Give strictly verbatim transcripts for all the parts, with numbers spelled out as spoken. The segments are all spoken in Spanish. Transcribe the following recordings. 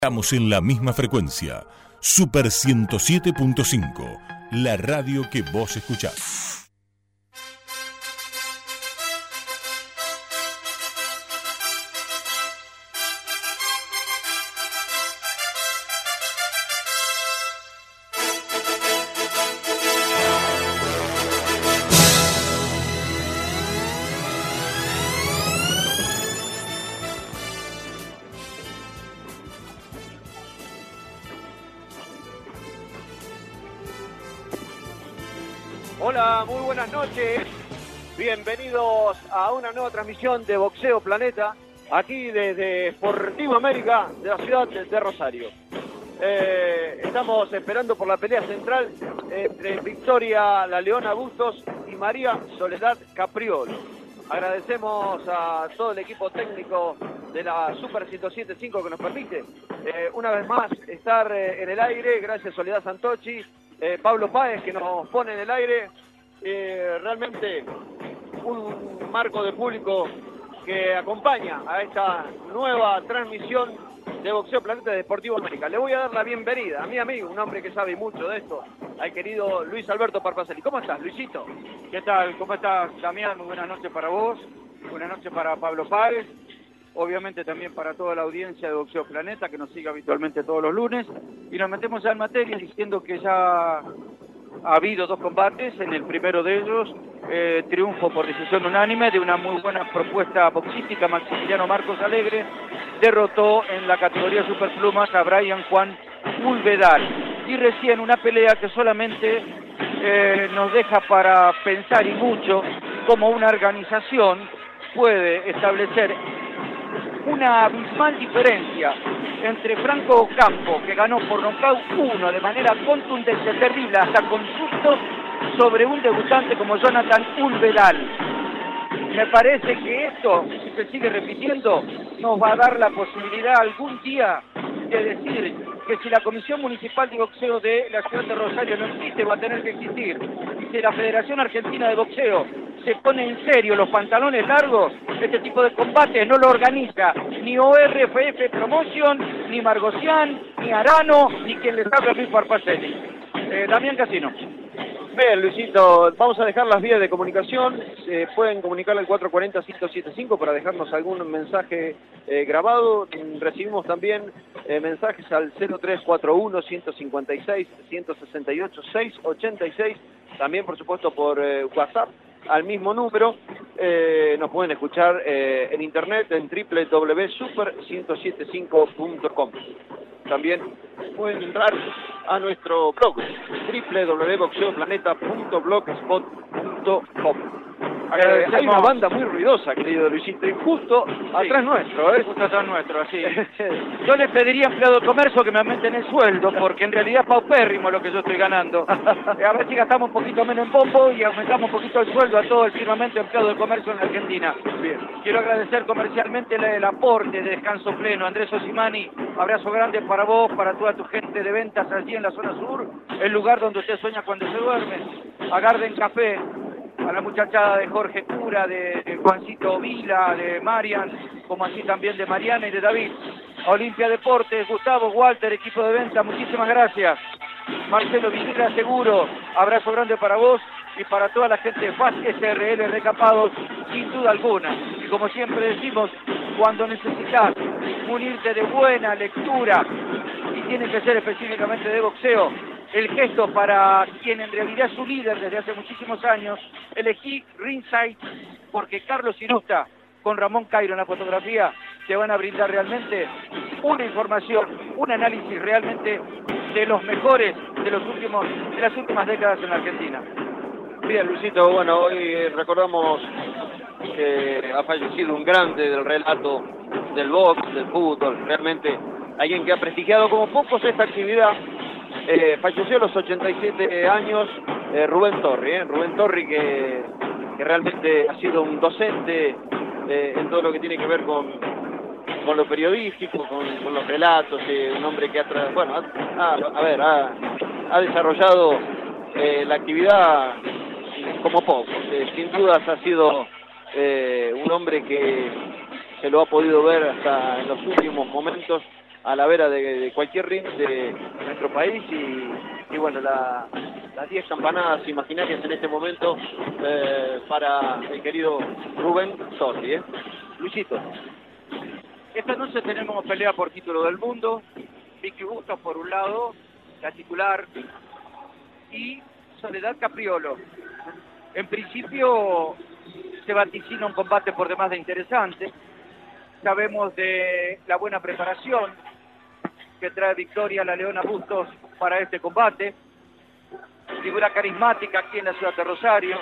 Estamos en la misma frecuencia, Super ciento siete punto cinco, la radio que vos escuchás. Hola, muy buenas noches. Bienvenidos a una nueva transmisión de Boxeo Planeta, aquí desde Sportivo América de la ciudad de Rosario. Eh, estamos esperando por la pelea central entre Victoria La Leona Bustos y María Soledad Capriolo. Agradecemos a todo el equipo técnico de la Super ciento siete punto cinco que nos permite eh, una vez más estar eh, en el aire. Gracias Soledad Santochi, eh, Pablo Páez que nos pone en el aire. Eh, realmente un marco de público que acompaña a esta nueva transmisión de Boxeo Planeta de Deportivo América. Le voy a dar la bienvenida a mi amigo, un hombre que sabe mucho de esto, al querido Luis Alberto Parpacelli. ¿Cómo estás, Luisito? ¿Qué tal? ¿Cómo estás, Damián? Muy buenas noches para vos, buenas noches para Pablo Páez, obviamente también para toda la audiencia de Boxeo Planeta que nos sigue habitualmente todos los lunes, y nos metemos ya en materia diciendo que ya ha habido dos combates. En el primero de ellos, eh, triunfo por decisión unánime de una muy buena propuesta boxística. Maximiliano Marcos Alegre derrotó en la categoría superplumas a Brian Juan Ulvedal. Y recién una pelea que solamente eh, nos deja para pensar, y mucho, cómo una organización puede establecer una abismal diferencia entre Franco Ocampo, que ganó por nocaut uno de manera contundente, terrible, hasta con susto, sobre un debutante como Jonathan Ulvedal. Me parece que esto, si se sigue repitiendo, nos va a dar la posibilidad algún día de decir que si la Comisión Municipal de Boxeo de la ciudad de Rosario no existe, va a tener que existir. Y si la Federación Argentina de Boxeo se pone en serio los pantalones largos, este tipo de combates no lo organiza ni O R F F Promotion, ni Margosian, ni Arano, ni quien les habla, Luis Parpacelli. Eh, Damián Casino. Bien, Luisito, vamos a dejar las vías de comunicación. Se pueden comunicar al cuatro cuatro cero, cinco siete cinco para dejarnos algún mensaje eh, grabado. Recibimos también eh, mensajes al cero tres cuatro uno, ciento cincuenta y seis, ciento sesenta y ocho, seiscientos ochenta y seis. También, por supuesto, por eh, WhatsApp al mismo número. Eh, nos pueden escuchar eh, en internet en w w w punto super ciento setenta y cinco punto com. También pueden entrar a nuestro blog w w w punto boxeo planeta punto blogspot punto com. Eh, hay una banda muy ruidosa, querido Luisito, y justo sí, atrás nuestro, ¿eh? Justo atrás nuestro, así. Yo le pediría a empleado de comercio que me aumenten el sueldo, porque en realidad es paupérrimo lo que yo estoy ganando. Eh, a ver si gastamos un poquito menos en pompo y aumentamos un poquito el sueldo a todo el firmamento de empleado de comercio en la Argentina. Bien. Quiero agradecer comercialmente el, el aporte de Descanso Pleno. Andrés Osimani, abrazo grande para vos, para toda tu gente de ventas allí en la zona sur, el lugar donde usted sueña cuando se duerme. A Garden Café, a la muchachada de Jorge Cura, de, de Juancito Vila, de Marian, como así también de Mariana y de David. A Olimpia Deportes, Gustavo, Walter, equipo de venta, muchísimas gracias. Marcelo Villegas Seguro, abrazo grande para vos y para toda la gente de F A S S R L Recapados, sin duda alguna. Y como siempre decimos, cuando necesitas unirte de buena lectura, y tiene que ser específicamente de boxeo, el gesto para quien en realidad es su líder desde hace muchísimos años, elegí Ringside, porque Carlos Irusta con Ramón Cairo en la fotografía te van a brindar realmente una información, un análisis realmente de los mejores de los últimos, de las últimas décadas en la Argentina. Bien, Luisito, bueno, hoy recordamos que ha fallecido un grande del relato del box, del fútbol, realmente alguien que ha prestigiado como pocos esta actividad. Eh, falleció a los ochenta y siete años eh, Rubén Torri, eh, Rubén Torri que, que realmente ha sido un docente eh, en todo lo que tiene que ver con, con lo periodístico, con, con los relatos, eh, un hombre que ha, tra bueno, ha, ha, a ver, ha, ha desarrollado eh, la actividad como pocos. Eh, sin dudas ha sido eh, un hombre que se lo ha podido ver hasta en los últimos momentos a la vera de, de cualquier ring de nuestro país y, y bueno, la, las diez campanadas imaginarias en este momento eh, para el querido Rubén Sordi. ¿eh? Luisito. Esta noche tenemos pelea por título del mundo, Vicky Bustos por un lado, la titular, y Soledad Capriolo. En principio se vaticina un combate por demás de interesante. Sabemos de la buena preparación que trae Victoria la Leona Bustos para este combate. Figura carismática aquí en la ciudad de Rosario,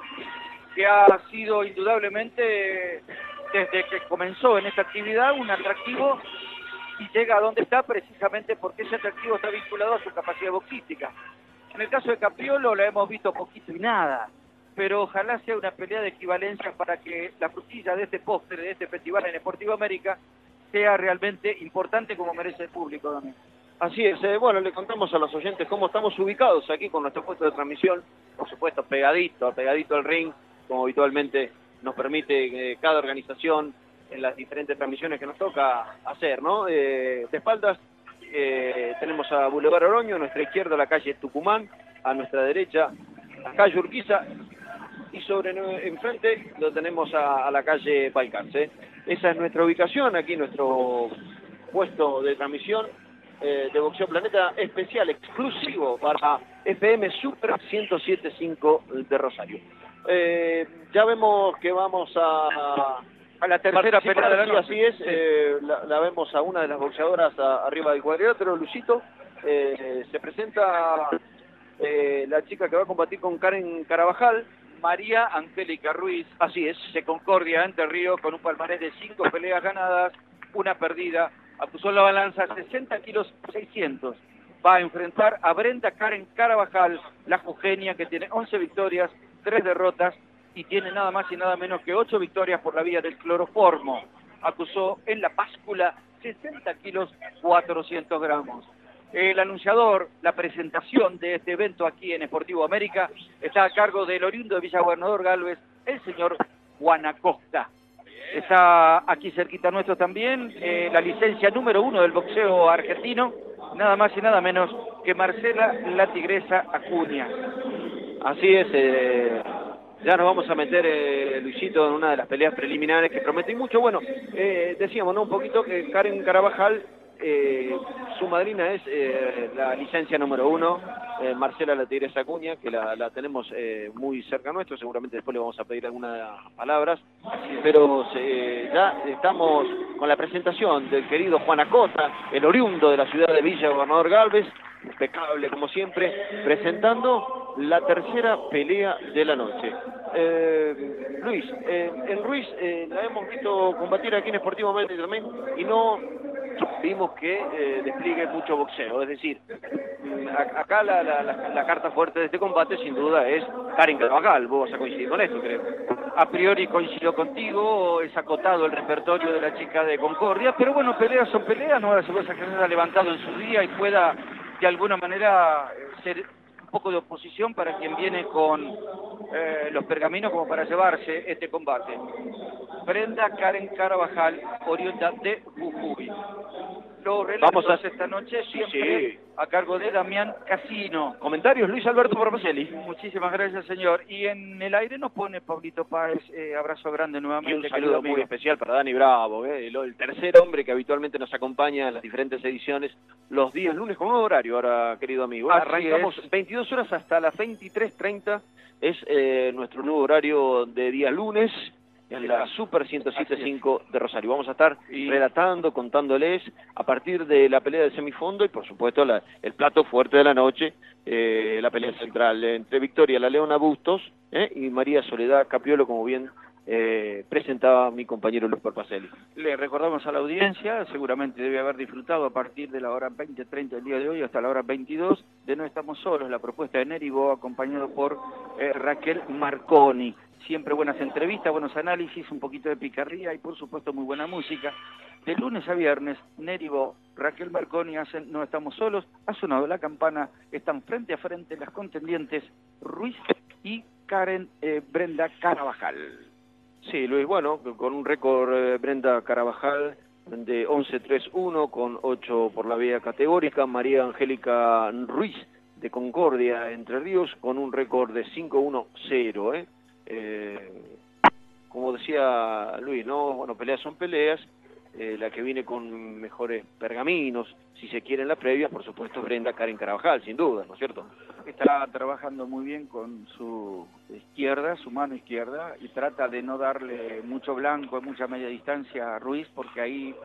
que ha sido indudablemente, desde que comenzó en esta actividad, un atractivo y llega a donde está precisamente porque ese atractivo está vinculado a su capacidad boxística. En el caso de Capriolo la hemos visto poquito y nada, pero ojalá sea una pelea de equivalencia para que la frutilla de este postre, de este festival en Sportivo América, sea realmente importante como merece el público también. Así es, eh, bueno, le contamos a los oyentes cómo estamos ubicados aquí con nuestro puesto de transmisión, por supuesto pegadito, pegadito al ring, como habitualmente nos permite eh, cada organización en las diferentes transmisiones que nos toca hacer, ¿no? Eh, de espaldas eh, tenemos a Boulevard Oroño, a nuestra izquierda la calle Tucumán, a nuestra derecha la calle Urquiza y sobre enfrente lo tenemos a, a la calle Balcarce. Esa es nuestra ubicación, aquí nuestro puesto de transmisión eh, de Boxeo Planeta especial, exclusivo para F M Super ciento siete punto cinco de Rosario. Eh, ya vemos que vamos a, a la tercera pelea de la noche. Así es, eh, la, la vemos a una de las boxeadoras a, arriba del cuadrilátero, Luisito. Eh, se presenta eh, la chica que va a combatir con Karen Carabajal, María Angélica Ruiz. Así es. De Concordia, Entre Ríos, con un palmarés de cinco peleas ganadas, una perdida. Acusó la balanza sesenta kilos seiscientos. Va a enfrentar a Brenda Karen Carabajal, la jujeña, que tiene once victorias, tres derrotas y tiene nada más y nada menos que ocho victorias por la vía del cloroformo. Acusó en la báscula sesenta kilos cuatrocientos gramos. El anunciador, la presentación de este evento aquí en Sportivo América, está a cargo del oriundo de Villa Gobernador Galvez, el señor Juan Acosta. Está aquí cerquita nuestro también eh, la licencia número uno del boxeo argentino, nada más y nada menos que Marcela La Tigresa Acuña. Así es, eh, ya nos vamos a meter, eh, Luisito, en una de las peleas preliminares que prometen mucho. Bueno, eh, decíamos, ¿no? Un poquito que Karen Carabajal, eh, su madrina es eh, la licencia número uno, eh, Marcela La Tigresa Acuña, que la, la tenemos eh, muy cerca nuestro, seguramente después le vamos a pedir algunas palabras, pero eh, ya estamos con la presentación del querido Juan Acosta, el oriundo de la ciudad de Villa Gobernador Galvez, impecable como siempre, presentando la tercera pelea de la noche. Eh, Luis, eh, en Ruiz eh, la hemos visto combatir aquí en Sportivo América también y no vimos que eh, despliegue mucho boxeo, es decir, a, acá la, la, la, la carta fuerte de este combate sin duda es Karen Carabajal. Vos vas a coincidir con esto, creo. A priori coincido contigo, es acotado el repertorio de la chica de Concordia, pero bueno, peleas son peleas, no es cosa que se haya levantado en su día y pueda de alguna manera ser un poco de oposición para quien viene con eh, los pergaminos como para llevarse este combate. Brenda Karen Carabajal, oriunda de Jujuy. Los relatos Vamos a... esta noche siempre sí. a cargo de Damián Casino. Comentarios, Luis Alberto Porpacelli. Muchísimas gracias, señor. Y en el aire nos pone Pablito Páez, eh, abrazo grande nuevamente. Y un saludo muy especial para Dani Bravo, eh, el, el tercer hombre que habitualmente nos acompaña en las diferentes ediciones los días lunes con nuevo horario, ahora, querido amigo. Así Arrancamos es. veintidós horas hasta las veintitrés treinta, es eh, nuestro nuevo horario de día lunes, en la Super ciento siete punto cinco de Rosario. Vamos a estar y... relatando, contándoles a partir de la pelea del semifondo y por supuesto la, el plato fuerte de la noche, eh, la pelea central entre Victoria La Leona Bustos eh, y María Soledad Capriolo, como bien eh, presentaba mi compañero Luis Porpacelli. Le recordamos a la audiencia, seguramente debe haber disfrutado a partir de la hora veinte treinta del día de hoy hasta la hora veintidós, de No Estamos Solos, la propuesta de Neribo, acompañado por eh, Raquel Marconi. Siempre buenas entrevistas, buenos análisis, un poquito de picardía y por supuesto muy buena música. De lunes a viernes, Neribo, Raquel Marconi hacen No Estamos Solos, ha sonado la campana, están frente a frente las contendientes Ruiz y Karen eh, Brenda Carabajal. Sí, Luis, bueno, con un récord eh, Brenda Carabajal de once tres uno con ocho por la vía categórica. María Angélica Ruiz de Concordia, Entre Ríos, con un récord de cinco uno cero. ¿eh? Eh, como decía Luis, ¿no? Bueno, peleas son peleas. Eh, la que viene con mejores pergaminos, si se quiere en la previa, por supuesto, Brenda Karen Carabajal, sin duda, ¿no es cierto? Está trabajando muy bien con su izquierda, su mano izquierda, y trata de no darle mucho blanco, mucha media distancia a Ruiz, porque ahí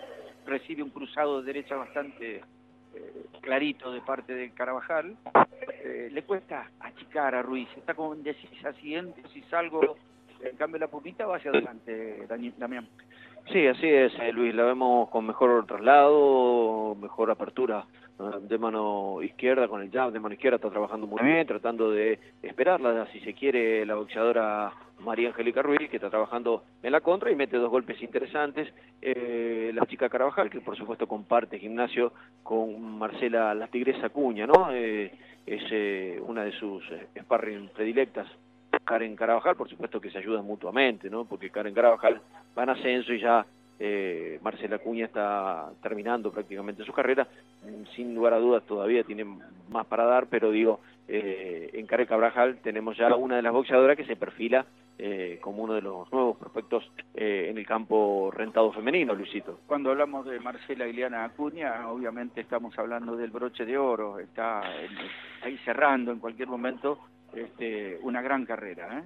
recibe un cruzado de derecha bastante eh, clarito de parte de Carabajal. Eh, le cuesta achicar a Ruiz, está como indecisa, si entro, si salgo, en cambio la pupita va hacia adelante, Damián. Sí, así es, eh, Luis, la vemos con mejor traslado, mejor apertura uh, de mano izquierda, con el jab de mano izquierda está trabajando muy bien, tratando de esperarla, si se quiere, la boxeadora María Angélica Ruiz, que está trabajando en la contra y mete dos golpes interesantes. Eh, la chica Carabajal, que por supuesto comparte gimnasio con Marcela La Tigresa Acuña, ¿no? Eh, es eh, una de sus eh, sparring predilectas. Karen Carabajal, por supuesto que se ayudan mutuamente, ¿no? Porque Karen Carabajal va en ascenso y ya eh, Marcela Acuña está terminando prácticamente su carrera. Sin lugar a dudas todavía tiene más para dar, pero digo, eh, en Karen Carabajal tenemos ya una de las boxeadoras que se perfila eh, como uno de los nuevos prospectos eh, en el campo rentado femenino, Luisito. Cuando hablamos de Marcela Ileana Acuña, obviamente estamos hablando del broche de oro, está en, ahí cerrando en cualquier momento Este, una gran carrera, ¿eh?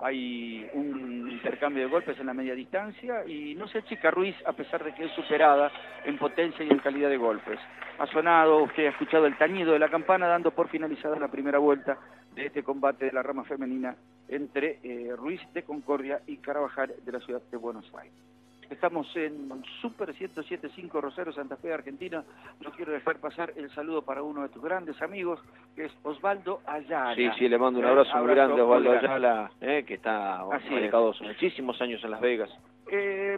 Hay un intercambio de golpes en la media distancia y no se achica Ruiz a pesar de que es superada en potencia y en calidad de golpes. Ha sonado, usted ha escuchado el tañido de la campana dando por finalizada la primera vuelta de este combate de la rama femenina entre eh, Ruiz de Concordia y Carabajal de la ciudad de Buenos Aires. Estamos en Super ciento siete punto cinco Rosario, Santa Fe, Argentina. No quiero dejar pasar el saludo para uno de tus grandes amigos, que es Osvaldo Ayala. Sí, sí, le mando un abrazo, eh, muy grande a Osvaldo Ayala, eh, que está radicado muchísimos años en Las Vegas. Eh,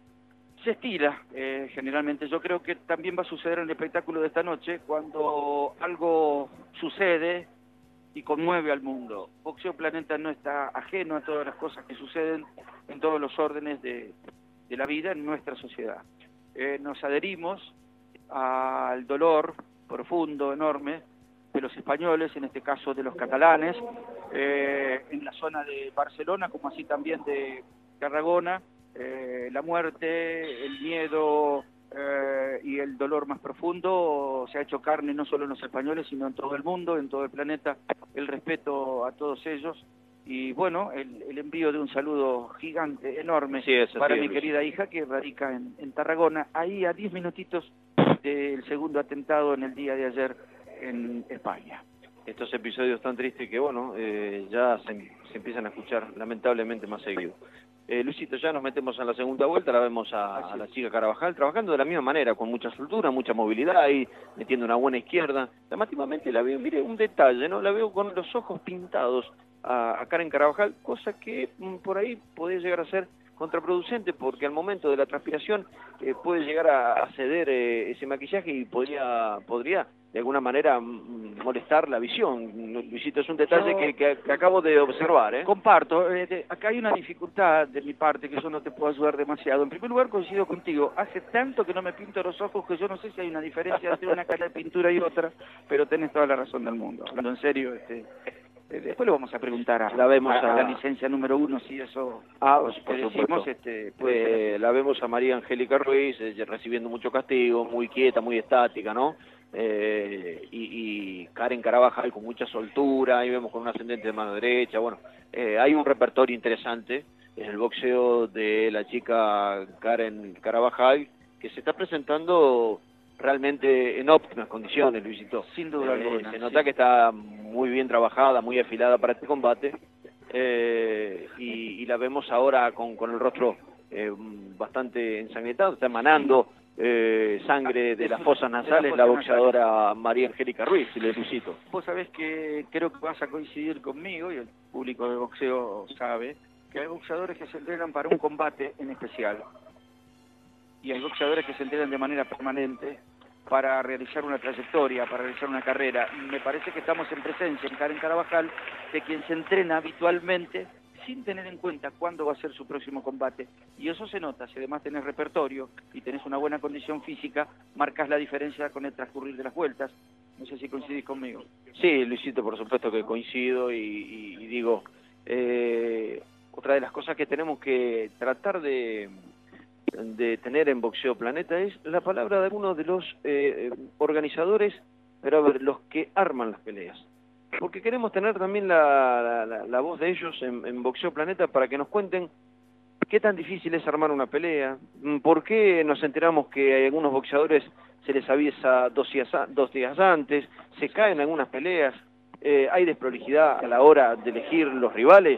se estila, eh, generalmente. Yo creo que también va a suceder en el espectáculo de esta noche, cuando algo sucede y conmueve al mundo. Boxeo Planeta no está ajeno a todas las cosas que suceden en todos los órdenes de... de la vida en nuestra sociedad. Eh, nos adherimos al dolor profundo, enorme, de los españoles, en este caso de los catalanes, eh, en la zona de Barcelona, como así también de Tarragona, eh, la muerte, el miedo eh, y el dolor más profundo se ha hecho carne no solo en los españoles, sino en todo el mundo, en todo el planeta, el respeto a todos ellos. Y bueno, el, el envío de un saludo gigante, enorme, sí, eso, para sí, mi Luis. Querida hija que radica en, en Tarragona, ahí a diez minutitos del segundo atentado en el día de ayer en España. Estos episodios tan tristes que, bueno, eh, ya se, se empiezan a escuchar lamentablemente más seguido. Eh, Luisito, ya nos metemos en la segunda vuelta, la vemos a, a la chica Carabajal trabajando de la misma manera, con mucha soltura, mucha movilidad y metiendo una buena izquierda. Llamativamente la veo, mire un detalle, ¿no? La veo con los ojos pintados a, a Karen Carabajal, cosa que mm, por ahí puede llegar a ser contraproducente, porque al momento de la transpiración eh, puede llegar a, a ceder eh, ese maquillaje y podría, podría de alguna manera mm, molestar la visión. Luisito, es un detalle yo, que, que, que acabo de observar, ¿eh? Comparto, eh, de, acá hay una dificultad de mi parte que yo no te puedo ayudar demasiado. En primer lugar, coincido contigo, hace tanto que no me pinto los ojos que yo no sé si hay una diferencia entre una cara de pintura y otra, pero tenés toda la razón del mundo. Hablando en serio, este... después le vamos a preguntar a la, vemos a, a la licencia número uno si eso ah, pues, por que decimos, este, eh, la vemos a María Angélica Ruiz eh, recibiendo mucho castigo, muy quieta, muy estática, ¿no? Eh, y, y Karen Carabajal con mucha soltura, y vemos con un ascendente de mano derecha. Bueno, eh, hay un repertorio interesante en el boxeo de la chica Karen Carabajal que se está presentando realmente en óptimas condiciones, Luisito. Sin duda eh, alguna. Se nota sí. que está muy bien trabajada, muy afilada para este combate, eh, y, y la vemos ahora con, con el rostro eh, bastante ensangrentado, está emanando eh, sangre de las fosas nasales, la boxeadora María Angélica Ruiz, Luisito. Vos sabés que creo que vas a coincidir conmigo, y el público de boxeo sabe, que hay boxeadores que se entrenan para un combate en especial, y hay boxeadores que se entrenan de manera permanente para realizar una trayectoria, para realizar una carrera. Me parece que estamos en presencia en Karen Carabajal de quien se entrena habitualmente sin tener en cuenta cuándo va a ser su próximo combate. Y eso se nota, si además tenés repertorio y tenés una buena condición física, marcas la diferencia con el transcurrir de las vueltas. No sé si coincidís conmigo. Sí, Luisito, por supuesto que coincido y, y, y digo, eh, otra de las cosas que tenemos que tratar de, de tener en Boxeo Planeta es la palabra de algunos de los eh, organizadores, pero a ver, los que arman las peleas. Porque queremos tener también la, la, la voz de ellos en, en Boxeo Planeta para que nos cuenten qué tan difícil es armar una pelea, por qué nos enteramos que hay algunos boxeadores se les avisa dos días, dos días antes, se caen algunas peleas, eh, hay desprolijidad a la hora de elegir los rivales,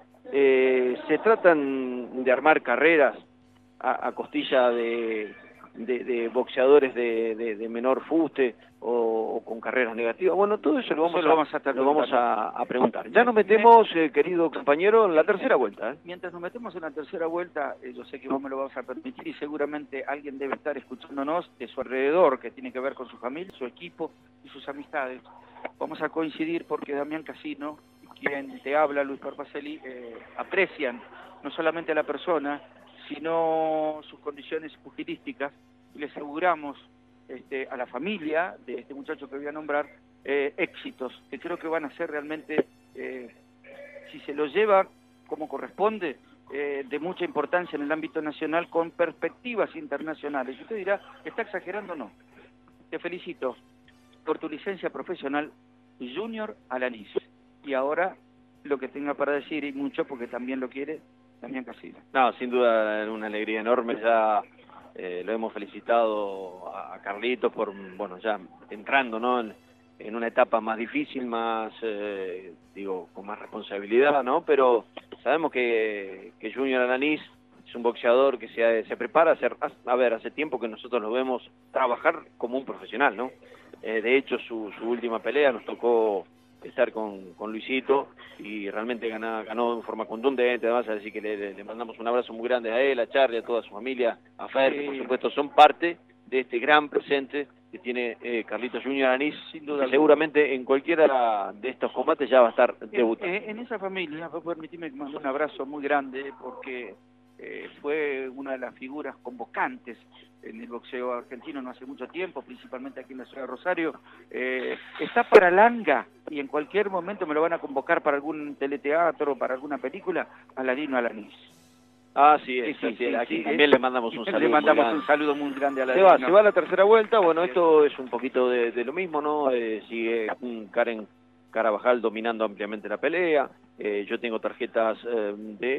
eh, se tratan de armar carreras a, a costilla de, de, de boxeadores de, de, de menor fuste o, o con carreras negativas. Bueno, todo eso lo vamos, eso a, lo vamos, a, lo vamos a, a preguntar. Ya nos metemos, eh, querido compañero, en la tercera vuelta. ¿eh? Mientras nos metemos en la tercera vuelta, eh, yo sé que vos me lo vas a permitir y seguramente alguien debe estar escuchándonos de su alrededor, que tiene que ver con su familia, su equipo y sus amistades. Vamos a coincidir porque Damián Casino, quien te habla, Luis Parpacelli, eh, aprecian no solamente a la persona, sino sus condiciones pugilísticas, y le aseguramos este, a la familia de este muchacho que voy a nombrar eh, éxitos, que creo que van a ser realmente, eh, si se lo lleva como corresponde, eh, de mucha importancia en el ámbito nacional con perspectivas internacionales. Y usted dirá, ¿está exagerando o no? Te felicito por tu licencia profesional Junior Alanís. Y ahora lo que tenga para decir, y mucho porque también lo quiere Damián Casino. No, sin duda una alegría enorme, ya eh, lo hemos felicitado a Carlitos por, bueno, ya entrando, ¿no?, en, en una etapa más difícil, más, eh, digo, con más responsabilidad, ¿no?, pero sabemos que, que Junior Alanís es un boxeador que se, se prepara a hacer, a ver, hace tiempo que nosotros lo vemos trabajar como un profesional, ¿no? Eh, de hecho, su, su última pelea nos tocó estar con, con Luisito y realmente ganó, ganó de forma contundente. Además, así que le, le mandamos un abrazo muy grande a él, a Charlie, a toda su familia, a Fer, sí, que por supuesto son parte de este gran presente que tiene eh, Carlitos Junior Alanís, sin duda, que seguramente en cualquiera de estos combates ya va a estar debutando. En, en esa familia, permitime que mande un abrazo muy grande porque eh, fue una de las figuras convocantes en el boxeo argentino no hace mucho tiempo, principalmente aquí en la ciudad de Rosario. Eh, está para Langa y en cualquier momento me lo van a convocar para algún teleteatro, para alguna película, Aladino Alanís. Ah, sí, es, sí, sí, sí, aquí sí, también sí. Le mandamos un saludo. Le mandamos un saludo muy grande a la Se va, se va a la tercera vuelta. Bueno, esto es un poquito de, de lo mismo, ¿no? Eh, sigue un Karen Carabajal dominando ampliamente la pelea. Eh, yo tengo tarjetas eh,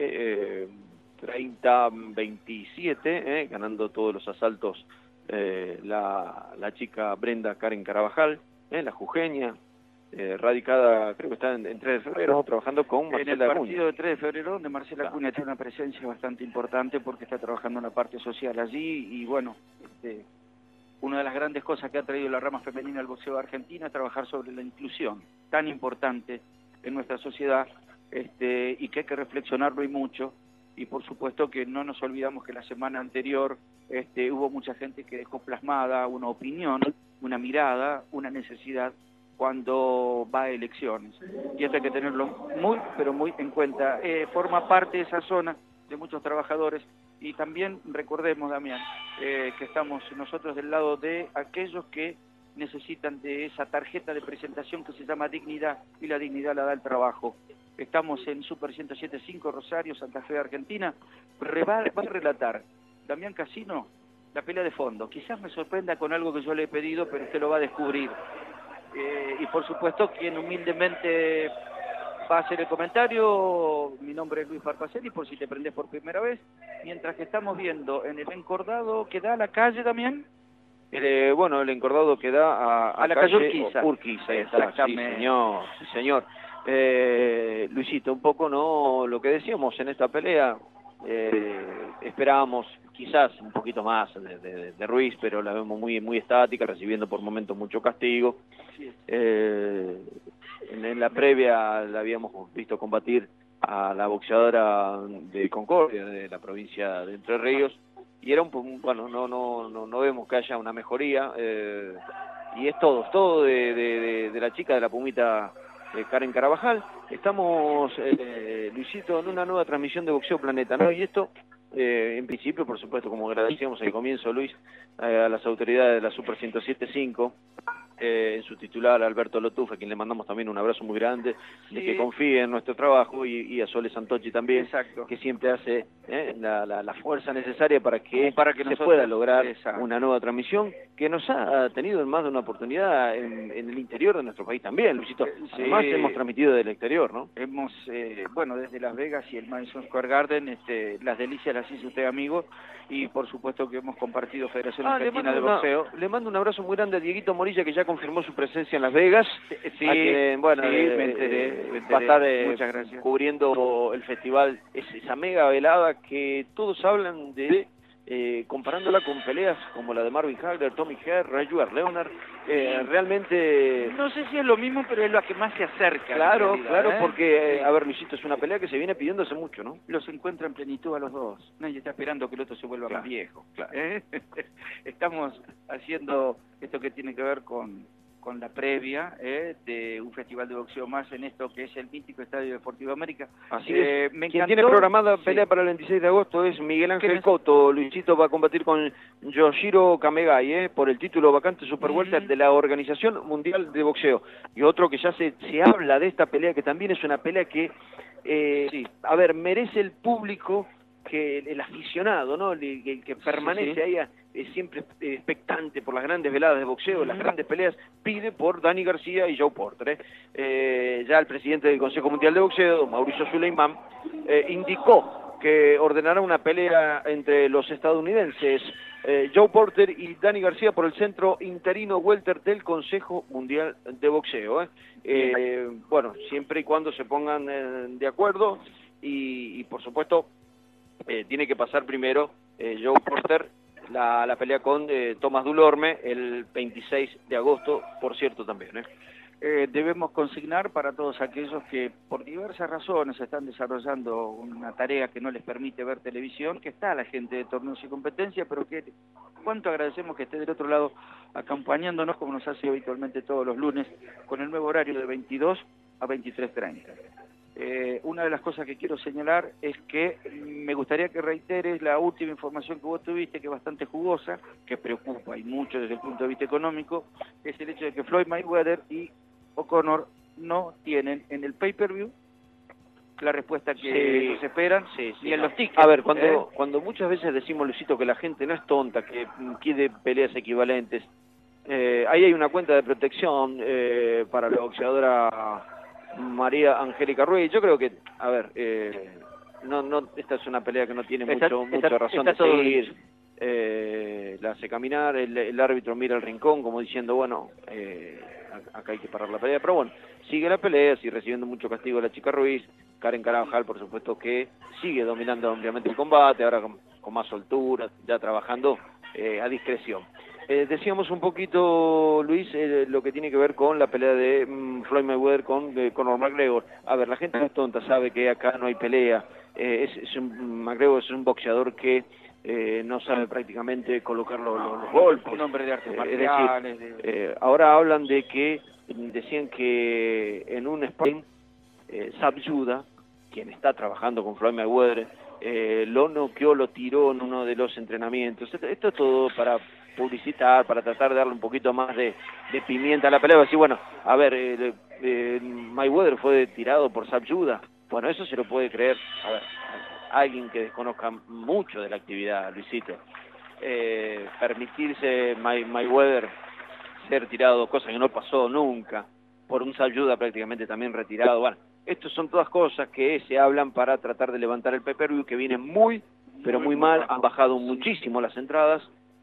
de eh, treinta veintisiete, eh, ganando todos los asaltos eh, la, la chica Brenda Karen Carabajal, eh, la jujeña. Eh, radicada, creo que está en, en tres de febrero, trabajando con Marcela Acuña. En el partido de tres de febrero, donde Marcela Acuña tiene una presencia bastante importante porque está trabajando en la parte social allí y bueno, este, una de las grandes cosas que ha traído la rama femenina al boxeo argentino es trabajar sobre la inclusión, tan importante en nuestra sociedad, este, y que hay que reflexionarlo y mucho, y por supuesto que no nos olvidamos que la semana anterior este, hubo mucha gente que dejó plasmada una opinión, una mirada, una necesidad cuando va a elecciones, y esto hay que tenerlo muy, pero muy en cuenta. Eh, forma parte de esa zona de muchos trabajadores, y también recordemos, Damián, eh, que estamos nosotros del lado de aquellos que necesitan de esa tarjeta de presentación que se llama dignidad, y la dignidad la da el trabajo. Estamos en Super ciento siete punto cinco Rosario, Santa Fe, Argentina. Va, va a relatar Damián Casino la pelea de fondo. Quizás me sorprenda con algo que yo le he pedido, pero usted lo va a descubrir. Eh, y por supuesto quien humildemente va a hacer el comentario, mi nombre es Luis Parpacelli, por si te prendés por primera vez, mientras que estamos viendo en el encordado que da a la calle también. Eh, bueno, el encordado que da a, a, a la calle, calle Urquiza. Urquiza, exactamente. Sí, señor, sí, señor. Eh, Luisito, un poco, ¿no?, lo que decíamos en esta pelea, eh, esperábamos quizás un poquito más de, de, de Ruiz, pero la vemos muy muy estática, recibiendo por momentos mucho castigo. Eh, en, en la previa la habíamos visto combatir a la boxeadora de Concordia, de la provincia de Entre Ríos, y era un, bueno, no no no no vemos que haya una mejoría, eh, y es todo, todo de, de, de, de la chica de la Pumita eh, Karen Carabajal. Estamos, eh, Luisito, en una nueva transmisión de Boxeo Planeta, ¿no? Y esto, eh, en principio, por supuesto, como agradecíamos al comienzo, Luis, eh, a las autoridades de la Super ciento siete punto cinco, eh, en su titular, Alberto Lotufa, a quien le mandamos también un abrazo muy grande, sí. de que confíe en nuestro trabajo, y, y a Sole Santocchi también, Exacto. que siempre hace eh, la, la, la fuerza necesaria para que, para que se nosotros, pueda lograr exacto. una nueva transmisión que nos ha tenido en más de una oportunidad en, en el interior de nuestro país también, Luisito. Sí. Además hemos transmitido del exterior, ¿no? Hemos, eh, bueno, desde Las Vegas y el Madison Square Garden, este, las delicias las hizo usted, amigo, y por supuesto que hemos compartido Federación Ah, Argentina le de mando Boxeo. una, le mando un abrazo muy grande a Dieguito Morilla, que ya confirmó su presencia en Las Vegas. Sí, a quien, bueno, sí, eh, me enteré, eh, me enteré. va a estar eh, Muchas gracias. cubriendo el festival, es esa mega velada que todos hablan de, eh, comparándola con peleas como la de Marvin Hagler, Tommy Herr, Edward Leonard. Eh, realmente... No sé si es lo mismo, pero es lo que más se acerca. Claro, realidad, claro, ¿eh? porque, eh, a ver, Luisito, es una pelea que se viene pidiendo hace mucho, ¿no? Los encuentra en plenitud a los dos. Nadie está esperando que el otro se vuelva Claro, más viejo. claro. ¿eh? Estamos haciendo esto que tiene que ver con, con la previa ¿eh? de un festival de boxeo más en esto que es el mítico Estadio Deportivo América. Así Eh, es. me Quien encantó. tiene programada Sí. pelea para el veintiséis de agosto es Miguel Ángel ¿Quién es? Cotto. Luisito va a combatir con Yoshiro Kamegai, ¿eh? por el título vacante Super Welter Mm. de la Organización Mundial de Boxeo. Y otro que ya se, se habla de esta pelea, que también es una pelea que, eh, Sí. a ver, merece el público, que el, el aficionado, ¿no? El, el que permanece Sí, sí. ahí a- eh, siempre eh, expectante por las grandes veladas de boxeo, las grandes peleas, pide por Dani García y Joe Porter. ¿eh? Eh, ya el presidente del Consejo Mundial de Boxeo, Mauricio Suleiman, eh, indicó que ordenará una pelea entre los estadounidenses eh, Joe Porter y Dani García por el centro interino welter del Consejo Mundial de Boxeo. ¿eh? Eh, bueno, siempre y cuando se pongan eh, de acuerdo, y, y por supuesto eh, tiene que pasar primero eh, Joe Porter la, la pelea con eh, Tomás Dulorme el veintiséis de agosto, por cierto, también. ¿eh? Eh, debemos consignar para todos aquellos que por diversas razones están desarrollando una tarea que no les permite ver televisión, que está la gente de Torneos y Competencia, pero que cuánto agradecemos que esté del otro lado acompañándonos como nos hace habitualmente todos los lunes con el nuevo horario de veintidós a veintitrés treinta. Eh, una de las cosas que quiero señalar es que me gustaría que reiteres la última información que vos tuviste, que es bastante jugosa, que preocupa y mucho desde el punto de vista económico, es el hecho de que Floyd Mayweather y O'Connor no tienen en el pay-per-view la respuesta que Sí. ellos esperan, Sí, sí, ni en no. los tickets. A ver, cuando, ¿eh? cuando muchas veces decimos, Luisito, que la gente no es tonta, que quiere peleas equivalentes, eh, ahí hay una cuenta de protección eh, para la boxeadora María Angélica Ruiz. Yo creo que, a ver, eh, no, no, esta es una pelea que no tiene Está- mucho, está- mucha razón está de todo seguir. dicho. Eh, la hace caminar, el, el árbitro mira el rincón como diciendo, bueno, eh, acá hay que parar la pelea, pero bueno, sigue la pelea, sigue recibiendo mucho castigo la chica Ruiz. Karen Carabajal, por supuesto, que sigue dominando ampliamente el combate, ahora con, con más soltura, ya trabajando eh, a discreción. Eh, decíamos un poquito, Luis, eh, lo que tiene que ver con la pelea de mm, Floyd Mayweather con eh, Conor McGregor. A ver, la gente no es tonta, sabe que acá no hay pelea. Eh, es, es un, McGregor es un boxeador que eh, no sabe prácticamente colocar los, los- los golpes. Un hombre de artes Eh, marciales. es decir, de- eh, ahora hablan de que, decían que en un sparring, eh, Zab Judah, quien está trabajando con Floyd Mayweather, eh, lo noqueó, lo tiró en uno de los entrenamientos. Esto, esto es todo para publicitar, para tratar de darle un poquito más de, de pimienta a la pelea. Así, bueno, a ver, eh, eh, Mayweather fue tirado por Zab Judah. Bueno, eso se lo puede creer, a ver, a alguien que desconozca mucho de la actividad, Luisito. Eh, permitirse May, Mayweather ser tirado, cosa que no pasó nunca, por un Zab Judah prácticamente también retirado. Bueno, estas son todas cosas que se hablan para tratar de levantar el pay-per-view, que viene muy, pero muy mal. Han bajado muchísimo las entradas,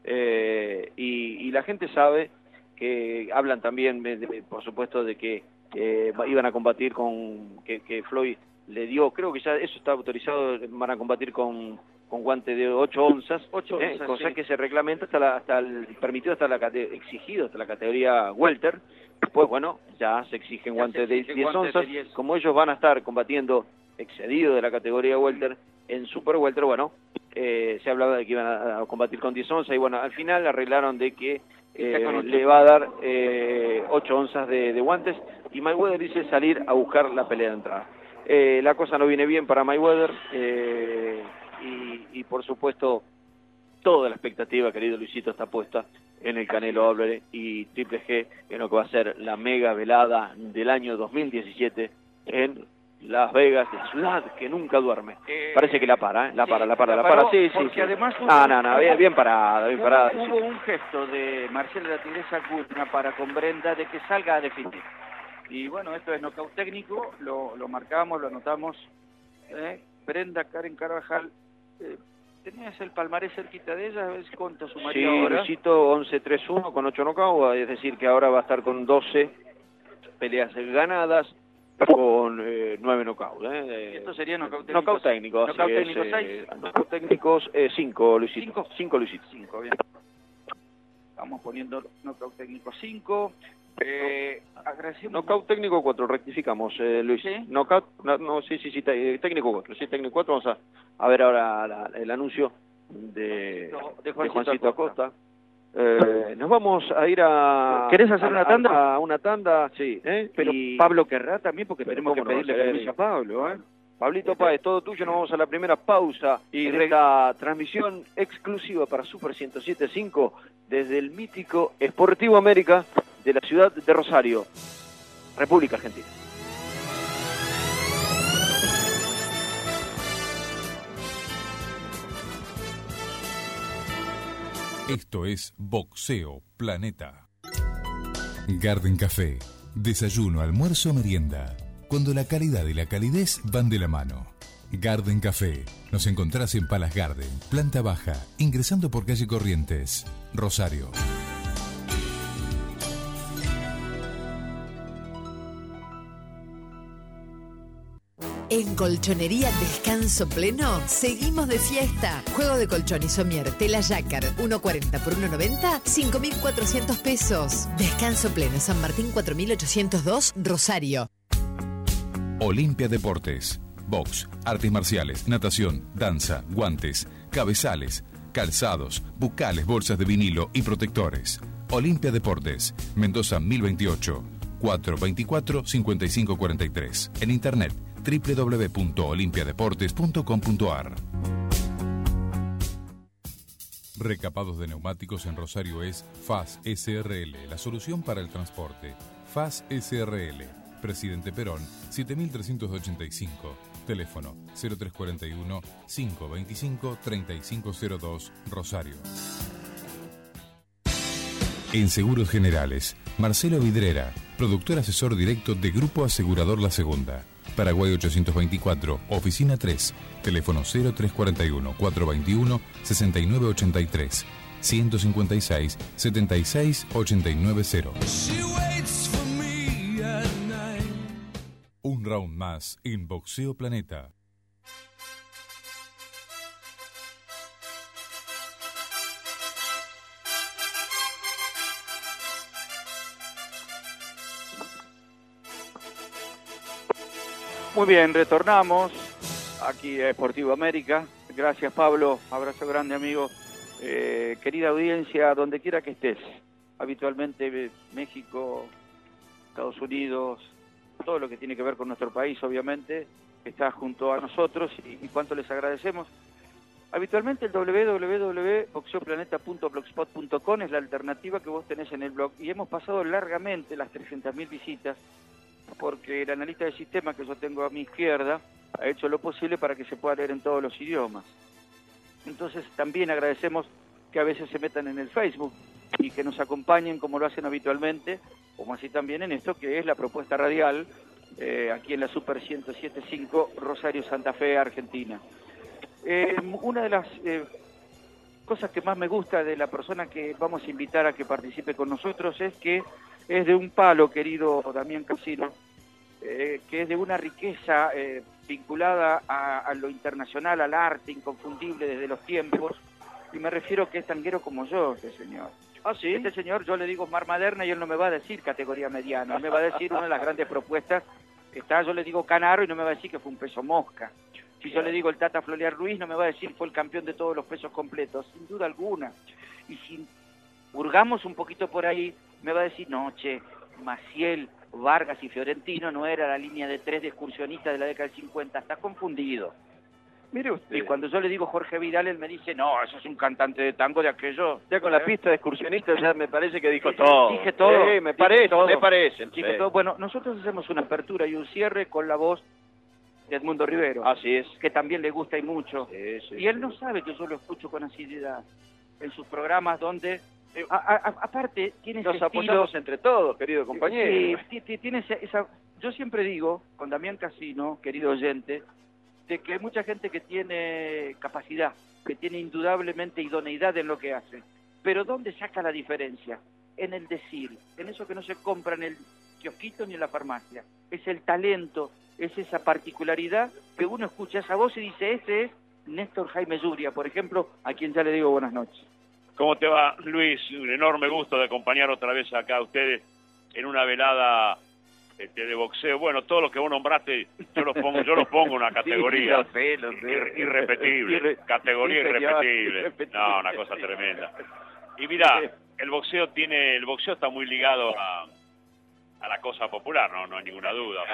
eh, y, y la gente sabe que hablan también, de, de, por supuesto, de que eh, iban a combatir con, que, que Floyd le dio, creo que ya eso está autorizado, van a combatir con, con guante de ocho onzas, Ocho eh, onzas, cosa sí. que se reglamenta hasta la, hasta el, permitido hasta la, cate- exigido hasta la categoría welter. Después, bueno, ya se exigen Ya guantes se de exige diez guantes de onzas, diez. como ellos van a estar combatiendo excedido de la categoría welter en super welter, bueno, eh, se hablaba de que iban a, a combatir con diez onzas, y bueno, al final arreglaron de que eh, le va a dar eh, ocho onzas de, de guantes, y Mayweather dice salir a buscar la pelea de entrada. Eh, la cosa no viene bien para Mayweather, eh, y, y por supuesto toda la expectativa, querido Luisito, está puesta en el Canelo Álvarez y Triple G, en lo que va a ser la mega velada del año dos mil diecisiete en Las Vegas, la ciudad que nunca duerme. Eh, Parece que la para, ¿eh? La para, sí, la para, la, la para, sí, sí, sí. Además hubo, no, no, no, bien, bien parada, bien hubo, parada. Hubo sí. un gesto de Marcela La Tigresa Acuña para con Brenda de que salga a definir. Y bueno, esto es nocaut técnico, lo, lo marcamos, lo anotamos. ¿eh? Brenda Karen Carvajal, eh, ¿tenías el palmarés cerquita de ella? ¿Ves cuánto sumaría sí, ahora? Luisito, once tres uno con ocho knockouts, es decir que ahora va a estar con doce peleas ganadas, con eh, nueve knockouts. ¿eh? ¿Esto sería knockout técnico? Knockout técnico, knockout así técnico es, seis. Eh, knockout técnicos eh, cinco, Luisito. ¿Cinco? cinco, Luisito. cinco, bien. Vamos poniendo knockout técnico cinco. Eh, agradecemos... Knockout técnico cuatro, rectificamos, eh, Luis. ¿Sí? Knockout, no, no, sí, sí, sí, técnico cuatro, sí, técnico cuatro. Vamos a, a ver ahora la, el anuncio de, de Juancito, de Juancito Acosta. Acosta. Eh, nos vamos a ir a... ¿Querés hacer a, una tanda? A, a una tanda, sí. ¿eh? Pero y... Pablo querrá también, porque Pero tenemos que cómo no, pedirle eh, permiso a Pablo, ¿eh? Pablito Páez, todo tuyo. Nos vamos a la primera pausa y en esta transmisión exclusiva para Super ciento siete punto cinco desde el mítico Sportivo América de la ciudad de Rosario, República Argentina. Esto es Boxeo Planeta. Garden Café. Desayuno, almuerzo, merienda. Cuando la calidad y la calidez van de la mano. Garden Café. Nos encontrás en Palace Garden, planta baja, ingresando por calle Corrientes, Rosario. En Colchonería Descanso Pleno, seguimos de fiesta. Juego de colchón y somier, tela Jacquard, uno cuarenta por uno noventa, cinco mil cuatrocientos pesos. Descanso Pleno, San Martín cuatro mil ochocientos dos, Rosario. Olimpia Deportes. Box, artes marciales, natación, danza, guantes, cabezales, calzados, bucales, bolsas de vinilo y protectores. Olimpia Deportes, Mendoza mil veintiocho, cuatro veinticuatro, cincuenta y cinco cuarenta y tres. En internet doble u doble u doble u punto olimpia deportes punto com punto a r. Recapados de neumáticos en Rosario es F A S S R L, la solución para el transporte. F A S S R L, Presidente Perón, siete mil trescientos ochenta y cinco. Teléfono cero tres cuarenta y uno, cinco veinticinco, treinta y cinco cero dos, Rosario. En Seguros Generales, Marcelo Vidrera, productor asesor directo de Grupo Asegurador La Segunda. Paraguay ochocientos veinticuatro, Oficina tres, teléfono cero tres cuarenta y uno, cuatrocientos veintiuno, sesenta y nueve ochenta y tres, ciento cincuenta y seis, setenta y seis, ochenta y nueve cero. Un round más en Boxeo Planeta. Muy bien, retornamos aquí a Sportivo América. Gracias, Pablo. Abrazo grande, amigo. Eh, querida audiencia, donde quiera que estés. Habitualmente México, Estados Unidos, todo lo que tiene que ver con nuestro país, obviamente, está junto a nosotros y, y cuánto les agradecemos. Habitualmente el doble u doble u doble u punto boxeo planeta punto blogspot punto com es la alternativa que vos tenés en el blog y hemos pasado largamente las trescientas mil visitas porque el analista de sistema que yo tengo a mi izquierda ha hecho lo posible para que se pueda leer en todos los idiomas. Entonces también agradecemos que a veces se metan en el Facebook y que nos acompañen como lo hacen habitualmente, como así también en esto que es la propuesta radial eh, aquí en la Super ciento siete punto cinco Rosario Santa Fe, Argentina. Eh, una de las eh, cosas que más me gusta de la persona que vamos a invitar a que participe con nosotros es que es de un palo, querido Damián Casino, eh, que es de una riqueza eh, vinculada a, a lo internacional, al arte inconfundible desde los tiempos, y me refiero que es tanguero como yo, este señor. ¿Ah, sí? Este señor, yo le digo Mar Maderna y él no me va a decir categoría mediana, él me va a decir una de las grandes propuestas, está, yo le digo Canaro y no me va a decir que fue un peso mosca. Si yo le digo el Tata Florian Ruiz, no me va a decir fue el campeón de todos los pesos completos, sin duda alguna. Y sin hurgamos un poquito por ahí, me va a decir, no, che, Maciel, Vargas y Fiorentino no era la línea de tres de excursionistas de la década del cincuenta, está confundido. Mire usted. Y cuando yo le digo Jorge Vidal, él me dice, no, eso es un cantante de tango de aquello. Ya con la pista de excursionista ya me parece que dijo Dije- todo. dije todo, Sí, me dije parece, todo. me parece. Dije Sí. todo. Bueno, nosotros hacemos una apertura y un cierre con la voz de Edmundo Rivero, Así es. que también le gusta y mucho. Sí, sí, y él sí. no sabe que yo lo escucho con asiduidad en sus programas donde, a- a- a- aparte, tiene ese Nos estilo... apoyamos entre todos, querido compañero. Sí, ti- ti- tiene esa, esa- yo siempre digo, con Damián Casino, querido oyente, de que hay mucha gente que tiene capacidad, que tiene indudablemente idoneidad en lo que hace. Pero ¿dónde saca la diferencia? En el decir, en eso que no se compra en el kiosquito ni en la farmacia. Es el talento, es esa particularidad que uno escucha esa voz y dice, ese es Néstor Jaime Zuria, por ejemplo, a quien ya le digo buenas noches. ¿Cómo te va, Luis? Un enorme gusto de acompañar otra vez acá a ustedes en una velada este, de boxeo. Bueno, todo lo que vos nombraste, yo los pongo, yo los pongo en una categoría Sí, lo sé, lo sé. ir- irrepetible, Irre- categoría sí, señor, irrepetible. irrepetible. No, una cosa tremenda. Y mira, el boxeo tiene, el boxeo está muy ligado a, a la cosa popular, no, no hay ninguna duda.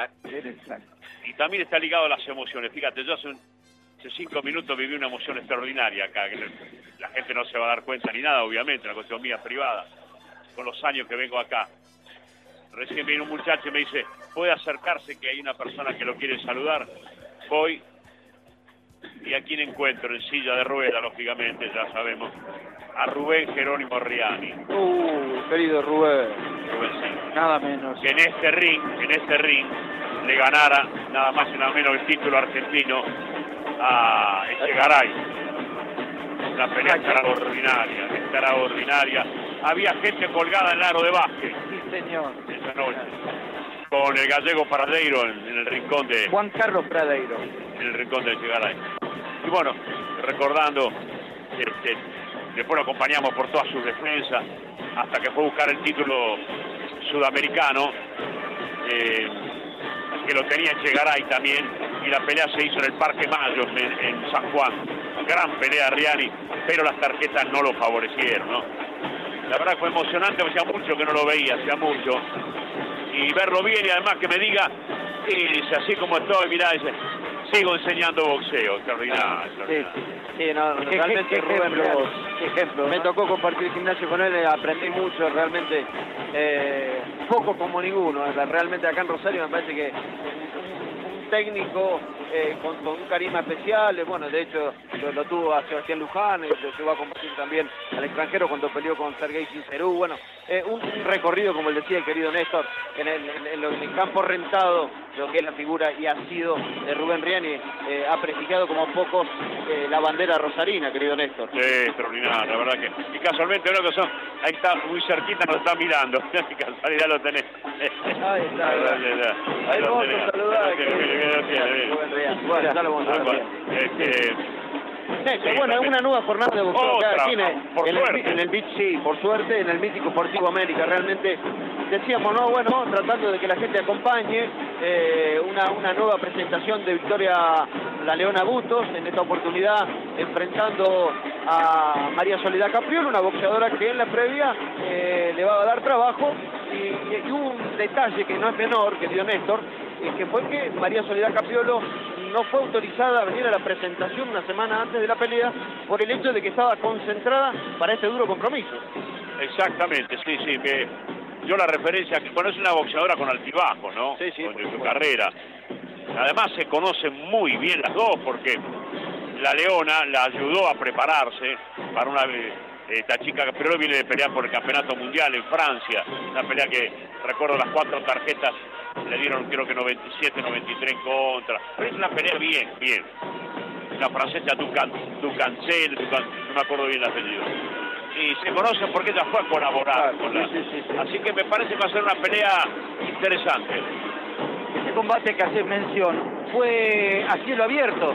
Y también está ligado a las emociones. Fíjate, yo hace, un- hace cinco minutos viví una emoción extraordinaria acá, que la gente no se va a dar cuenta ni nada, obviamente, una cuestión mía privada, con los años que vengo acá. Recién vino un muchacho y me dice, ¿puede acercarse que hay una persona que lo quiere saludar? Voy, y a quién encuentro, en silla de ruedas, lógicamente, ya sabemos, a Rubén Jerónimo Riani. Uh, querido Rubén. Rubén, Nada menos. que en este ring, en este ring, le ganara nada más y nada menos el título argentino a Echegaray. Una pelea extraordinaria, extraordinaria. Había gente colgada en el aro de básquet Sí, señor. esa noche, con el gallego Paradeiro en, en el rincón de Juan Carlos Pradeiro. en el rincón de Echegaray. Y bueno, recordando, este, después lo acompañamos por toda su defensa, hasta que fue a buscar el título sudamericano, eh, que lo tenía Echegaray también, y la pelea se hizo en el Parque Mayo, en, en San Juan. Gran pelea Riani, pero las tarjetas no lo favorecieron, ¿no? La verdad que fue emocionante, hacía mucho que no lo veía, hacía mucho. Y verlo bien y además que me diga, y dice, así como estoy, mirá, dice, sigo enseñando boxeo, extraordinario, Sí, extraordinario. sí, sí, no, Qué- realmente qué- qué Rubén, ejemplo, qué ejemplo, me ¿no? tocó compartir gimnasio con él, eh, aprendí mucho, realmente, eh, poco como ninguno, eh, realmente acá en Rosario me parece que un, un técnico eh, con, con un carisma especial, eh, bueno, de hecho lo, lo tuvo a Sebastián Luján, eh, lo llevó a compartir también al extranjero cuando peleó con Sergei Sincerú, bueno, eh, un, un recorrido, como le decía el querido Néstor, en el, en, en lo- en el campo rentado, lo que es la figura y ha sido de Rubén Riani, eh, ha prestigiado como pocos eh, la bandera rosarina, querido Néstor. Sí, extraordinario, la verdad que. Y casualmente creo que son, ahí está muy cerquita, nos está mirando. Casualidad lo tenés. Ahí está, ahí lo vamos tenés. a saludar. Lo tiene, lo tiene, lo tiene, bien. Rubén Riani. Bueno, ya lo vamos a Ah, ver. bueno, este, Néstor, Sí, bueno, es también. una nueva jornada de boxeo Otra, acá, aquí en el, por en el- suerte. en el beach, sí, por suerte, en el mítico Sportivo América. Realmente decíamos, no, bueno, tratando de que la gente acompañe eh, una, una nueva presentación de Victoria La Leona Bustos, en esta oportunidad enfrentando a María Soledad Capriolo, una boxeadora que en la previa eh, le va a dar trabajo. Y, y un detalle que no es menor, querido Néstor, es que fue que María Soledad Capriolo no fue autorizada a venir a la presentación una semana antes de la pelea por el hecho de que estaba concentrada para este duro compromiso. exactamente, sí, sí. Que yo la referencia, que bueno, es una boxeadora con altibajo, ¿no? Sí, sí, Con por su supuesto. carrera. Además se conocen muy bien las dos porque la Leona la ayudó a prepararse para una... Esta chica pero viene de pelear por el campeonato mundial en Francia, una pelea que recuerdo las cuatro tarjetas le dieron creo que noventa y siete, noventa y tres en contra, pero es una pelea bien, bien. Una francesa Ducan, Ducancel, Ducan, no me acuerdo bien el apellido. Y se conocen porque ella fue a colaborar Claro, con la... sí, sí, sí, sí. Así que me parece que va a ser una pelea interesante. Ese combate que haces mención fue a cielo abierto.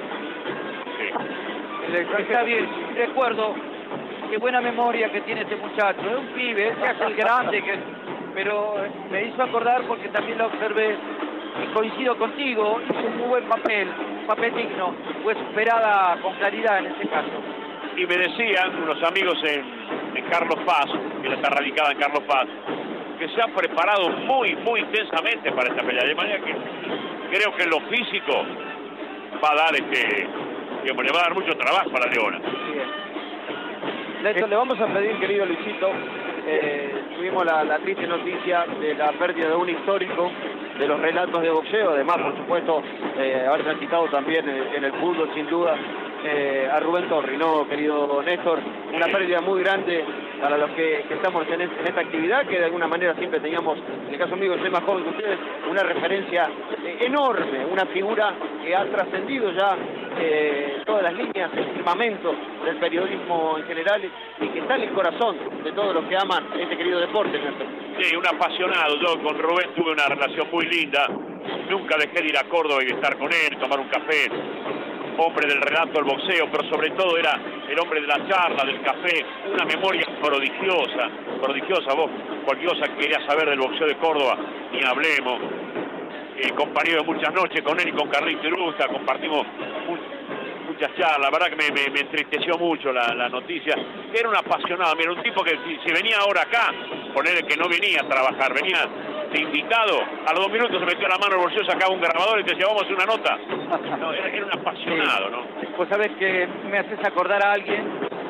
Sí. Está bien, recuerdo, qué buena memoria que tiene este muchacho. Es un pibe, se hace el grande, que, pero me hizo acordar porque también lo observé y coincido contigo, hizo un muy buen papel, un papel digno, fue superada con claridad en este caso. Y me decían unos amigos en, en Carlos Paz ella está radicada en Carlos Paz, que se ha preparado muy, muy intensamente para esta pelea. De manera que creo que en lo físico va a dar este, digamos, le va a dar mucho trabajo a la Leona. Néstor, le vamos a pedir, querido Luisito, eh, tuvimos la, la triste noticia de la pérdida de un histórico de los relatos de boxeo, además, por supuesto, eh, haber transitado también en, en el fútbol, sin duda, eh, a Rubén Torri, ¿no, querido Néstor? Una pérdida muy grande para los que, que estamos en, en esta actividad, que de alguna manera siempre teníamos, en el caso mío, soy más joven que ustedes, una referencia eh, enorme, una figura que ha trascendido ya eh, todas las líneas, el firmamento del periodismo en general, y que está en el corazón de todos los que aman este querido deporte, Néstor. Sí, un apasionado. Yo con Rubén tuve una relación muy linda. Nunca dejé de ir a Córdoba y de estar con él, tomar un café. Hombre del relato del boxeo, pero sobre todo era el hombre de la charla, del café. Una memoria prodigiosa, prodigiosa. Vos, cualquier cosa que querías saber del boxeo de Córdoba, ni hablemos. Eh, compañero de muchas noches con él y con Carlito Irusta, compartimos much, muchas charlas. La verdad que me, me, me entristeció mucho la, la noticia. Era un apasionado, mira, un tipo que si, si venía ahora acá, ponerle que no venía a trabajar, venía de invitado, a los dos minutos se metió la mano en el bolsillo, sacaba un grabador y te decía, vamos a hacer una nota. No, era, era un apasionado, ¿no? Pues sabes que me haces acordar a alguien,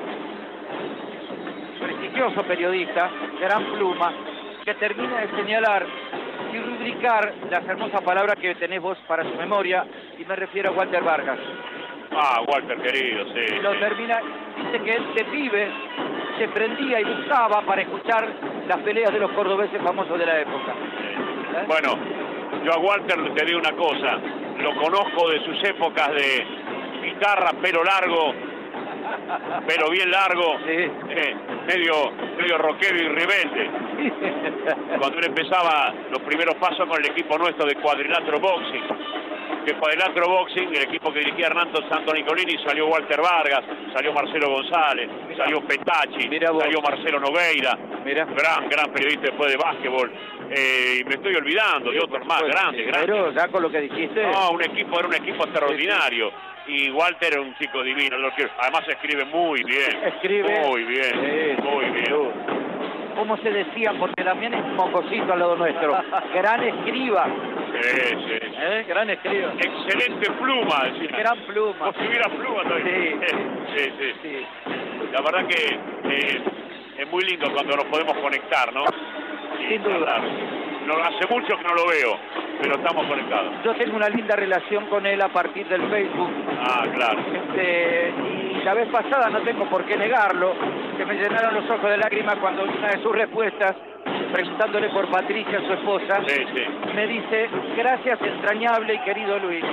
prestigioso periodista, gran pluma, que termina de señalar y rubricar las hermosas palabras que tenés vos para su memoria, y me refiero a Walter Vargas. Ah, Walter querido, sí. Lo sí. termina, dice que él de pibe se prendía y buscaba para escuchar las peleas de los cordobeses famosos de la época. ¿Eh? Bueno, yo a Walter te digo una cosa, lo conozco de sus épocas de guitarra, pelo largo, pelo bien largo, Sí. eh, medio, medio rockero y rebelde. Cuando él empezaba los primeros pasos con el equipo nuestro de Cuadrilátero Boxing, que Cuadrilátero Boxing, el equipo que dirigía Hernando Santo Nicolini, salió Walter Vargas, salió Marcelo González, Mirá. salió Petacci, salió Marcelo Nogueira, Mirá. gran gran periodista después de básquetbol, eh, y me estoy olvidando sí, de otros más pues, grandes, grandes. Pero ya con lo que dijiste. No, un equipo, era un equipo extraordinario. Y Walter era un chico divino, lo que, además escribe muy bien. Escribe. Muy bien, sí, muy bien. Como se decía, porque también es un mocosito al lado nuestro. Gran escriba. Sí, sí. ¿Eh? Gran escriba. Excelente pluma, decía. Gran pluma. O si hubiera pluma todavía. Sí. sí, sí, sí. La verdad que eh, es muy lindo cuando nos podemos conectar, ¿no? Sin duda. No, hace mucho que no lo veo, pero estamos conectados. Yo tengo una linda relación con él a partir del Facebook. Ah, claro. Este, y la vez pasada, no tengo por qué negarlo, que me llenaron los ojos de lágrimas cuando una de sus respuestas, preguntándole por Patricia, su esposa, sí, sí. me dice, gracias entrañable y querido Luis.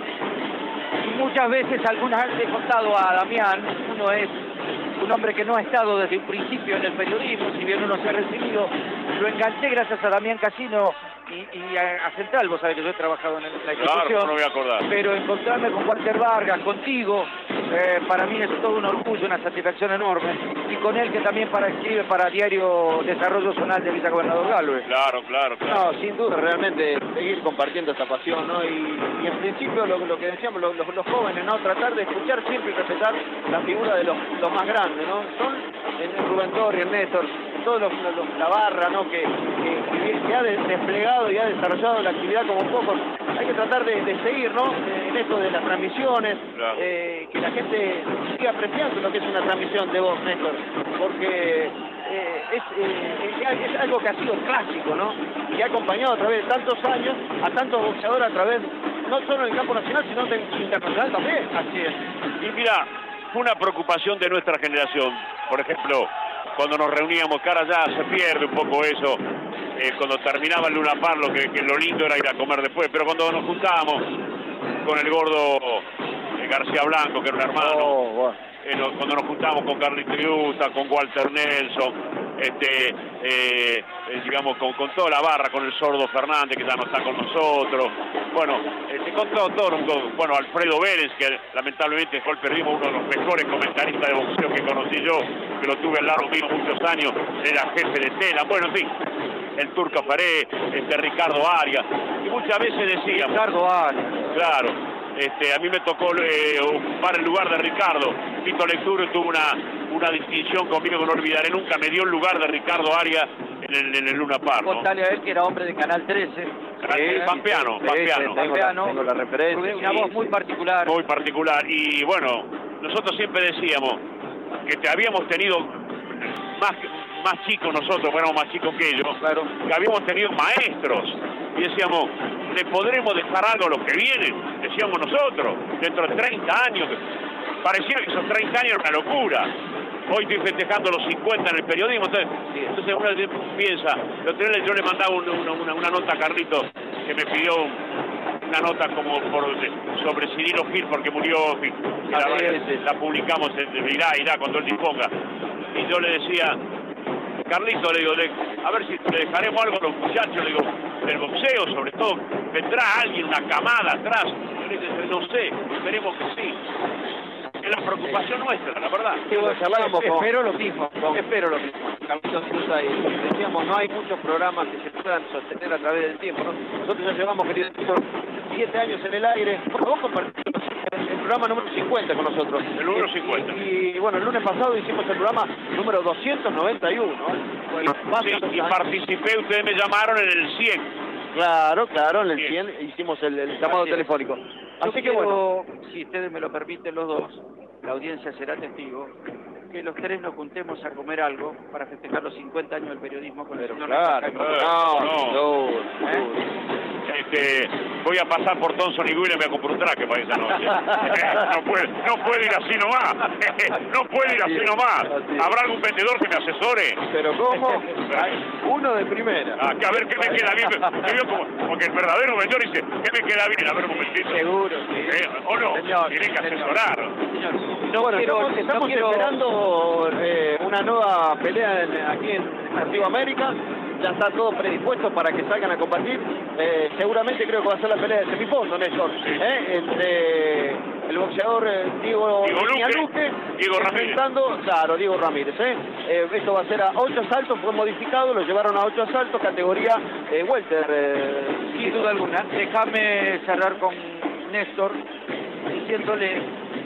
Y muchas veces, algunas le he contado a Damián, uno es un hombre que no ha estado desde un principio en el periodismo, si bien uno se ha recibido, lo enganché gracias a Damián Casino y, y a, a Central, vos sabés que yo he trabajado en la institución. Claro, no me voy a acordar. Pero encontrarme con Walter Vargas, contigo, eh, para mí es todo un orgullo, una satisfacción enorme. Y con él que también para escribe para Diario Desarrollo Zonal de Villa Gobernador Galvez. Claro, claro, claro. No, sin duda, realmente seguir compartiendo esta pasión, ¿no? Y, y en principio lo, lo que decíamos los, los, los jóvenes, ¿no? Tratar de escuchar siempre y respetar la figura de los, los más grandes, ¿no? Son el Rubén Torri, el Néstor, todos los, los, la barra, ¿no? Que, que, que ha desplegado y ha desarrollado la actividad como pocos. Hay que tratar de, de seguir, ¿no? En esto de las transmisiones, claro. eh, que la gente siga apreciando lo que es una transmisión de voz, Néstor, porque eh, es, eh, es algo que ha sido clásico, ¿no? Y ha acompañado a través de tantos años a tantos boxeadores a través, no solo en el campo nacional, sino en internacional también. Así es. Y mira, fue una preocupación de nuestra generación. Por ejemplo, cuando nos reuníamos, que ahora ya se pierde un poco eso, eh, cuando terminaba el Luna Par, lo que, que lo lindo era ir a comer después, pero cuando nos juntábamos con el gordo eh, García Blanco, que era un hermano, oh, bueno. eh, no, cuando nos juntábamos con Carlito Irusta, con Walter Nelson, este, eh, eh, digamos, con, con toda la barra, con el Sordo Fernández, que ya no está con nosotros, bueno, este, con todo, todo con, bueno, Alfredo Vélez, que lamentablemente después perdimos uno de los mejores comentaristas de boxeo que conocí yo, que lo tuve al lado mío muchos años, era jefe de tela, bueno, en fin, el Turco Pared, este Ricardo Arias, y muchas veces decíamos... Ricardo Arias. Claro. Este, a mí me tocó eh, ocupar el lugar de Ricardo. Tito Lecturo tuvo una, una distinción conmigo que no olvidaré nunca, me dio el lugar de Ricardo Arias en el, en el Luna Park, ¿no? Contale a él que era hombre de Canal trece. Sí, Pampeano, sí, Pampeano. sí, tengo la- tengo la referencia, Una sí. voz muy particular. Muy particular. Y bueno, nosotros siempre decíamos que te habíamos tenido más, más chicos nosotros, éramos más chicos que ellos, Claro. que habíamos tenido maestros. Y decíamos, ¿le podremos dejar algo a los que vienen? Decíamos nosotros, dentro de treinta años. Parecía que esos treinta años era una locura. Hoy estoy festejando los cincuenta en el periodismo, entonces, entonces uno piensa, lo tenés, yo le mandaba un- una, una, una nota a Carlitos que me pidió un- una nota como por, sobre Cirilo Gil porque murió Gil. Y la, Así es. la publicamos en Irá, Irá, cuando él disponga. Y yo le decía, Carlito, le digo, le- a ver si le dejaremos algo a los muchachos, le digo, del boxeo sobre todo, vendrá alguien, una camada atrás. Yo le dije, no sé, esperemos que sí. Es la preocupación nuestra, la verdad. Sí, bueno, charlábamos con- Espero lo mismo. Espero lo mismo. Carlitos Sousa, y decíamos, no hay muchos programas que se puedan sostener a través del tiempo, ¿no? Nosotros ya llevamos, querido director, siete años en el aire. Bueno, vos compartiste el, el programa número cincuenta con nosotros. El número Y- cincuenta. Y, y, bueno, el lunes pasado hicimos el programa número doscientos noventa y uno. Bueno, pasan sí, los y años. participé, ustedes me llamaron en el cien. Claro, claro, en el Bien. cien hicimos el, el llamado Así es. telefónico. Yo Así que bueno. quiero, si ustedes me lo permiten los dos, la audiencia será testigo, que los tres nos juntemos a comer algo para festejar los cincuenta años del periodismo con el Pero señor claro, Néstor Eh, no, no. no, ¿Eh? no. Este, voy a pasar por Thompson y William y me voy a comprar un traje para esa noche. no, puede, no puede ir así nomás. no puede ir así nomás. Así es. ¿Habrá algún vendedor que me asesore? Pero ¿cómo? Hay uno de primera. Ah, que a ver qué me queda bien. Que veo como- porque el verdadero vendedor dice, ¿qué me queda bien? A ver un momentito. Seguro, sí. Eh, ¿O no? Señor, Tiene que señor. asesorar. Señor, No, bueno, quiero- estamos, estamos no quiero- esperando eh, una nueva pelea en- aquí en Deportivo América. Ya está todo predispuesto para que salgan a combatir. Eh, seguramente creo que va a ser la pelea de semifondo, Néstor. ¿eh? Entre el boxeador eh, Diego, Diego Luque, Iñaluque, Diego Ramírez. enfrentando, claro, Diego Ramírez. ¿eh? Eh, esto va a ser a ocho asaltos, fue modificado, lo llevaron a ocho asaltos, categoría eh, welter. Eh, sin duda alguna. Déjame cerrar con Néstor diciéndole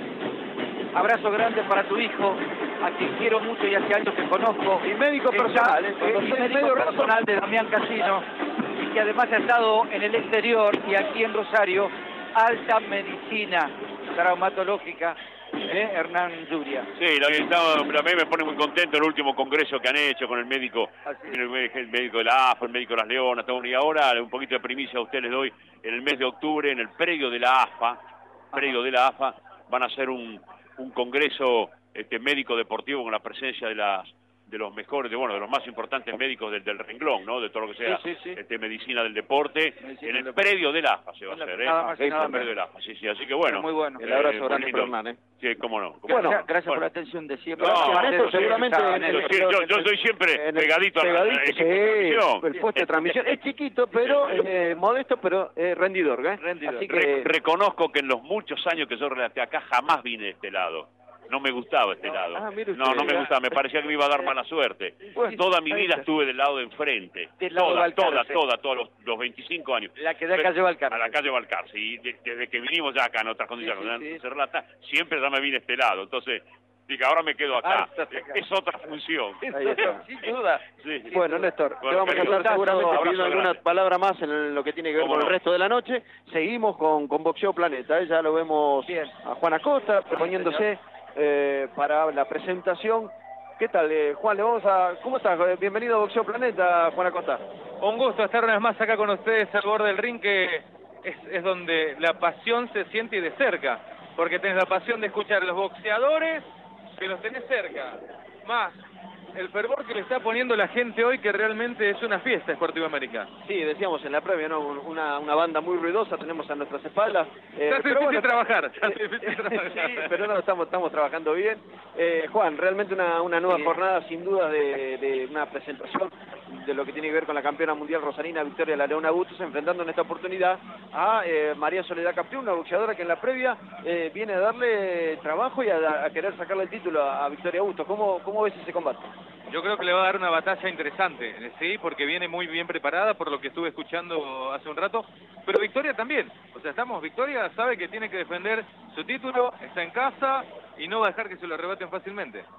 abrazo grande para tu hijo, a quien quiero mucho y hace años que conozco. Y médico Está- personal, ¿eh? Cuando y tenés médico medio rato- personal de Damián Casino, y que además ha estado en el exterior y aquí en Rosario, alta medicina traumatológica, ¿eh? Hernán Yuria. Sí, la que estaba, a mí me pone muy contento el último congreso que han hecho con el médico, Así es. el, médico- el médico de la A F A, el médico de las Leonas, todo, y ahora un poquito de primicia a ustedes les doy, en el mes de octubre, en el predio de la A F A, predio de la A F A, van a hacer un, un congreso este, médico deportivo con la presencia de las de los mejores, de bueno, de los más importantes médicos del, del renglón, ¿no? De todo lo que sea Sí, sí, sí. Este, medicina del deporte, Medicina en el del deporte. predio del A F A se va a hacer, ¿eh? Nada más y En nada el predio menos. del A F A, sí, sí, así que bueno. Muy bueno. El abrazo Eh, grande muy para lindo. Hernán, ¿eh? Sí, cómo no. cómo Bueno, no. gracias, gracias por Bueno. la atención de siempre. No, Gracias, no, Néstor, no, seguramente está, en el- Sí, yo, yo estoy siempre en el- pegadito a la pegadito, equipo sí, de transmisión. el puesto de transmisión es chiquito, pero eh, modesto, pero eh, rendidor, ¿eh? Rendidor. Así Re- que reconozco que en los muchos años que yo relaté acá jamás vine de este lado. No me gustaba este lado. Ah, mire no, usted. no me gustaba. Me parecía que me iba a dar mala suerte. Bueno, Toda mi ahí vida está. estuve del lado de enfrente. Del lado de Toda, Balcarce. toda, toda, todos los, los veinticinco años. La que da Pero- calle Balcarce. A la calle Balcarce. Y de- desde que vinimos ya acá en otras condiciones, sí, ¿no? sí. se relata, siempre ya me vine de este lado. Entonces, dije, ahora me quedo acá. Ah, está acá. Es otra función. Ahí está. Sin duda. Sí. Bueno, Néstor, te Bueno, vamos a querido, estar seguramente abrazo pidiendo alguna grande. palabra más en lo que tiene que ver ¿Cómo con el no? resto de la noche. Seguimos con, con Boxeo Planeta, ¿eh? Ya lo vemos Bien. a Juan Acosta proponiéndose eh, para la presentación. ¿Qué tal, eh, Juan? Le vamos a... ¿Cómo estás? Eh, Bienvenido a Boxeo Planeta, Juan Acosta. Un gusto estar una vez más acá con ustedes al borde del ring, que es, es donde la pasión se siente y de cerca, porque tenés la pasión de escuchar a los boxeadores, que los tenés cerca, más el fervor que le está poniendo la gente hoy, que realmente es una fiesta Sportivo América. Sí, decíamos en la previa, ¿no? Una, una banda muy ruidosa tenemos a nuestras espaldas. Eh, Se hace pero difícil bueno, trabajar, se hace eh, difícil trabajar. Sí, pero no, estamos, estamos trabajando bien. Eh, Juan, realmente una, una nueva Sí. jornada, sin duda, de, de una presentación de lo que tiene que ver con la campeona mundial rosarina Victoria La Leona Bustos, enfrentando en esta oportunidad a eh, María Soledad Capriú, una boxeadora que en la previa eh, viene a darle trabajo y a, a querer sacarle el título a, a Victoria Bustos. ¿Cómo, ¿Cómo ves ese combate? Yo creo que le va a dar una batalla interesante, sí, porque viene muy bien preparada por lo que estuve escuchando hace un rato, pero Victoria también, o sea, estamos, Victoria sabe que tiene que defender su título, está en casa y no va a dejar que se lo arrebaten fácilmente.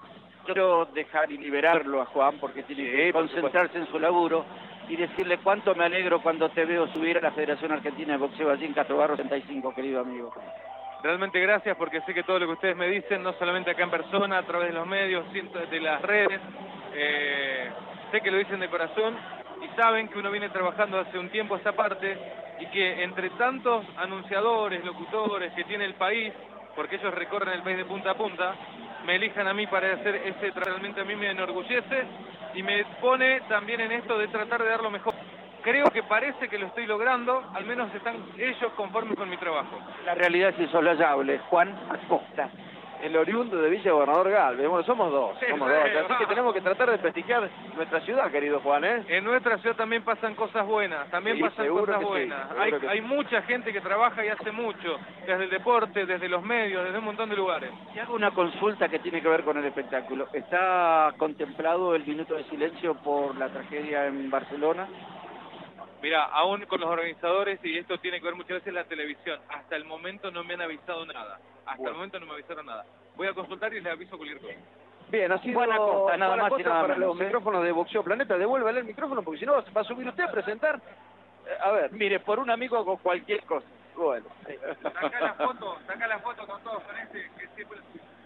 quiero dejar y liberarlo a Juan porque tiene sí, que concentrarse en su laburo y decirle cuánto me alegro cuando te veo subir a la Federación Argentina de Boxeo allí en Castro Barros setenta y cinco, querido amigo. Realmente gracias, porque sé que todo lo que ustedes me dicen, no solamente acá en persona, a través de los medios, de las redes, eh, sé que lo dicen de corazón y saben que uno viene trabajando hace un tiempo esa parte y que entre tantos anunciadores, locutores que tiene el país, porque ellos recorren el país de punta a punta, me elijan a mí para hacer ese, realmente a mí me enorgullece y me pone también en esto de tratar de dar lo mejor. Creo que parece que lo estoy logrando, al menos están ellos conformes con mi trabajo. La realidad es insoslayable. Juan Acosta, el oriundo de Villa Gobernador Galvez. Bueno, somos dos, somos dos. Así que tenemos que tratar de prestigiar nuestra ciudad, querido Juan, ¿eh? En nuestra ciudad también pasan cosas buenas, también sí, pasan cosas buenas. Sí, hay, que... hay mucha gente que trabaja y hace mucho, desde el deporte, desde los medios, desde un montón de lugares. Y hago una consulta que tiene que ver con el espectáculo. ¿Está contemplado el minuto de silencio por la tragedia en Barcelona? Mira, aún con los organizadores, y esto tiene que ver muchas veces la televisión, hasta el momento no me han avisado nada. Hasta bueno. el momento no me avisaron nada. Voy a consultar y les aviso cualquier cosa. Bien, así buena cosa, nada más y nada para menos, los ¿eh? micrófonos de Boxeo Planeta. Devuélvale el micrófono porque si no va a subir usted a presentar. Eh, a ver. Mire, por un amigo con cualquier cosa. Bueno. Saca la foto, saca la foto con todos con ese que siempre...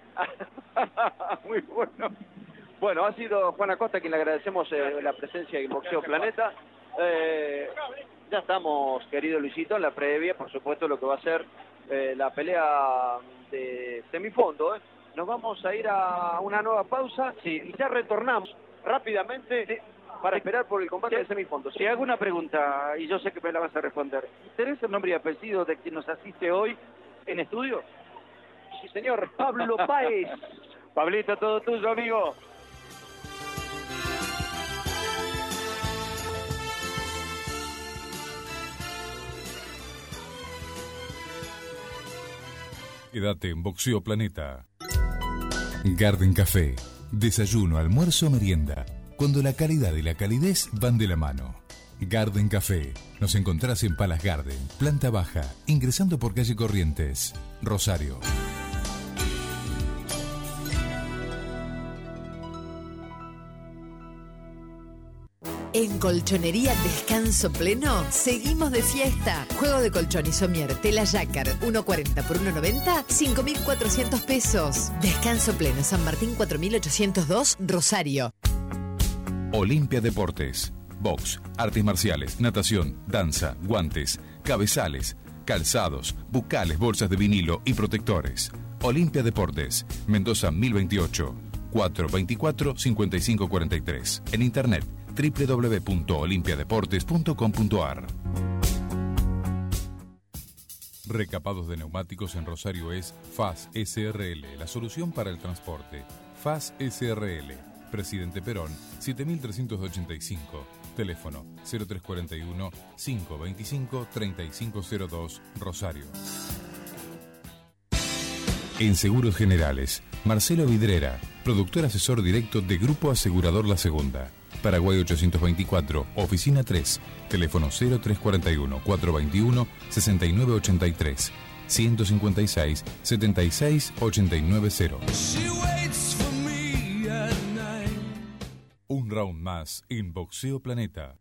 Muy bueno. Bueno, ha sido Juan Acosta quien le agradecemos eh, la presencia en Boxeo Planeta. Eh, ya estamos, querido Luisito, en la previa, por supuesto, lo que va a ser eh, la pelea de semifondo. ¿eh? Nos vamos a ir a una nueva pausa sí. y ya retornamos rápidamente sí. para esperar por el combate sí. de semifondo. Te sí. hago una pregunta y yo sé que me la vas a responder. ¿Tenés el nombre y apellido de quien nos asiste hoy en estudio? Sí, señor, Pablo Páez. Pablito, todo tuyo, amigo. Quédate en Boxeo Planeta. Garden Café. Desayuno, almuerzo, merienda. Cuando la calidad y la calidez van de la mano. Garden Café. Nos encontrás en Palace Garden, planta baja, ingresando por calle Corrientes, Rosario. En Colchonería Descanso Pleno, seguimos de fiesta. Juego de colchón y somier, tela Jacquard, uno cuarenta por uno noventa, cinco mil cuatrocientos pesos. Descanso Pleno, San Martín cuatro mil ochocientos dos, Rosario. Olimpia Deportes. Box, artes marciales, natación, danza, guantes, cabezales, calzados, bucales, bolsas de vinilo y protectores. Olimpia Deportes, Mendoza mil veintiocho, cuatro veinticuatro, cincuenta y cinco cuarenta y tres. En internet doble u doble u doble u punto olimpia deportes punto com punto a r. Recapados de neumáticos en Rosario es F A S S R L, la solución para el transporte. F A S S R L, Presidente Perón, siete mil trescientos ochenta y cinco. Teléfono cero tres cuarenta y uno, cinco veinticinco, treinta y cinco cero dos, Rosario. En Seguros Generales, Marcelo Vidrera, productor asesor directo de Grupo Asegurador La Segunda. Paraguay ochocientos veinticuatro, Oficina tres, teléfono cero tres cuarenta y uno, cuatrocientos veintiuno, sesenta y nueve ochenta y tres, ciento cincuenta y seis, setenta y seis, ochenta y nueve cero. Un round más en Boxeo Planeta.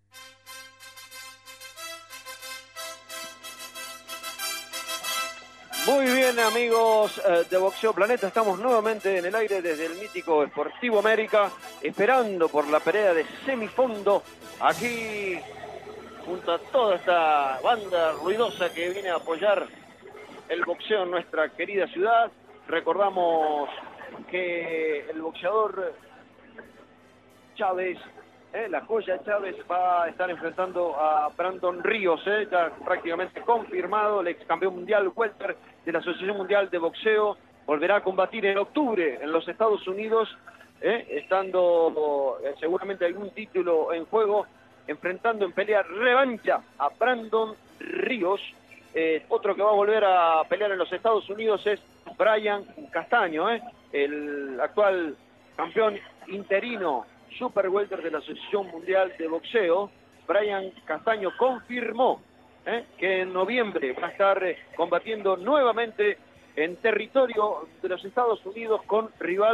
Muy bien, amigos eh, de Boxeo Planeta, estamos nuevamente en el aire desde el mítico Sportivo América, esperando por la pelea de semifondo, aquí junto a toda esta banda ruidosa que viene a apoyar el boxeo en nuestra querida ciudad. Recordamos que el boxeador Chávez, eh, la joya Chávez, va a estar enfrentando a Brandon Ríos, eh, ya prácticamente confirmado, el ex campeón mundial welter de la Asociación Mundial de Boxeo, volverá a combatir en octubre en los Estados Unidos, eh, estando eh, seguramente algún título en juego, enfrentando en pelea revancha a Brandon Ríos. Eh, otro que va a volver a pelear en los Estados Unidos es Brian Castaño, eh, el actual campeón interino super welter de la Asociación Mundial de Boxeo. Brian Castaño confirmó ¿Eh? que en noviembre va a estar eh, combatiendo nuevamente en territorio de los Estados Unidos con rival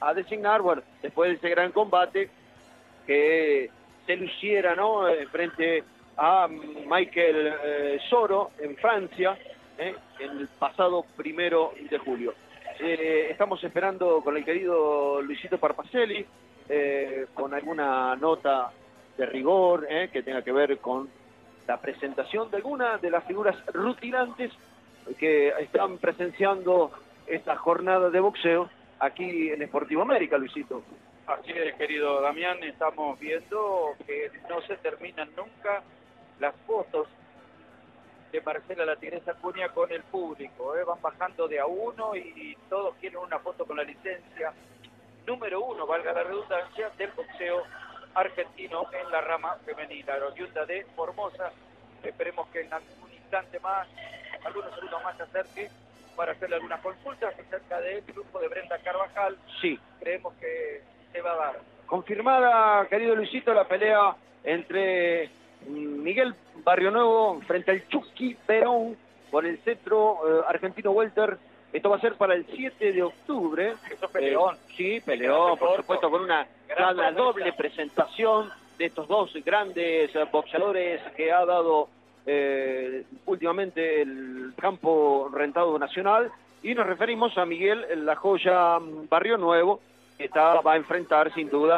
a designar, bueno, después de ese gran combate, que se luciera, ¿no?, eh, frente a Michael eh, Soro en Francia, eh, en el pasado primero de julio. Eh, estamos esperando con el querido Luisito Parpacelli, eh, con alguna nota de rigor, eh, que tenga que ver con la presentación de alguna de las figuras rutilantes que están presenciando esta jornada de boxeo aquí en Sportivo América, Luisito. Así es, querido Damián, estamos viendo que no se terminan nunca las fotos de Marcela la Tigresa Acuña con el público, ¿eh? Van bajando de a uno y todos quieren una foto con la licencia número uno, valga la redundancia, del boxeo argentino en la rama femenina, la oriunda de Formosa. Esperemos que en algún instante más, algunos segundos más se acerque para hacerle algunas consultas acerca del grupo de Brenda Carvajal. Sí. Creemos que se va a dar. Confirmada, querido Luisito, la pelea entre Miguel Barrionuevo frente al Chucky Perón por el cetro eh, argentino welter. Esto va a ser para el siete de octubre. Eso es peleón. Eh, sí, peleón, por supuesto, con una, una doble presentación de estos dos grandes boxeadores que ha dado eh, últimamente el campo rentado nacional. Y nos referimos a Miguel La Joya Barrionuevo, que está, va a enfrentar sin duda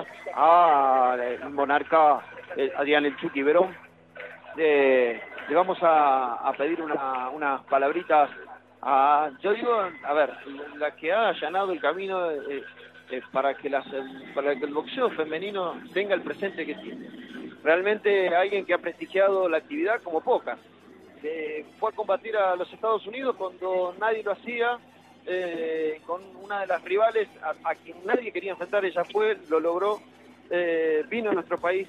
al monarca eh, Adrián el Chucky Verón. Eh, le vamos a, a pedir una, unas palabritas a, yo digo, a ver, la que ha allanado el camino eh, eh, para que las para que el boxeo femenino tenga el presente que tiene. Realmente alguien que ha prestigiado la actividad como pocas. Eh, fue a combatir a los Estados Unidos cuando nadie lo hacía, eh, con una de las rivales a, a quien nadie quería enfrentar, ella fue, lo logró, eh, vino a nuestro país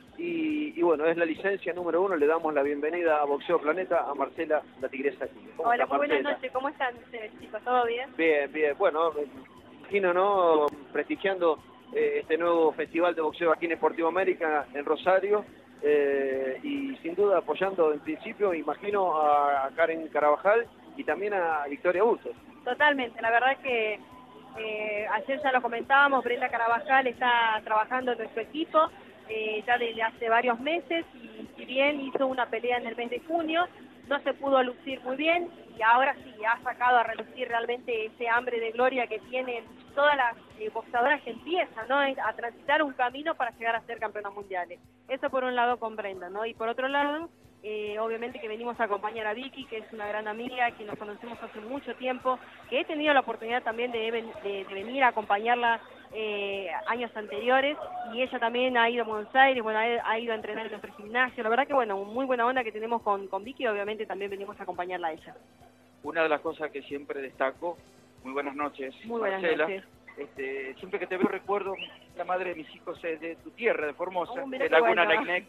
y, y bueno, es la licencia número uno. Le damos la bienvenida a Boxeo Planeta a Marcela la Tigresa Acuña. Hola, muy buenas noches, ¿cómo están ustedes, chicos? ¿Todo bien? Bien, bien, bueno, imagino, ¿no?, prestigiando eh, este nuevo festival de boxeo aquí en Sportivo América, en Rosario, eh, y sin duda apoyando en principio, imagino, a, a Karen Carvajal y también a Victoria Bustos. Totalmente, la verdad que eh, ayer ya lo comentábamos, Brenda Carvajal está trabajando en nuestro equipo eh, ya desde hace varios meses, y si bien hizo una pelea en el mes de junio, no se pudo lucir muy bien, y ahora sí ha sacado a relucir realmente ese hambre de gloria que tienen todas las eh, boxeadoras que empiezan, ¿no?, a transitar un camino para llegar a ser campeonas mundiales. Eso por un lado con Brenda, ¿no? Y por otro lado, eh, obviamente que venimos a acompañar a Vicky, que es una gran amiga, que nos conocemos hace mucho tiempo, que he tenido la oportunidad también de, de, de venir a acompañarla eh, años anteriores, y ella también ha ido a Buenos Aires, bueno, ha, ha ido a entrenar en nuestro gimnasio. La verdad que, bueno, muy buena onda que tenemos con, con Vicky, y obviamente también venimos a acompañarla a ella. Una de las cosas que siempre destaco, muy buenas noches, muy buenas Marcela. noches. Este, siempre que te veo recuerdo la madre de mis hijos es de tu tierra, de Formosa, oh, de Laguna bueno. Lainec.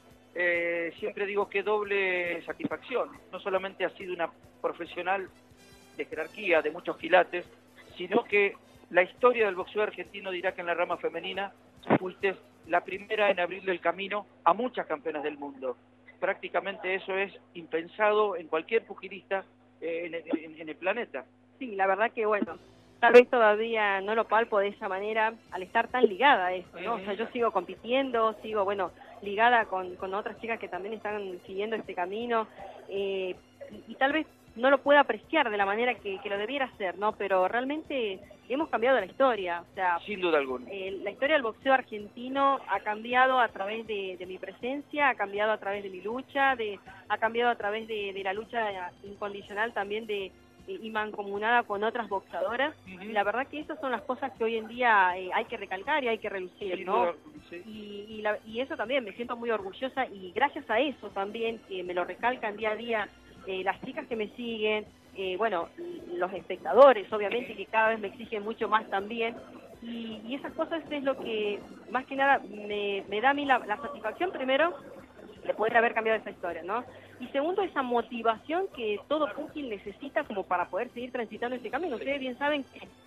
Eh, siempre digo que doble satisfacción. No solamente has sido una profesional de jerarquía, de muchos quilates, sino que la historia del boxeo argentino dirá que en la rama femenina fuiste la primera en abrirle el camino a muchas campeonas del mundo. Prácticamente eso es impensado en cualquier pugilista eh, en, en, en el planeta. Sí, la verdad que, bueno, tal vez todavía no lo palpo de esa manera al estar tan ligada a esto, ¿no? O sea, yo sigo compitiendo, sigo, bueno, ligada con, con otras chicas que también están siguiendo este camino, eh, y, y tal vez no lo pueda apreciar de la manera que, que lo debiera hacer, ¿no? Pero realmente hemos cambiado la historia, o sea, sin duda alguna. Eh, la historia del boxeo argentino ha cambiado a través de, de mi presencia, ha cambiado a través de mi lucha, de, ha cambiado a través de, de la lucha incondicional también de y mancomunada con otras boxeadoras. Uh-huh. Y la verdad que esas son las cosas que hoy en día eh, hay que recalcar y hay que relucir, sí, ¿no? Sí. Y, y, la, y eso también, me siento muy orgullosa, y gracias a eso también, que me lo recalcan día a día eh, las chicas que me siguen, eh, bueno, los espectadores, obviamente, que cada vez me exigen mucho más también. Y, y esas cosas es lo que, más que nada, me, me da a mí la, la satisfacción, primero, de poder haber cambiado esa historia, ¿no? Y segundo, esa motivación que todo pugil necesita como para poder seguir transitando este camino. Ustedes bien saben que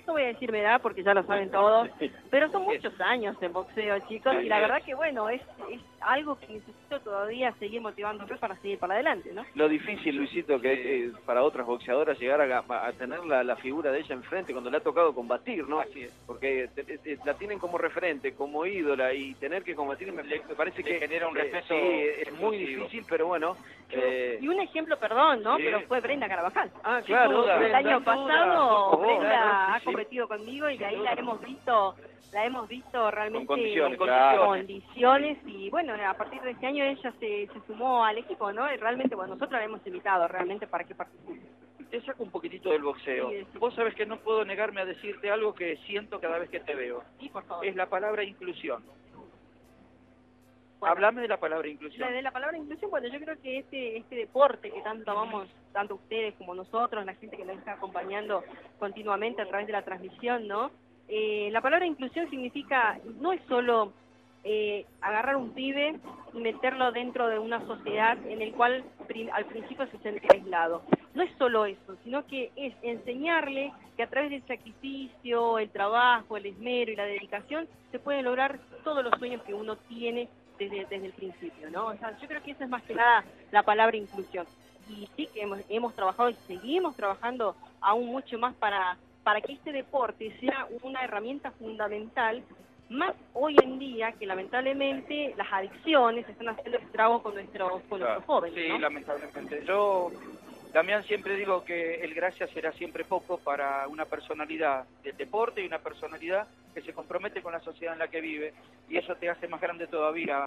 no voy a decir mi edad porque ya lo saben todos, pero son muchos años en boxeo, chicos, y la verdad que, bueno, es, es algo que necesito todavía seguir motivándome para seguir para adelante, ¿no? Lo difícil, Luisito, que es para otras boxeadoras llegar a, a tener la, la figura de ella enfrente cuando le ha tocado combatir, ¿no? Así es. Porque te, te, la tienen como referente, como ídola, y tener que combatir me, me parece que genera un respeto. Eh, sí, es muy difícil, pero bueno. Eh... Y un ejemplo, perdón, ¿no? Sí. Pero fue Brenda Carabajal. Ah, claro. El Brenda, año pasado duda. Brenda Claro, sí, ha competido conmigo y de ahí la hemos visto, la hemos visto realmente con condiciones, con claro. condiciones y bueno, a partir de este año ella se, se sumó al equipo, ¿no? Y realmente, bueno, nosotros la hemos invitado realmente para que participe. Te saco un poquitito del boxeo. Sí, sí. Vos sabés que no puedo negarme a decirte algo que siento cada vez que te veo. Sí, por favor. Es la palabra inclusión. Bueno, Hablame de la palabra inclusión. de la palabra inclusión, bueno, yo creo que este este deporte que tanto amamos, tanto ustedes como nosotros, la gente que nos está acompañando continuamente a través de la transmisión, ¿no? Eh, la palabra inclusión significa, no es solo eh, agarrar un pibe y meterlo dentro de una sociedad en el cual prim, al principio se siente aislado. No es solo eso, sino que es enseñarle que a través del sacrificio, el trabajo, el esmero y la dedicación se pueden lograr todos los sueños que uno tiene desde, desde el principio, ¿no? O sea, yo creo que esa es más que nada la palabra inclusión. Y sí que hemos, hemos trabajado y seguimos trabajando aún mucho más para, para que este deporte sea una herramienta fundamental, más hoy en día que lamentablemente las adicciones están haciendo estragos con nuestros, con Claro. nuestros jóvenes, Sí, ¿no? lamentablemente. Yo, Damián, siempre digo que el gracias será siempre poco para una personalidad del deporte y una personalidad que se compromete con la sociedad en la que vive, y eso te hace más grande todavía.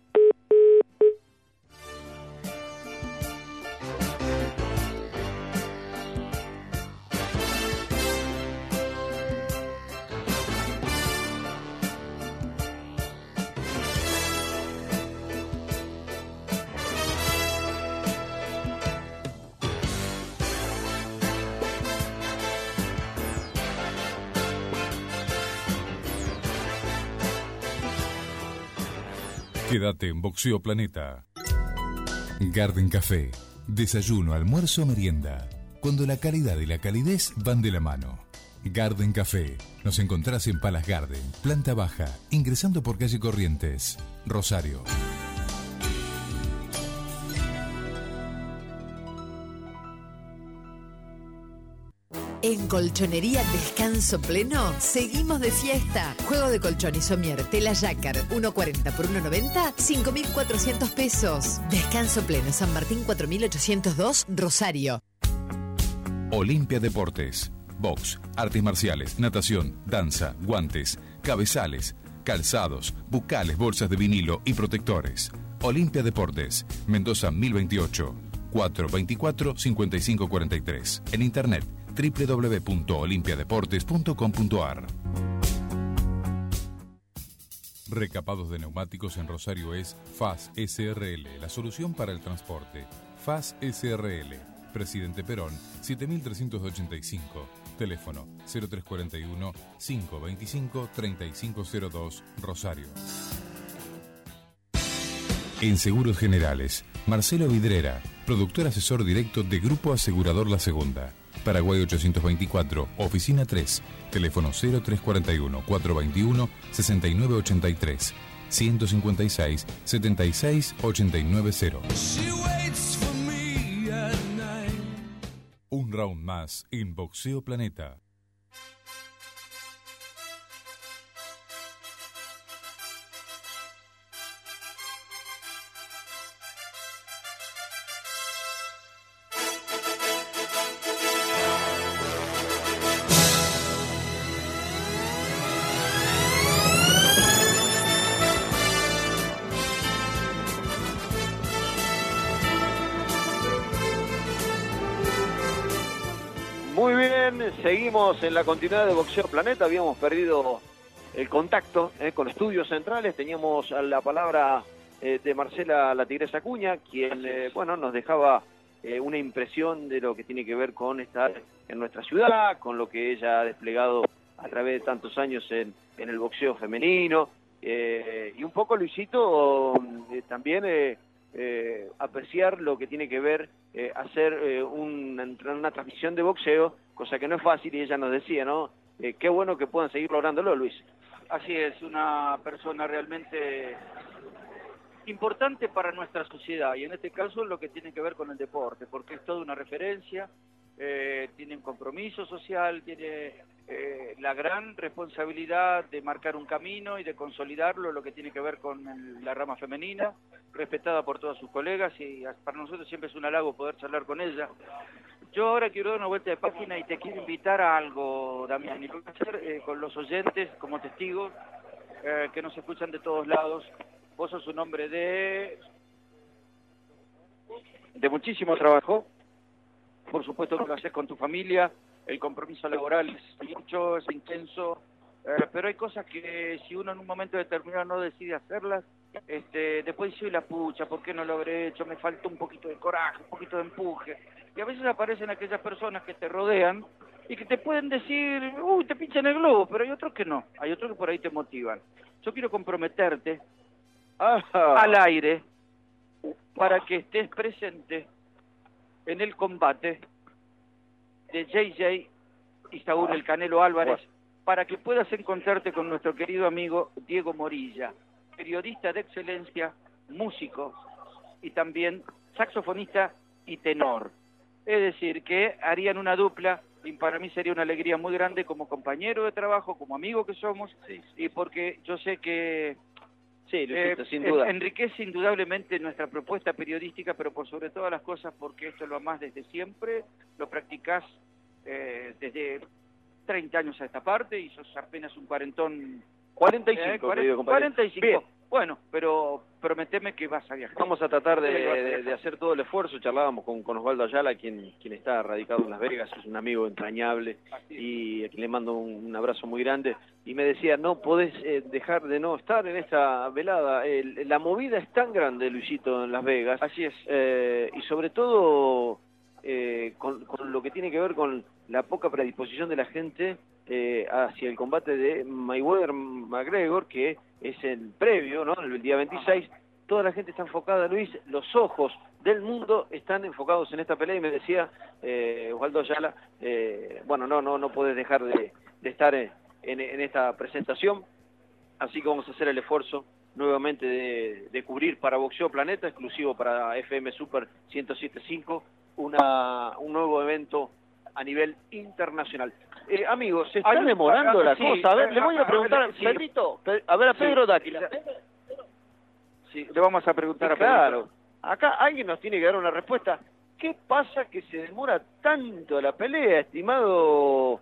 Quédate en Boxeo Planeta. Garden Café. Desayuno, almuerzo, merienda. Cuando la calidad y la calidez van de la mano. Garden Café. Nos encontrás en Palace Garden, planta baja, ingresando por calle Corrientes, Rosario. En Colchonería Descanso Pleno, seguimos de fiesta. Juego de colchón y somier, tela Jacquard, uno cuarenta por uno noventa, cinco mil cuatrocientos pesos. Descanso Pleno, San Martín cuatro mil ochocientos dos, Rosario. Olimpia Deportes. Box, artes marciales, natación, danza, guantes, cabezales, calzados, bucales, bolsas de vinilo y protectores. Olimpia Deportes, Mendoza mil veintiocho, cuatro veinticuatro, cincuenta y cinco cuarenta y tres. En internet doble u doble u doble u punto olimpia deportes punto com punto a r. Recapados de neumáticos en Rosario es F A S S R L, la solución para el transporte. F A S S R L, Presidente Perón, siete mil trescientos ochenta y cinco. Teléfono cero tres cuarenta y uno, cinco veinticinco, treinta y cinco cero dos, Rosario. En Seguros Generales, Marcelo Vidrera, productor asesor directo de Grupo Asegurador La Segunda. Paraguay ochocientos veinticuatro, Oficina tres, teléfono cero tres cuarenta y uno, cuatrocientos veintiuno, sesenta y nueve ochenta y tres, ciento cincuenta y seis, setenta y seis, ochenta y nueve cero. Un round más en Boxeo Planeta. Muy bien, seguimos en la continuidad de Boxeo Planeta. Habíamos perdido el contacto eh, con Estudios Centrales. Teníamos la palabra eh, de Marcela La Tigresa Acuña, quien eh, bueno, nos dejaba eh, una impresión de lo que tiene que ver con estar en nuestra ciudad, con lo que ella ha desplegado a través de tantos años en, en el boxeo femenino. Eh, y un poco, Luisito, eh, también... Eh, Eh, apreciar lo que tiene que ver eh, hacer eh, un, una transmisión de boxeo, cosa que no es fácil, y ella nos decía, ¿no? eh, qué bueno que puedan seguir lográndolo, Luis. Así es, una persona realmente importante para nuestra sociedad, y en este caso lo que tiene que ver con el deporte, porque es toda una referencia, eh, tiene un compromiso social, tiene eh, la gran responsabilidad de marcar un camino y de consolidarlo, lo que tiene que ver con el, la rama femenina, respetada por todas sus colegas, y para nosotros siempre es un halago poder charlar con ella. Yo ahora quiero dar una vuelta de página y te quiero invitar a algo, Damián, y lo voy a hacer eh, con los oyentes como testigos eh, que nos escuchan de todos lados. Vos sos un hombre de de muchísimo trabajo, por supuesto que lo haces con tu familia, el compromiso laboral es mucho, es intenso, eh, pero hay cosas que si uno en un momento determinado no decide hacerlas, este, después dice, la pucha, ¿por qué no lo habré hecho? Me faltó un poquito de coraje, un poquito de empuje. Y a veces aparecen aquellas personas que te rodean y que te pueden decir, uy, te pinchan el globo, pero hay otros que no, hay otros que por ahí te motivan. Yo quiero comprometerte Ajá. al aire para que estés presente en el combate de J J y Saúl El Canelo Álvarez, para que puedas encontrarte con nuestro querido amigo Diego Morilla, periodista de excelencia, músico y también saxofonista y tenor. Es decir, que harían una dupla y para mí sería una alegría muy grande como compañero de trabajo, como amigo que somos, Sí. y porque yo sé que Sí, Luisito, eh, sin duda. enriquece indudablemente nuestra propuesta periodística, pero por sobre todas las cosas porque esto lo amás desde siempre, lo practicás eh, desde treinta años a esta parte y sos apenas un cuarentón. cuarenta y cinco, eh, cuarenta, querido compañero. cuarenta y cinco. Bien. Bueno, pero prometeme que vas a viajar. Vamos a tratar de, Sí, lo vas a de- viajar. de hacer todo el esfuerzo. Charlábamos con, con Osvaldo Ayala, quien, quien está radicado en Las Vegas, es un amigo entrañable y a quien le mando un, un abrazo muy grande. Y me decía, no podés eh, dejar de no estar en esta velada. El- la movida es tan grande, Luisito, en Las Vegas. Así es. Eh, y sobre todo eh, con, con lo que tiene que ver con la poca predisposición de la gente eh, hacia el combate de Mayweather-McGregor, que es el previo, ¿no? El día veintiséis. Toda la gente está enfocada, Luis, los ojos del mundo están enfocados en esta pelea, y me decía eh, Osvaldo Ayala, eh, bueno, no no no podés dejar de, de estar en, en, en esta presentación, así que vamos a hacer el esfuerzo nuevamente de, de cubrir para Boxeo Planeta, exclusivo para F M Super ciento siete punto cinco, una un nuevo evento a nivel internacional. Eh, amigos, se está Hay un- demorando la sí, cosa. A ver, eh, le voy a a- a- preguntar, sí. Pedrito, Pe- a ver a Pedro Sí. Dáquila. Sí, le vamos a preguntar Sí, a Pedro. claro. Acá alguien nos tiene que dar una respuesta. ¿Qué pasa que se demora tanto la pelea, estimado,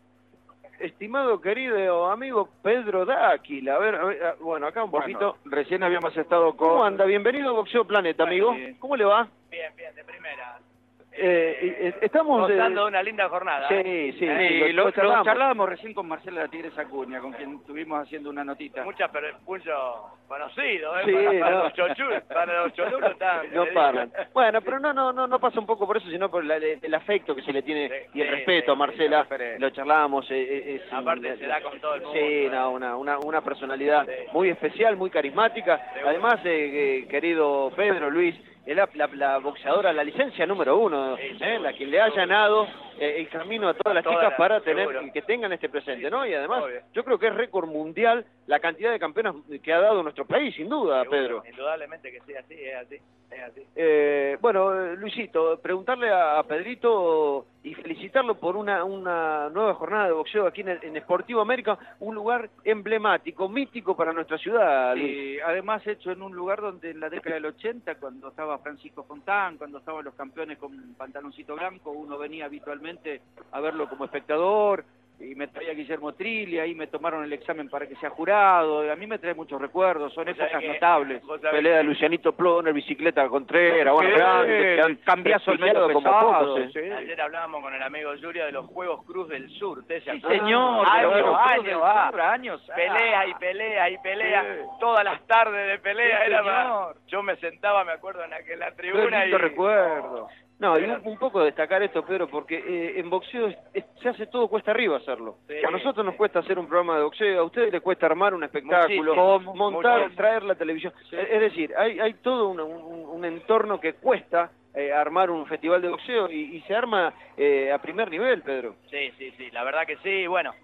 estimado querido amigo Pedro Dáquila? A ver, a ver, a- bueno, acá un Bueno, poquito. recién habíamos estado con... ¿Cómo anda? Bienvenido a Boxeo Planeta, amigo. Bueno, bien. ¿Cómo le va? Bien, bien, de primera. Eh, eh, estamos... de- Gozando de una linda jornada. Sí, ¿eh? sí, Sí, sí, lo, lo lo charlamos. charlábamos recién con Marcela La Tigresa Acuña, con quien estuvimos haciendo una notita. Muchas, pero mucho conocido, ¿eh? Sí, para, para no. los chochur, para los choluros están. No paran. Bueno, pero no no no no pasa un poco por eso, sino por la- el, el afecto que se le tiene Sí, y el sí, respeto sí, a Marcela. sí, sí. Lo charlábamos. eh, eh, es, Aparte un- se da con todo el mundo. Sí, ¿eh? no, una, una, una personalidad Sí. muy especial, muy carismática. Seguro. Además, eh, eh, querido Pedro, Luis, es la, la, la boxeadora, la licencia número uno, Sí, eh, seguro, la que le ha seguro. allanado eh, el camino a todas las Todas chicas las- para tener seguro. que tengan este presente, Sí, ¿no? Y además, obvio. yo creo que es récord mundial la cantidad de campeonas que ha dado nuestro país, sin duda, Seguro, Pedro. Indudablemente que sí, así, es así, es así. Eh, bueno, eh, Luisito, preguntarle a, a Pedrito y felicitarlo por una, una nueva jornada de boxeo aquí en, el- en Sportivo América, un lugar emblemático, mítico para nuestra ciudad, Luis. Y además hecho en un lugar donde en la década del ochenta, cuando estaba Francisco Fontán, cuando estaban los campeones con pantaloncito blanco, uno venía habitualmente a verlo como espectador, y me traía Guillermo Trilli, ahí me tomaron el examen para que sea jurado, a mí me trae muchos recuerdos, son Vos sabés épocas que- notables. vos sabés Pelea de que- Lucianito Ploner, bicicleta Contreras, bueno, Sí, grandes, que han cambiazo al medio prestigiado como pesado, pocos, eh. sí. Ayer hablábamos con el amigo Yuria de los Juegos Cruz del Sur, ¿usted se Sí, acuerda? señor, años, de los Juegos Cruz años, del ah. Sur, años, ah. Pelea y pelea y pelea, Sí. todas las tardes de pelea, Sí, era más- señor. yo me sentaba, me acuerdo, en aquella Qué tribuna lindo y... recuerdo. No, y un, un poco destacar esto, Pedro, porque eh, en boxeo es- es- se hace todo cuesta arriba hacerlo. Sí, a nosotros nos sí. cuesta hacer un programa de boxeo, a ustedes les cuesta armar un espectáculo, Muchísimo, montar, muchísimo. traer la televisión. Es es decir, hay, hay todo un, un- un entorno que cuesta eh, armar un festival de boxeo y, y se arma eh, a primer nivel, Pedro. Sí, sí, sí, la verdad que sí, bueno,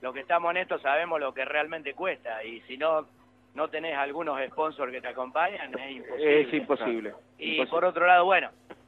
los que estamos en esto sabemos lo que realmente cuesta, y si no no tenés algunos sponsors que te acompañan, es imposible. Es imposible. Y imposible. por otro lado, bueno,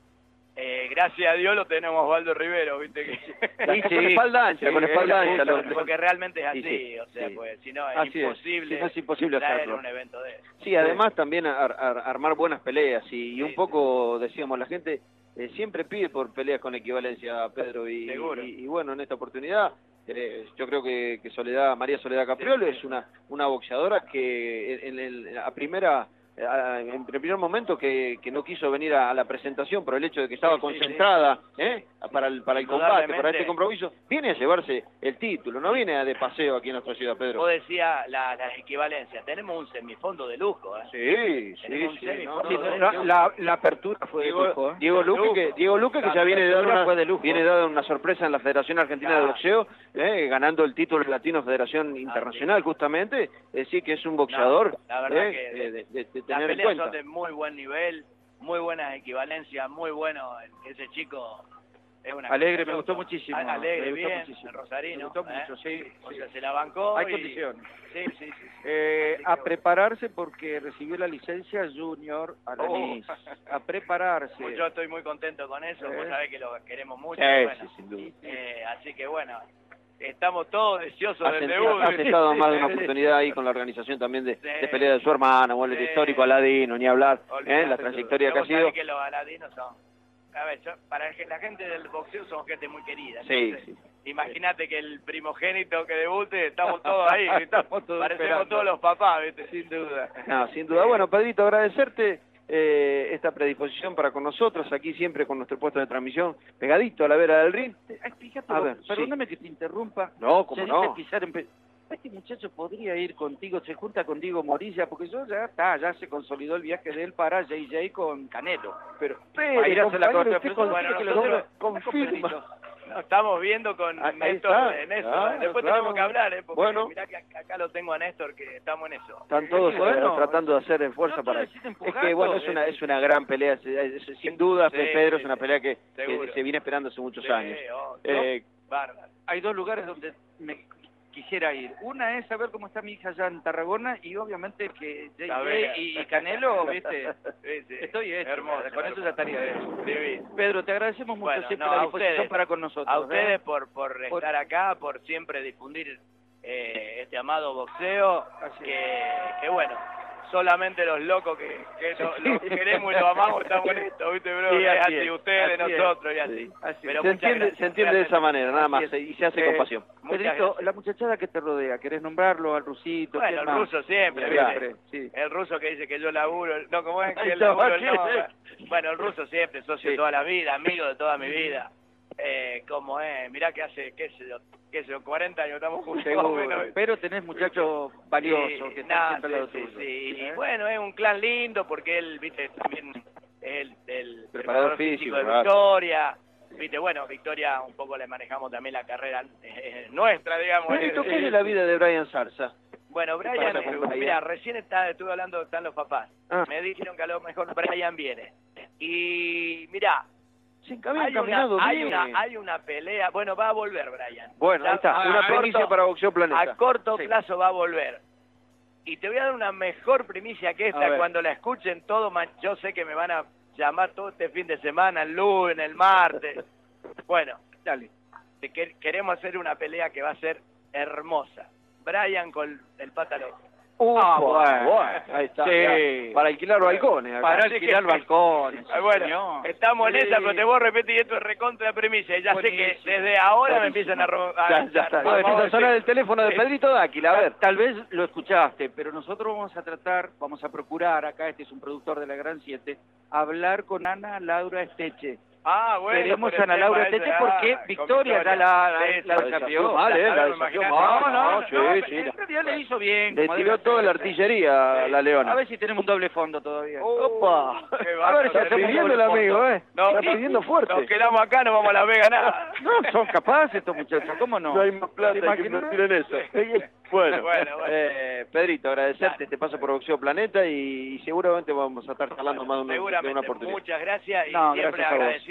eh, gracias a Dios lo tenemos a Osvaldo Rivero, viste que... Sí, sí, con espalda ancha, con espalda ancha. Lo... Porque realmente es así, sí, sí, o sea, sí. pues si no es así imposible, es. Si no es imposible traer hacerlo. un evento de eso. Sí, además también ar ar armar buenas peleas y, y un Sí, poco, decíamos, la gente eh, siempre pide por peleas con equivalencia, Pedro, y, Seguro. y, y bueno, en esta oportunidad eh, yo creo que, que Soledad, María Soledad Capriolo es una, una boxeadora que en, en el, a primera... en el primer momento que, que no quiso venir a, a la presentación por el hecho de que estaba Sí, sí, concentrada ¿eh? para el, para el combate, para este Indudablemente. compromiso, viene a llevarse el título, no viene a de paseo aquí en nuestra ciudad, Pedro. Vos decías la, la equivalencia, tenemos un semifondo de lujo, ¿eh? Sí, Tenemos sí, un sí. semifondo no, de no, lujo. no, La, la apertura fue Diego, de lujo, ¿eh? Diego Luque, que, Diego Luque que ya viene de dar una, fue de lujo. viene de dar una sorpresa en la Federación Argentina Claro. de Boxeo, eh, ganando el título latino Federación Internacional, justamente, es decir, que es un boxeador No, la verdad eh, que de, de- de Las tener en peleas cuenta. son de muy buen nivel, muy buenas equivalencias, muy bueno. Ese chico es una... Alegre, me gustó muchísimo. A- Alegre, me gustó bien, muchísimo. el Rosarino. Me gustó ¿eh? mucho, sí. O sí. sea, se la bancó Hay y... condiciones. Sí, sí, sí. sí. Eh, Así a que prepararse porque recibió la licencia Junior Alanis. Oh. A prepararse. bueno. Yo estoy muy contento con eso, Eh. vos sabés que lo queremos mucho. Sí, bueno, sí, sin duda. eh, así que bueno, estamos todos deseosos Ha del sentado, debut. ha sentado más de una oportunidad ahí con la organización también de, Sí. de pelea de su hermana, bueno, el Sí. histórico Aladino, ni hablar, Olvidate ¿eh? la todo. trayectoria que Pero ha vos sabés sido. que los aladinos son... A ver, yo- para el que- la gente del boxeo son gente muy querida. Sí, entonces, sí. Imagínate que el primogénito que debute, estamos todos ahí, ¿viste? Estamos todos Parecemos esperando. todos los papás, ¿viste? Sin duda. No, sin duda. Bueno, Pedrito, agradecerte eh, esta predisposición para con nosotros, aquí siempre con nuestro puesto de transmisión pegadito a la vera del ring. Ay, fíjate, A vos, ver, perdóname que te interrumpa. No, cómo Se dice no. pisar en pe- Este muchacho podría ir contigo, se junta con Diego Morilla, porque yo ya está, ya se consolidó el viaje de él para J J con Canelo. Pero, Pero, ahí hace la compañero, cosa, usted bueno, consigue que nosotros- lo confirma. No, estamos viendo con Ahí Néstor está, en eso. claro, ¿eh? Después claro. tenemos que hablar, ¿eh? Porque Bueno. mirá que acá, acá lo tengo a Néstor, que estamos en eso. Están todos Sí, bueno. eh, tratando de hacer esfuerzo No, para no eso. necesiten Es empujando, que, bueno, es una, es una gran pelea, es- es- sin duda, Sí, Pedro, sí, es una sí. pelea que, que Seguro. se viene esperando hace muchos Sí, años. oh, Eh, bárbaro. hay dos lugares donde me quisiera ir. Una es saber cómo está mi hija allá en Tarragona y obviamente que J J Saber. y, y Canelo, viste, Sí, sí. estoy hecho, Hermoso, con eso ya estaría hermoso. hecho. Divino. Pedro, te agradecemos mucho Bueno, siempre no, la a disposición ustedes. para con nosotros. A ¿eh? ustedes por, por Por- estar acá, por siempre difundir eh, este amado boxeo, Así que, que bueno, solamente los locos que, que lo, lo queremos y lo amamos estamos en esto, ¿viste, bro? Sí, es así así, es, ustedes, así es. nosotros y así. Sí, así Pero se muchas entiende, gracias, se entiende de esa realmente. manera, nada más, Así es. y se hace Eh, con pasión. Muchas Pedrito, gracias. la muchachada que te rodea, ¿querés nombrarlo al rusito? Bueno, ¿Quién el más? ruso siempre, Siempre, ¿viste? sí. El ruso que dice que yo laburo, no, ¿cómo es que Ahí él está, laburo? sí, No, sí. bueno, el ruso siempre, socio Sí. toda la vida, amigo de toda mi vida. Eh, como es, mirá que hace, qué sé yo, qué sé yo, cuarenta años estamos juntos. más o Seguro. menos. Pero tenés muchachos valiosos Sí, que están nah, siempre al lado sí, sí, tuyo. sí. Y ¿Eh? bueno, es un clan lindo porque él, viste, también es el, el Preparador físico, de ¿verdad? Victoria. Viste, bueno, Victoria un poco le manejamos también la carrera eh, nuestra, digamos. Pedrito, ¿qué es Eh, de la vida de Brian Zarza? Bueno, Brian, pasa con eh, Brian? mira, recién está, estuve hablando, están los papás. Ah. Me dijeron que a lo mejor Brian viene. Y mira, Se habían hay una, caminado hay, bien. una, hay una pelea, bueno, va a volver Brian. Bueno, Ya- ahí está, a- una a primicia corto- para Boxeo Planeta. A corto Sí. plazo va a volver. Y te voy a dar una mejor primicia que A esta, ver. cuando la escuchen todo, ma- yo sé que me van a llamar todo este fin de semana, el lunes, el martes. Bueno, Dale. te que- queremos hacer una pelea que va a ser hermosa. Brian con el pátalo. Upa, Ah, bueno. bueno, ahí está. Sí. ya, para alquilar balcones. acá. Para Así alquilar que- balcones. Ah, bueno, señor. estamos en Sí. esa, pero te voy a repetir, esto es recontra de primicia. Y ya sé que Buenísimo. desde ahora me Buenísimo. empiezan a robar. Ya, ya está. Vamos Empieza a sonar decir- el teléfono de Pedrito Dáquila, a ver. Tal vez lo escuchaste, pero nosotros vamos a tratar, vamos a procurar, acá este es un productor de la Gran siete, hablar con Ana Laura Esteche. Ah, bueno. Queremos por a el Ana tema Laura ese, Esteche ah, porque con Victoria ya la, la, Sí, la sí, desafió. mal, eh, la Claro, desafió imagínate. mal. No, no, No, sí, no, sí. en realidad le hizo bien. Le como tiró debe toda ser. la artillería a la A Leona. ver si tenemos un doble fondo todavía. Opa. Qué A bárbaro, ver, está tenemos pidiendo el doble amigo, fondo. ¿eh? No, Está pidiendo fuerte. Nos quedamos acá, no vamos a la Vega nada. No, son capaces estos muchachos, ¿cómo no? No hay más plata, ¿Te hay que imaginas? invertir en eso. Bueno, Bueno, bueno. Eh, Pedrito, agradecerte este paso por Boxeo Planeta y, y seguramente vamos a estar charlando más de una, de Seguramente, una oportunidad. muchas gracias y No, siempre gracias a vos. agradecido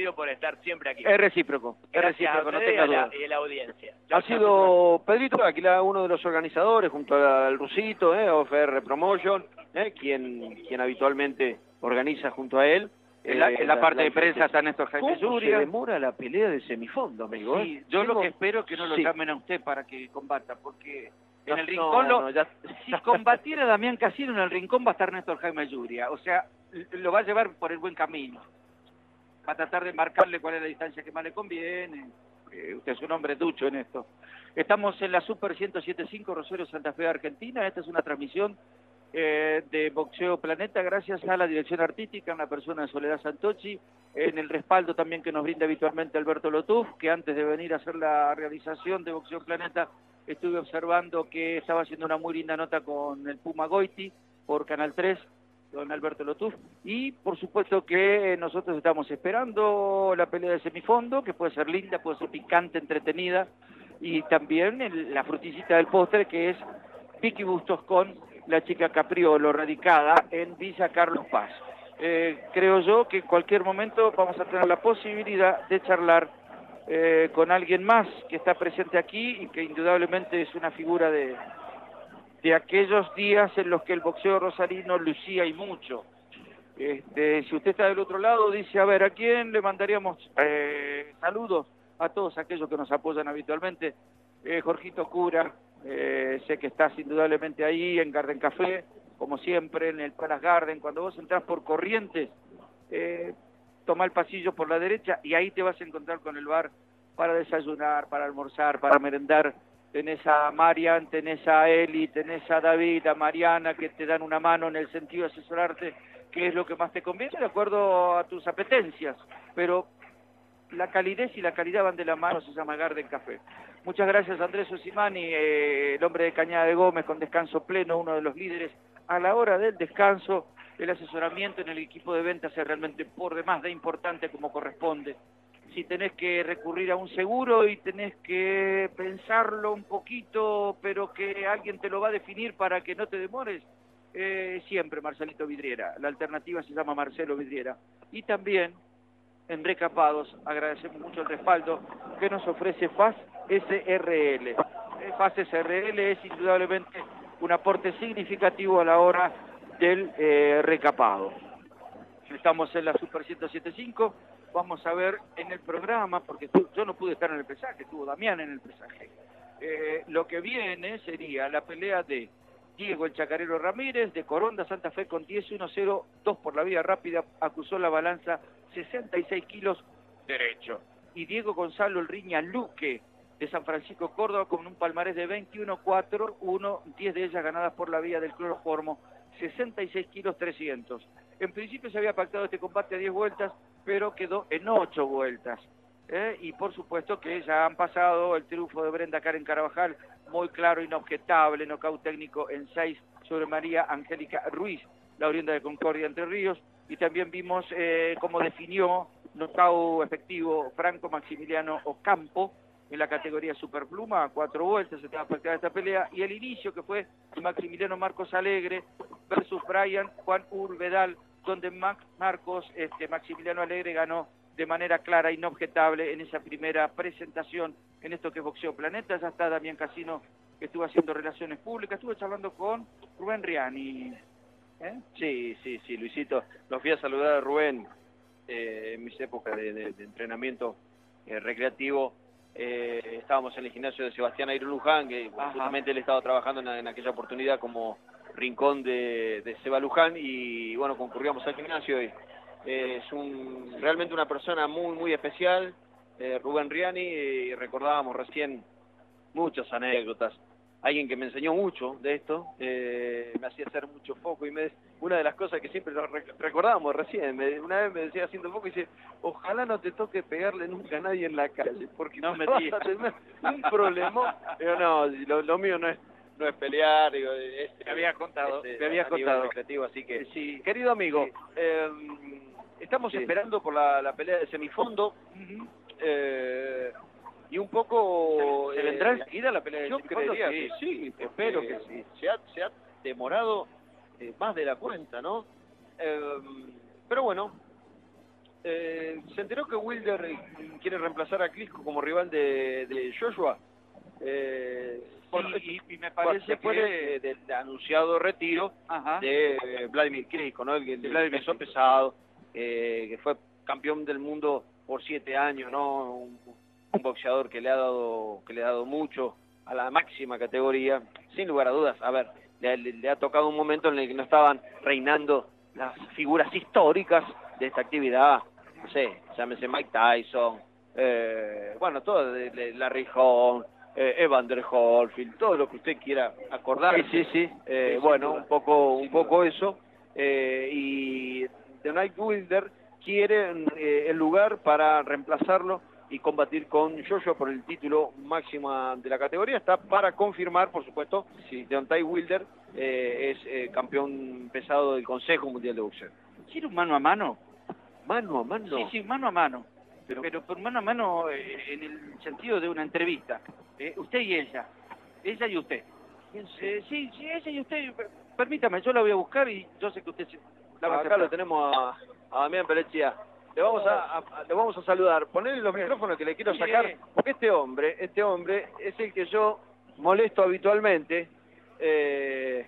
agradecido por estar siempre aquí. Es recíproco, es Gracias recíproco, a no ustedes tengas y a la- duda. y a la audiencia. Ha sido Pedrito Aquila, uno de los organizadores, junto al Rusito, eh, O F R Promotion, eh, quien, quien habitualmente organiza junto a él. En la, eh, en la parte de prensa diferentes- está Néstor Jaime ¿Cómo Yuria. se demora la pelea de semifondo, amigo? Sí, eh? yo Tengo- lo que espero es que no lo Sí. llamen a usted para que combata, porque en No, el rincón, no, lo- no, ya- si combatiera Damián Casino, en el rincón va a estar Néstor Jaime Yuria. O sea, l- lo va a llevar por el buen camino. Va a tratar de marcarle cuál es la distancia que más le conviene. Eh, usted es un hombre ducho en esto. Estamos en la Super ciento siete punto cinco Rosario Santa Fe, Argentina. Esta es una transmisión eh, de Boxeo Planeta, gracias a la dirección artística, una persona de Soledad Santocchi, en el respaldo también que nos brinda habitualmente Alberto Lotuf, que antes de venir a hacer la realización de Boxeo Planeta estuve observando que estaba haciendo una muy linda nota con el Puma Goiti por Canal tres, don Alberto Lotuf, y por supuesto que nosotros estamos esperando la pelea de semifondo, que puede ser linda, puede ser picante, entretenida, y también el- la frutillita del postre, que es Vicky Bustos con la chica Capriolo, radicada en Villa Carlos Paz. Eh, creo yo que en cualquier momento vamos a tener la posibilidad de charlar eh, con alguien más que está presente aquí y que indudablemente es una figura de, de aquellos días en los que el boxeo rosarino lucía y mucho. Este, si usted está del otro lado, dice, a ver, ¿a quién le mandaríamos eh, saludos? A todos aquellos que nos apoyan habitualmente. Eh, Jorgito Cura, eh, sé que estás indudablemente ahí en Garden Café, como siempre, en el Palace Garden. Cuando vos entrás por Corrientes, eh, toma el pasillo por la derecha y ahí te vas a encontrar con el bar para desayunar, para almorzar, para merendar. Tenés a Marian, tenés a Eli, tenés a David, a Mariana, que te dan una mano en el sentido de asesorarte qué es lo que más te conviene, de acuerdo a tus apetencias. Pero la calidez y la calidad van de la mano, se llama Garden Café. Muchas gracias Andrés Osimani, eh, el hombre de Cañada de Gómez con descanso pleno, uno de los líderes. A la hora del descanso, el asesoramiento en el equipo de ventas es realmente por demás de importante como corresponde. Si tenés que recurrir a un seguro y tenés que pensarlo un poquito, pero que alguien te lo va a definir para que no te demores, eh, siempre Marcelito Vidriera. La alternativa se llama Marcelo Vidriera. Y también en Recapados agradecemos mucho el respaldo que nos ofrece F A S S R L. Eh, F A S S R L es indudablemente un aporte significativo a la hora del eh, recapado. Estamos en la Super ciento siete punto cinco, vamos a ver en el programa, porque tú, yo no pude estar en el pesaje, estuvo Damián en el pesaje. Eh, lo que viene sería la pelea de Diego el Chacarero Ramírez, de Coronda Santa Fe con diez uno cero dos por la vía rápida, acusó la balanza sesenta y seis kilos derecho. Y Diego Gonzalo el Riña Luque, de San Francisco Córdoba, con un palmarés de veintiuno cuatro uno, diez de ellas ganadas por la vía del cloroformo, sesenta y seis kilos trescientos. En principio se había pactado este combate a diez vueltas, pero quedó en ocho vueltas. ¿eh? Y por supuesto que ya han pasado el triunfo de Brenda Karen Carabajal, muy claro, inobjetable, nocaut técnico en seis sobre María Angélica Ruiz, la oriunda de Concordia Entre Ríos, y también vimos eh, cómo definió nocaut efectivo Franco Maximiliano Ocampo en la categoría Superpluma, a cuatro vueltas se estaba pactada esta pelea, y el inicio que fue Maximiliano Marcos Alegre versus Brian Juan Urvedal, donde Max Marcos, este, Maximiliano Alegre ganó de manera clara e inobjetable en esa primera presentación en esto que es Boxeo Planeta. Ya está Damián Casino, que estuvo haciendo relaciones públicas, estuve charlando con Rubén Riani. ¿Eh? Sí, sí, sí, Luisito. Los fui a saludar a Rubén eh, en mis épocas de, de, de entrenamiento eh, recreativo. Eh, estábamos en el gimnasio de Sebastián Airo Luján, que Ajá. justamente él estaba trabajando en, en aquella oportunidad como rincón de, de Seba Luján, y bueno, concurríamos al gimnasio. Y, eh, es un realmente una persona muy, muy especial, eh, Rubén Riani, y recordábamos recién muchas anécdotas. Alguien que me enseñó mucho de esto, eh, me hacía hacer mucho foco, y me, una de las cosas que siempre nos rec recordábamos recién, me, una vez me decía haciendo foco, y dice, ojalá no te toque pegarle nunca a nadie en la calle, porque No me vas digas. a tener un problema. Digo, no, lo, lo mío no es no es pelear, digo, es, Me había contado, es, me había a nivel contado. recreativo, así que Sí. querido amigo, Sí. eh, estamos Sí. esperando por la, la pelea de semifondo. eh, y un poco ¿Se- se eh, vendrá enseguida la pelea de yo semifondo? creería Sí, que sí, espero porque que sí. se ha, se ha demorado eh, más de la cuenta, ¿no? Eh, pero bueno, Eh, ¿Se enteró que Wilder eh, quiere reemplazar a Klitschko como rival de, de Joshua? Eh, bueno, y, y me parece después que... de- de- del anunciado retiro Ajá. de eh, Vladimir Klitschko, ¿no? El, el, el peso pesado, eh, que fue campeón del mundo por siete años, ¿no? Un, un boxeador que le ha dado que le ha dado mucho a la máxima categoría, sin lugar a dudas. A ver, le, le- le ha tocado un momento en el que no estaban reinando las figuras históricas de esta actividad, no sé, llámese Mike Tyson, eh, bueno, todo, de, de Larry Holmes, eh, Evander Holyfield, todo lo que usted quiera acordar. Sí, sí, sí. Eh, Sí, bueno, sin duda. un poco, un poco eso. Eh, y The Night Wilder quiere eh, el lugar para reemplazarlo y combatir con Joshua por el título máximo de la categoría. Está para confirmar, por supuesto, si Deontay Wilder eh, es eh, campeón pesado del Consejo Mundial de Boxeo. ¿Quiere un mano a mano? Mano a mano. Sí, sí, mano a mano. Pero, pero por mano a mano eh, en el sentido de una entrevista. Eh, usted y ella. Ella y usted. Eh, sí, sí, ella y usted. Per- Permítame, yo la voy a buscar y yo sé que usted se- la va a Acá aceptar. lo tenemos a, a Damián Pelechia. Le vamos a, a- le vamos a saludar. Ponerle los micrófonos que le quiero sacar, porque este hombre, este hombre es el que yo molesto habitualmente. Eh,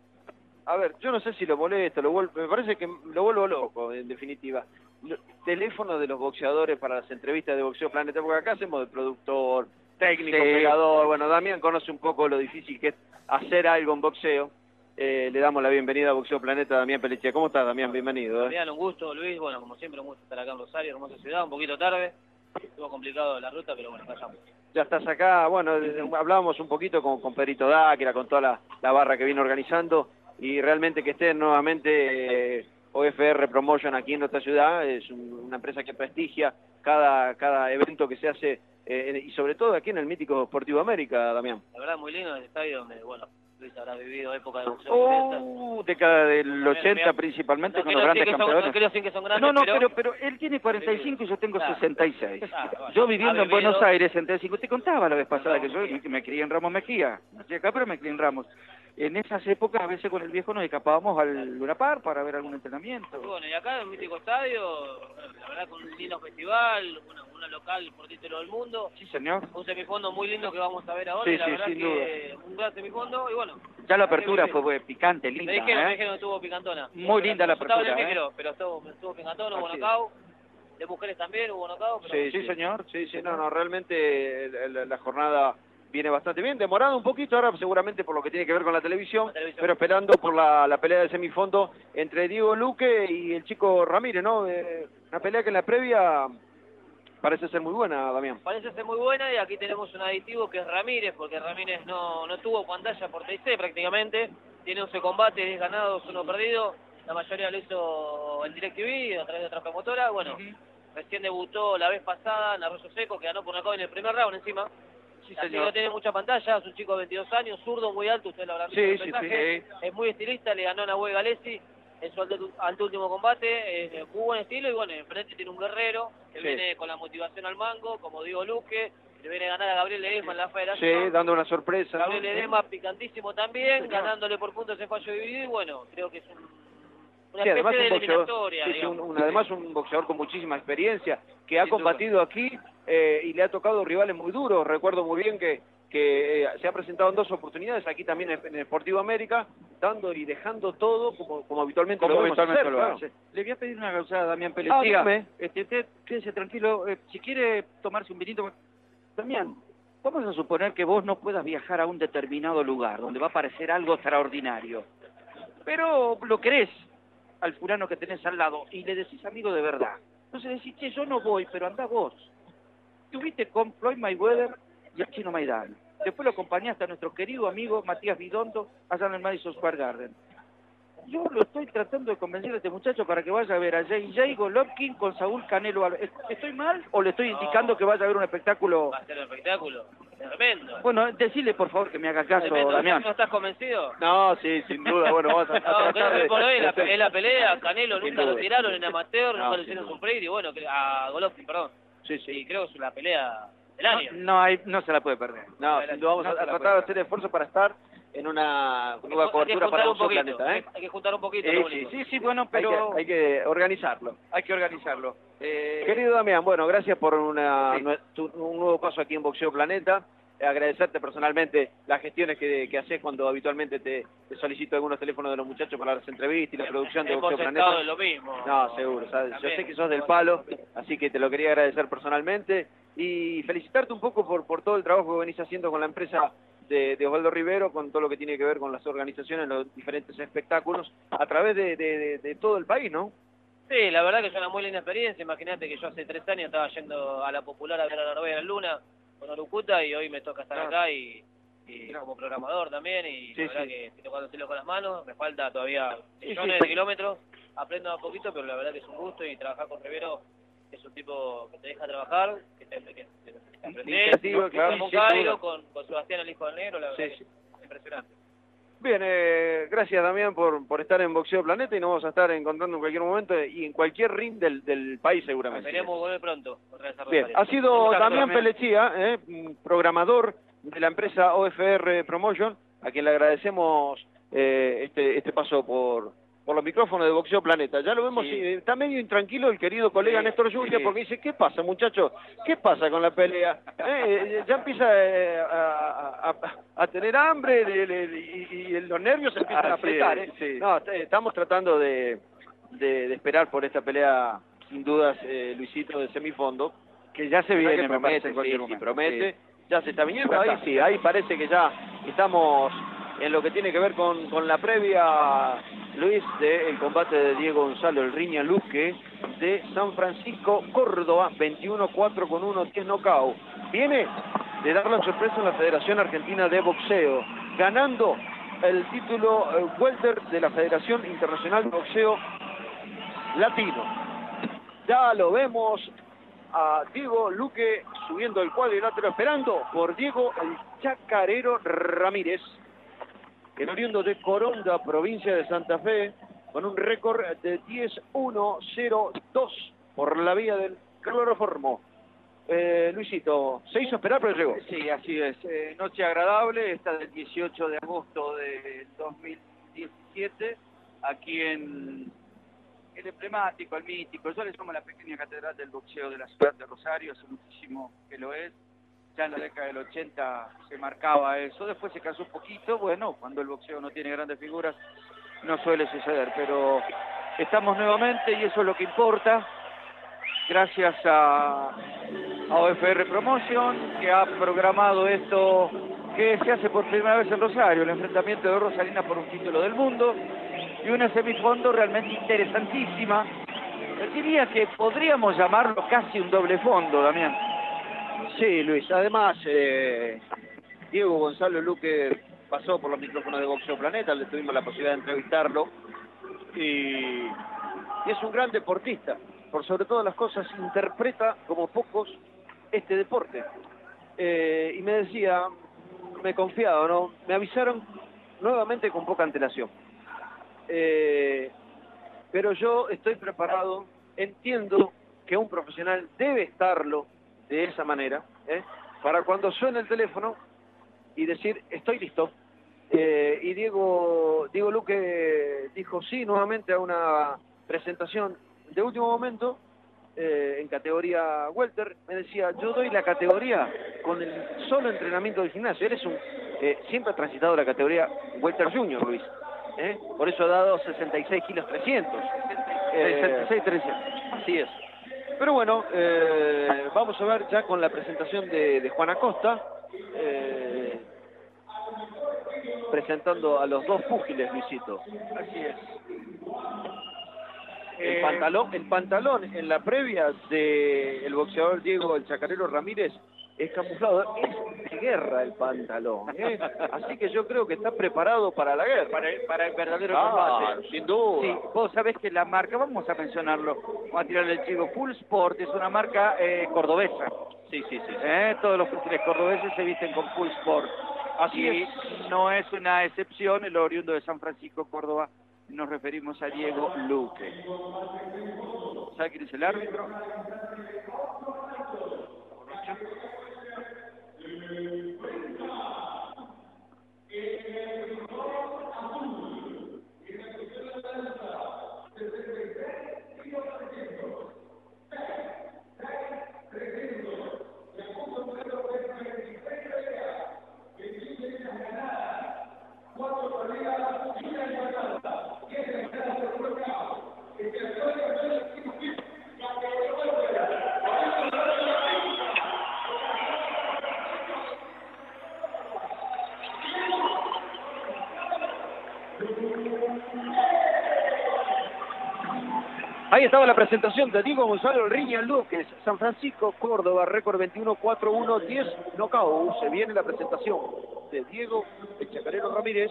a ver, yo no sé si lo molesto, lo vuelvo, me parece que lo vuelvo loco, en definitiva. Lo- teléfono de los boxeadores para las entrevistas de Boxeo Planeta, porque acá hacemos de productor, técnico, Sí. pegador. Bueno, Damián conoce un poco lo difícil que es hacer algo en boxeo. Eh, le damos la bienvenida a Boxeo Planeta, Damián Pelechia. ¿Cómo estás, Damián? Bienvenido. ¿eh? Damián, un gusto, Luis. Bueno, como siempre, un gusto estar acá en Rosario, hermosa ciudad, un poquito tarde. Estuvo complicado la ruta, pero bueno, pasamos. Ya estás acá, bueno, eh, hablábamos un poquito con, con Perito Dáquera, con toda la, la barra que vino organizando, y realmente que esté nuevamente eh, O F R Promotion aquí en nuestra ciudad, es un- una empresa que prestigia cada, cada evento que se hace, eh, y sobre todo aquí en el mítico Sportivo América, Damián. La verdad, muy lindo el estadio donde, bueno, Luis habrá vivido época de boxeo. Oh, década del ochenta principalmente, No con los quiero grandes decir que son- campeones. no quiero decir que son grandes, No, no, pero- pero, pero él tiene cuarenta y cinco y yo tengo Claro. sesenta y seis. Claro, bueno, Yo ha viviendo en vivido- Buenos Aires, sesenta y cinco, te contaba la vez pasada que yo me, me crié en Ramos Mejía. Nací acá, pero me crié en Ramos. En esas épocas, a veces con el viejo nos escapábamos al Luna Park para ver algún entrenamiento. Y bueno, y acá en el mítico estadio, la verdad, con un lindo festival, una, una local por título del mundo. Sí, señor. Un semifondo muy lindo que vamos a ver ahora, Sí, y la sí, verdad sin que un gran semifondo, y bueno. Ya la apertura fue pues, picante, linda. Me dijeron, ¿eh? me dijeron que estuvo picantona. Muy linda la Yo estaba en el apertura, micro, ¿eh? pero estuvo, estuvo picantona, hubo Así knockout. De mujeres también hubo knockout. Pero... Sí, señor. Sí, sí, no, no, realmente la, la- la jornada viene bastante bien, demorada un poquito ahora seguramente por lo que tiene que ver con la televisión, pero esperando por la, la pelea de semifondo entre Diego Luque y el chico Ramírez, ¿no? Eh, una pelea que en la previa parece ser muy buena, Damián. Parece ser muy buena y aquí tenemos un aditivo que es Ramírez, porque Ramírez no, no tuvo pantalla por T C prácticamente. Tiene once combates, diez ganados, uno perdido. La mayoría lo hizo en DirecTV a través de otra promotora. Bueno, recién debutó la vez pasada en Arroyo Seco, que ganó por knockout en el primer round encima. Sí, Así que señor. no tiene mucha pantalla, es un chico de veintidós años, zurdo, muy alto, ustedes lo habrán visto Sí, en el sí, paisaje. Es muy estilista, le ganó a Nahuel Galesi en su ante- anteúltimo combate, eh, muy buen estilo y bueno, enfrente tiene un guerrero que Sí. viene con la motivación al mango, como digo Luque, que le viene a ganar a Gabriel Ledesma en la federación. Sí, dando una sorpresa, ¿no? Gabriel Ledesma picantísimo también, Señor. ganándole por puntos en fallo dividido y bueno, creo que es un, una Sí, especie además de un boxeador, eliminatoria, sí, sí, un- digamos. un- además un boxeador con muchísima experiencia, que ha Sin duda. combatido aquí eh, y le ha tocado rivales muy duros. Recuerdo muy bien que, que eh, se ha presentado en dos oportunidades aquí también en, en el Sportivo América, dando y dejando todo como, como habitualmente Como lo vemos habitualmente hacer, lo claro. hace. Le voy a pedir una causada a Damián Pérez. Ah, Diga, dígame. este, usted quédese tranquilo. eh, si quiere tomarse un vinito... Damián, vamos a suponer que vos no puedas viajar a un determinado lugar donde va a aparecer algo extraordinario. Pero lo querés al fulano que tenés al lado y le decís amigo de verdad. Entonces decís, che, yo no voy, pero andá vos. Estuviste con Floyd Mayweather y el Chino Maidana. Después lo acompañaste a nuestro querido amigo Matías Bidondo allá en el Madison Square Garden. Yo lo estoy tratando de convencer a este muchacho para que vaya a ver a J J Golovkin con Saúl Canelo Álvarez. ¿Estoy mal o le estoy No. indicando que vaya a ver un espectáculo? Va a ser un espectáculo tremendo. Bueno, decirle por favor que me haga caso, Tremendo. Damián. ¿No estás convencido? No, sí, sin duda. Bueno, vamos a, a No, tratar creo de- que por hoy es la, de- es la pelea, Canelo Sin nunca lo duda. tiraron en amateur, No, nunca lo sin hicieron duda. sufrir y bueno, que- a Golovkin, perdón. Sí, sí. Y creo que es la pelea del año. No, hay, no se la puede perder. No, sin duda vamos No a, se a la tratar puede de hacer esfuerzo para estar. en una nueva Hay que cobertura juntar para un Boxeo poquito, Planeta, ¿eh? hay que juntar un poquito. Eh, lo sí, único. Sí, sí, bueno, Hay pero que, hay que organizarlo. hay que organizarlo. Eh, Querido Damián, bueno, gracias por una, Sí. nue- tu- un nuevo paso aquí en Boxeo Planeta. Eh, agradecerte personalmente las gestiones que, que haces cuando habitualmente te, te solicito algunos teléfonos de los muchachos para las entrevistas y la producción de Hemos Boxeo estado Planeta. en lo mismo. No, seguro. ¿Sabes? Yo También. sé que sos del palo, así que te lo quería agradecer personalmente y felicitarte un poco por, por todo el trabajo que venís haciendo con la empresa de, de Osvaldo Rivero, con todo lo que tiene que ver con las organizaciones, los diferentes espectáculos, a través de, de- de- de todo el país, ¿no? Sí, la verdad que es una muy linda experiencia. Imagínate que yo hace tres años estaba yendo a la Popular a ver a la Noruega en Luna con Orucuta y hoy me toca estar acá y, y como programador también y Sí, la verdad sí. que estoy tocando estilo con las manos, me falta todavía Sí, millones sí. de kilómetros, aprendo un poquito, pero la verdad que es un gusto y trabajar con Rivero es un tipo que te deja trabajar, que te, que, que te aprendés, Iniciativa, con, claro, con sin Cairo, duda. con, con Sebastián el hijo del negro, la verdad Sí, que es impresionante. Bien, eh, gracias Damián por, por estar en Boxeo Planeta y nos vamos a estar encontrando en cualquier momento y en cualquier ring del, del país seguramente. Esperemos volver pronto. Otra vez a Bien, Rosario. ha sido Muchas Damián gracias. Pelechía, eh, programador de la empresa O F R Promotion, a quien le agradecemos eh, este, este paso por, por los micrófonos de Boxeo Planeta. Ya lo vemos, Sí. eh, está medio intranquilo el querido colega Sí, Néstor Junior sí. porque dice, ¿qué pasa muchachos? ¿Qué pasa con la pelea? Eh, ya empieza eh, a, a- a tener hambre le- le- y, y los nervios se empiezan a Así apretar. es, eh. sí. No, t- estamos tratando de, de- de esperar por esta pelea, sin dudas, eh, Luisito, de semifondo. que ya se La viene, que me promete, parece, en cualquier sí, sí, momento. promete, Sí. ya se está viniendo, Ya ahí está. sí, ahí parece que ya estamos en lo que tiene que ver con, con la previa, Luis, del combate de Diego Gonzalo, el Riña Luque, de San Francisco, Córdoba, veintiuno cuatro con uno, diez knockout. Viene de dar la sorpresa en la Federación Argentina de Boxeo, ganando el título eh, welter de la Federación Internacional de Boxeo Latino. Ya lo vemos a Diego Luque subiendo el cuadrilátero, esperando por Diego el Chacarero Ramírez, el oriundo de Coronda, provincia de Santa Fe, con un récord de diez uno cero dos por la vía del cloroformo. Eh, Luisito, se hizo esperar pero llegó. Sí, así es. Eh, noche agradable, esta del dieciocho de agosto del dos mil diecisiete, aquí en el emblemático, el mítico, yo le llamo la pequeña catedral del boxeo de la ciudad de Rosario, hace muchísimo que lo es. Ya en la década del ochenta se marcaba eso, después se cansó un poquito, bueno, cuando el boxeo no tiene grandes figuras no suele suceder, pero estamos nuevamente y eso es lo que importa, gracias a, a O F R Promotion, que ha programado esto que se hace por primera vez en Rosario, el enfrentamiento de Rosalina por un título del mundo, y una semifondo realmente interesantísima. Yo diría que podríamos llamarlo casi un doble fondo, Damián. Sí, Luis, además eh, Diego Gonzalo Luque pasó por los micrófonos de Boxeo Planeta, le tuvimos la posibilidad de entrevistarlo y, y es un gran deportista, por sobre todas las cosas interpreta como pocos este deporte. Eh, y me decía, me confiaba, ¿no? Me avisaron nuevamente con poca antelación. Eh, pero yo estoy preparado, entiendo que un profesional debe estarlo de esa manera, ¿eh? Para cuando suene el teléfono y decir, estoy listo. Eh, y Diego, Diego Luque dijo sí nuevamente a una presentación de último momento, eh, en categoría welter. Me decía, yo doy la categoría con el solo entrenamiento del gimnasio. Eres un, eh, siempre ha transitado la categoría welter junior, Luis. ¿eh? Por eso ha dado sesenta y seis kilos trescientos. Eh, sesenta y seis trescientos. Así es. Pero bueno, eh, vamos a ver ya con la presentación de, de Juan Acosta, eh, presentando a los dos púgiles, Luisito. Así es. El Eh, pantalón, el pantalón en la previa del boxeador Diego el Chacarero Ramírez es camuflado, es de guerra el pantalón, ¿eh? Así que yo creo que está preparado para la guerra. Para el, para el verdadero Ah, combate. sin duda. Sí, vos sabés que la marca, vamos a mencionarlo, vamos a tirarle el chivo, Full Sport es una marca eh, cordobesa. Sí, sí, sí. Eh, todos los fusiles cordobeses se visten con Full Sport. Así y es. no es una excepción, el oriundo de San Francisco, Córdoba, nos referimos a Diego Luque. ¿Sabe quién es el árbitro? Ahí estaba la presentación de Diego Gonzalo Riña Luques, San Francisco, Córdoba, récord veintiuno cuatro uno diez knockout. Se viene la presentación de Diego el Chacarero Ramírez.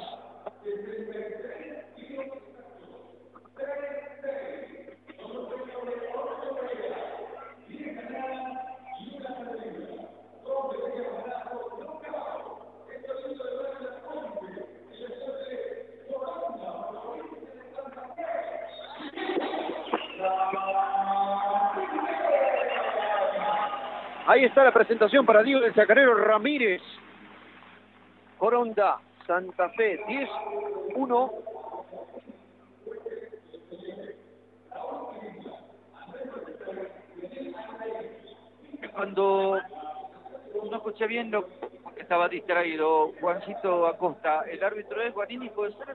Ahí está la presentación para Diego del Chacarero Ramírez. Coronda, Santa Fe, diez uno. Cuando no escuché bien, lo que estaba distraído, Juancito Acosta, ¿el árbitro es Guanini, puede ser?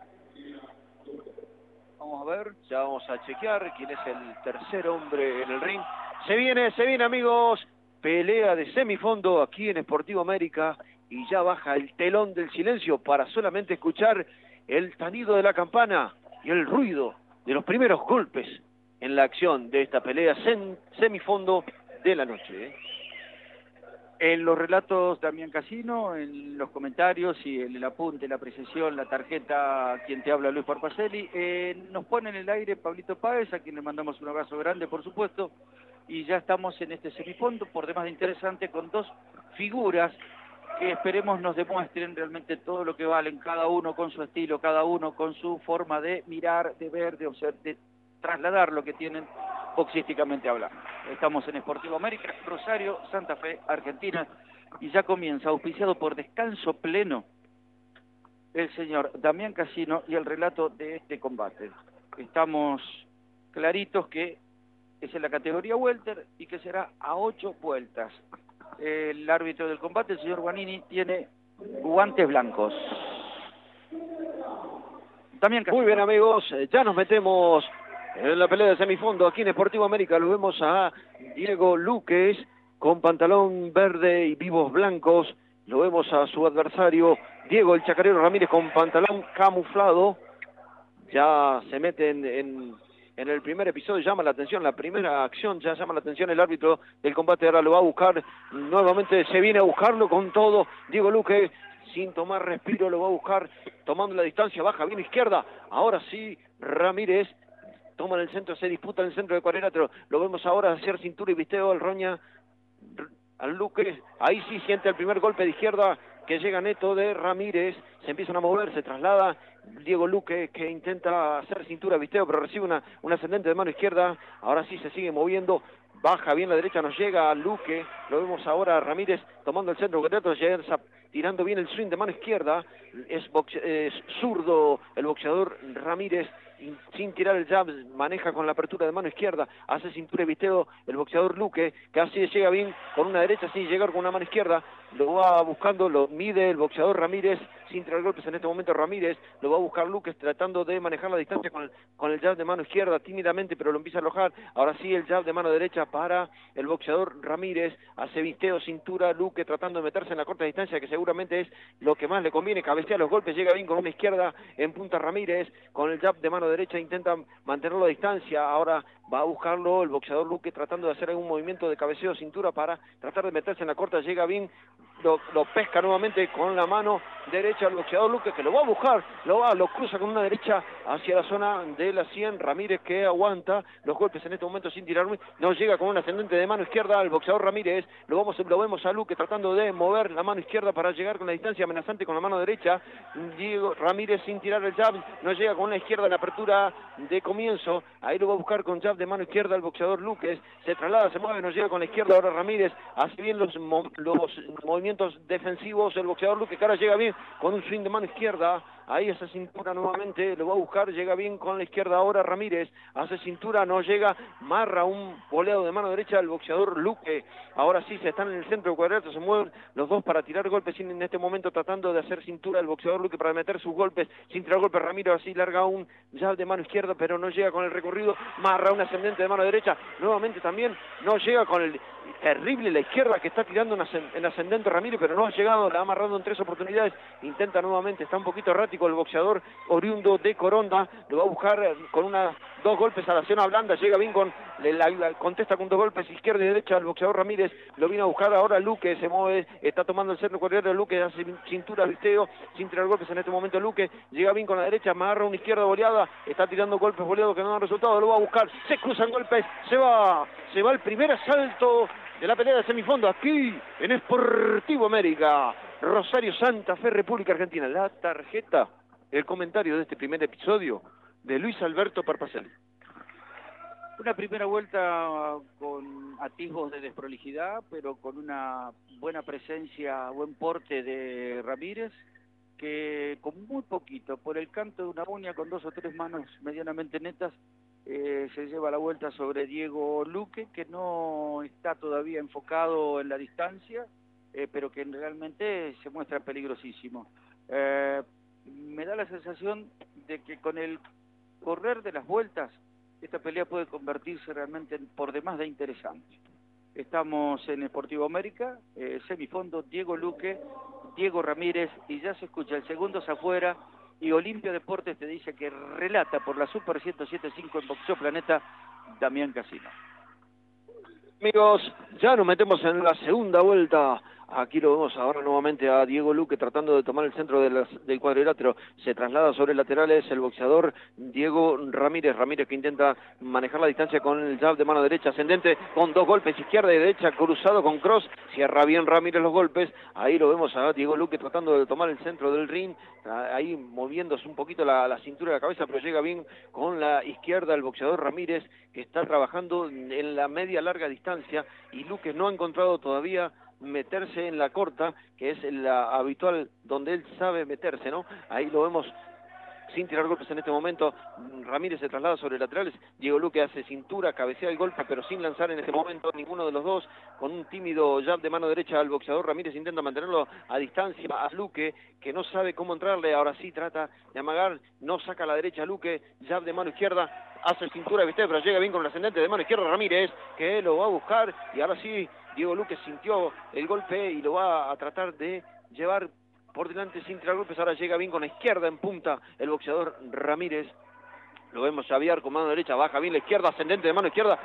Vamos a ver, ya vamos a chequear quién es el tercer hombre en el ring. Se viene, se viene, amigos. Pelea de semifondo aquí en Sportivo América y ya baja el telón del silencio para solamente escuchar el tanido de la campana y el ruido de los primeros golpes en la acción de esta pelea semifondo de la noche. ¿eh? En los relatos Damián Casino, en los comentarios y en el apunte, la apreciación, la tarjeta, quien te habla, Luis Parpacelli, eh, nos pone en el aire Pablito Páez, a quien le mandamos un abrazo grande, por supuesto. Y ya estamos en este semifondo, por demás de interesante, con dos figuras que esperemos nos demuestren realmente todo lo que valen, cada uno con su estilo, cada uno con su forma de mirar, de ver, de observar, de trasladar lo que tienen boxísticamente hablando. Estamos en Sportivo América, Rosario, Santa Fe, Argentina, y ya comienza, auspiciado por Descanso Pleno, el señor Damián Casino y el relato de este combate. Estamos claritos que es en la categoría welter y que será a ocho vueltas. El árbitro del combate, el señor Guanini, tiene guantes blancos. También casi... Muy bien, amigos, ya nos metemos en la pelea de semifondo aquí en Sportivo América. Lo vemos a Diego Luques con pantalón verde y vivos blancos. Lo vemos a su adversario Diego el Chacarero Ramírez con pantalón camuflado. Ya se meten en... En el primer episodio llama la atención, la primera acción ya llama la atención el árbitro del combate, ahora lo va a buscar, nuevamente se viene a buscarlo con todo, Diego Luque, sin tomar respiro, lo va a buscar, tomando la distancia, baja bien izquierda, ahora sí, Ramírez, toma en el centro, se disputa en el centro de cuadrilátero, lo vemos ahora hacer cintura y visteo al Roña, al Luque, ahí sí siente el primer golpe de izquierda, que llega neto de Ramírez, se empiezan a mover, se traslada Diego Luque, que intenta hacer cintura visteo, pero recibe una, un ascendente de mano izquierda, ahora sí se sigue moviendo, baja bien la derecha, nos llega a Luque, lo vemos ahora a Ramírez tomando el centro, tirando bien el swing de mano izquierda, es, boxe, es zurdo el boxeador Ramírez, sin tirar el jab, maneja con la apertura de mano izquierda, hace cintura y visteo el boxeador Luque, que así llega bien con una derecha sin llegar con una mano izquierda, lo va buscando, lo mide el boxeador Ramírez, sin tirar golpes en este momento Ramírez, lo va a buscar Luque tratando de manejar la distancia con el, con el jab de mano izquierda tímidamente, pero lo empieza a alojar, ahora sí el jab de mano derecha para el boxeador Ramírez, hace visteo, cintura, Luque tratando de meterse en la corta distancia, que seguramente es lo que más le conviene, cabecea los golpes, llega bien con una izquierda en punta Ramírez, con el jab de mano derecha intenta mantenerlo a distancia, ahora va a buscarlo el boxeador Luque tratando de hacer algún movimiento de cabeceo cintura para tratar de meterse en la corta, llega bien, lo, lo pesca nuevamente con la mano derecha el boxeador Luque, que lo va a buscar, lo va, lo cruza con una derecha hacia la zona de la sien, Ramírez que aguanta los golpes en este momento sin tirar, no llega con un ascendente de mano izquierda al boxeador Ramírez, lo, vamos, lo vemos a Luque tratando de mover la mano izquierda para llegar con la distancia amenazante con la mano derecha, Diego Ramírez sin tirar el jab, no llega con una izquierda en la apertura de comienzo, ahí lo va a buscar con jab de mano izquierda el boxeador Luque, se traslada, se mueve, no llega con la izquierda, ahora Ramírez hace bien los, los movimientos defensivos, el boxeador Luque que ahora llega bien con un swing de mano izquierda, ahí esa cintura nuevamente, lo va a buscar, llega bien con la izquierda ahora Ramírez, hace cintura, no llega, marra un boleado de mano derecha al boxeador Luque, ahora sí se están en el centro del cuadrilátero, se mueven los dos para tirar golpes, en este momento tratando de hacer cintura el boxeador Luque para meter sus golpes, sin tirar golpes Ramírez, así larga un jab de mano izquierda, pero no llega con el recorrido, marra un ascendente de mano derecha, nuevamente también no llega con el terrible la izquierda que está tirando en ascendente Ramírez, pero no ha llegado, la ha amarrado en tres oportunidades, intenta nuevamente, está un poquito errático simpático el boxeador oriundo de Coronda, lo va a buscar con una, dos golpes a la zona blanda, llega bien con, la, la, contesta con dos golpes izquierda y derecha, el boxeador Ramírez lo viene a buscar ahora Luque, se mueve, está tomando el centro corredor, Luque hace cintura, visteo, sin tirar golpes en este momento Luque, llega bien con la derecha, amarra una izquierda boleada, está tirando golpes boleados que no dan resultado, lo va a buscar, se cruzan golpes, se va, se va el primer asalto de la pelea de semifondo aquí en Sportivo América, Rosario, Santa Fe, República Argentina. La tarjeta, el comentario de este primer episodio de Luis Alberto Parpacelli. Una primera vuelta con atisbos de desprolijidad, pero con una buena presencia, buen porte de Ramírez, que con muy poquito, por el canto de una uña, con dos o tres manos medianamente netas, eh, se lleva la vuelta sobre Diego Luque, que no está todavía enfocado en la distancia, eh, pero que realmente se muestra peligrosísimo. Eh, me da la sensación de que con el correr de las vueltas, esta pelea puede convertirse realmente en, por demás de interesante. Estamos en Sportivo América, eh, semifondo, Diego Luque, Diego Ramírez, y ya se escucha, el segundo es afuera, y Olimpia Deportes te dice que relata por la Super ciento siete punto cinco en Boxeo Planeta, Damián Casino. Amigos, ya nos metemos en la segunda vuelta. Aquí lo vemos ahora nuevamente a Diego Luque tratando de tomar el centro de las, del cuadrilátero. Se traslada sobre laterales el boxeador Diego Ramírez. Ramírez que intenta manejar la distancia con el jab de mano derecha ascendente, con dos golpes izquierda y derecha cruzado con cross. Cierra bien Ramírez los golpes. Ahí lo vemos a Diego Luque tratando de tomar el centro del ring. Ahí moviéndose un poquito la, la cintura de la cabeza, pero llega bien con la izquierda el boxeador Ramírez, que está trabajando en la media larga distancia, y Luque no ha encontrado todavía meterse en la corta, que es la habitual donde él sabe meterse, ¿no? Ahí lo vemos sin tirar golpes en este momento. Ramírez se traslada sobre laterales, Diego Luque hace cintura, cabecea el golpe, pero sin lanzar en este momento ninguno de los dos, con un tímido jab de mano derecha al boxeador Ramírez, intenta mantenerlo a distancia a Luque, que no sabe cómo entrarle, ahora sí trata de amagar, no saca a la derecha a Luque, jab de mano izquierda, hace cintura, ¿viste? Pero llega bien con el ascendente de mano izquierda Ramírez, que lo va a buscar, y ahora sí Diego Luque sintió el golpe y lo va a tratar de llevar por delante sin tirar golpes. Ahora llega bien con la izquierda en punta el boxeador Ramírez. Lo vemos Xavier con mano derecha, baja bien la izquierda, ascendente de mano izquierda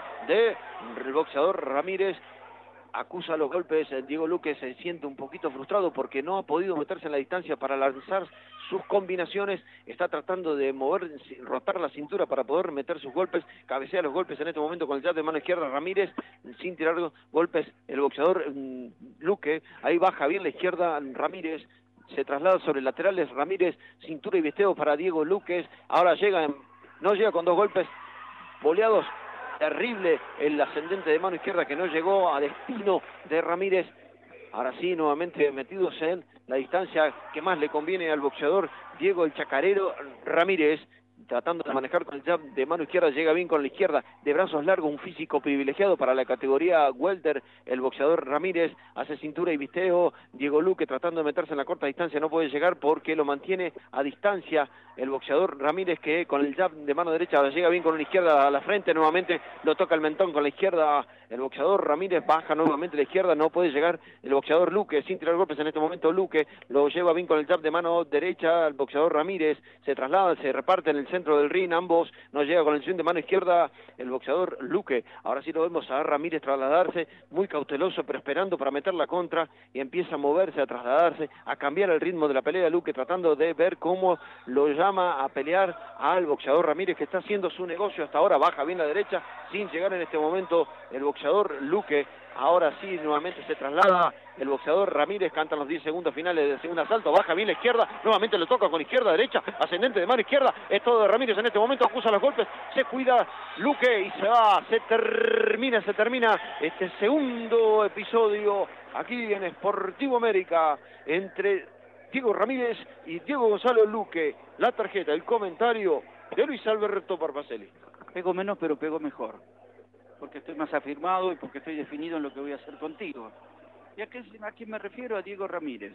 del boxeador Ramírez. Acusa los golpes, Diego Luque se siente un poquito frustrado porque no ha podido meterse en la distancia para lanzar sus combinaciones, está tratando de mover, rotar la cintura para poder meter sus golpes, cabecea los golpes en este momento con el jab de mano izquierda Ramírez, sin tirar golpes el boxeador Luque, ahí baja bien la izquierda Ramírez, se traslada sobre laterales Ramírez, cintura y visteo para Diego Luque, ahora llega, no llega con dos golpes boleados, terrible el ascendente de mano izquierda que no llegó a destino de Ramírez. Ahora sí, nuevamente metidos en la distancia que más le conviene al boxeador Diego el Chacarero Ramírez, tratando de manejar con el jab de mano izquierda, llega bien con la izquierda, de brazos largos, un físico privilegiado para la categoría welter, el boxeador Ramírez, hace cintura y visteo, Diego Luque tratando de meterse en la corta distancia, no puede llegar porque lo mantiene a distancia el boxeador Ramírez, que con el jab de mano derecha llega bien con la izquierda a la frente, nuevamente lo toca el mentón con la izquierda, el boxeador Ramírez baja nuevamente la izquierda, no puede llegar el boxeador Luque, sin tirar golpes en este momento Luque, lo lleva bien con el jab de mano derecha, el boxeador Ramírez se traslada, se reparte en el centro del ring, ambos, no llega con el swing de mano izquierda el boxeador Luque, ahora sí lo vemos a Ramírez trasladarse, muy cauteloso pero esperando para meter la contra, y empieza a moverse, a trasladarse, a cambiar el ritmo de la pelea de Luque, tratando de ver cómo lo llama a pelear al boxeador Ramírez, que está haciendo su negocio hasta ahora, baja bien la derecha, sin llegar en este momento el boxeador Luque. Ahora sí, nuevamente se traslada el boxeador Ramírez, cantan los diez segundos finales del segundo asalto, baja bien la izquierda, nuevamente le toca con izquierda, derecha, ascendente de mano izquierda, es todo de Ramírez en este momento, acusa los golpes, se cuida Luque y se va, se termina, se termina este segundo episodio aquí en Sportivo América, entre Diego Ramírez y Diego Gonzalo Luque. La tarjeta, el comentario de Luis Alberto Parpacelli. Pego menos, pero pego mejor, porque estoy más afirmado y porque estoy definido en lo que voy a hacer contigo. ¿Y a qué, a quién me refiero? A Diego Ramírez,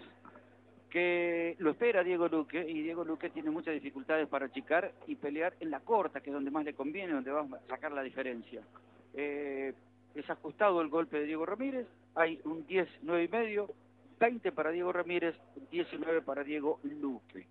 que lo espera Diego Luque, y Diego Luque tiene muchas dificultades para achicar y pelear en la corta, que es donde más le conviene, donde va a sacar la diferencia. Eh, es ajustado el golpe de Diego Ramírez, hay un diez, nueve y medio, veinte para Diecinueve para Diego Ramírez, diecinueve para Diego Luque.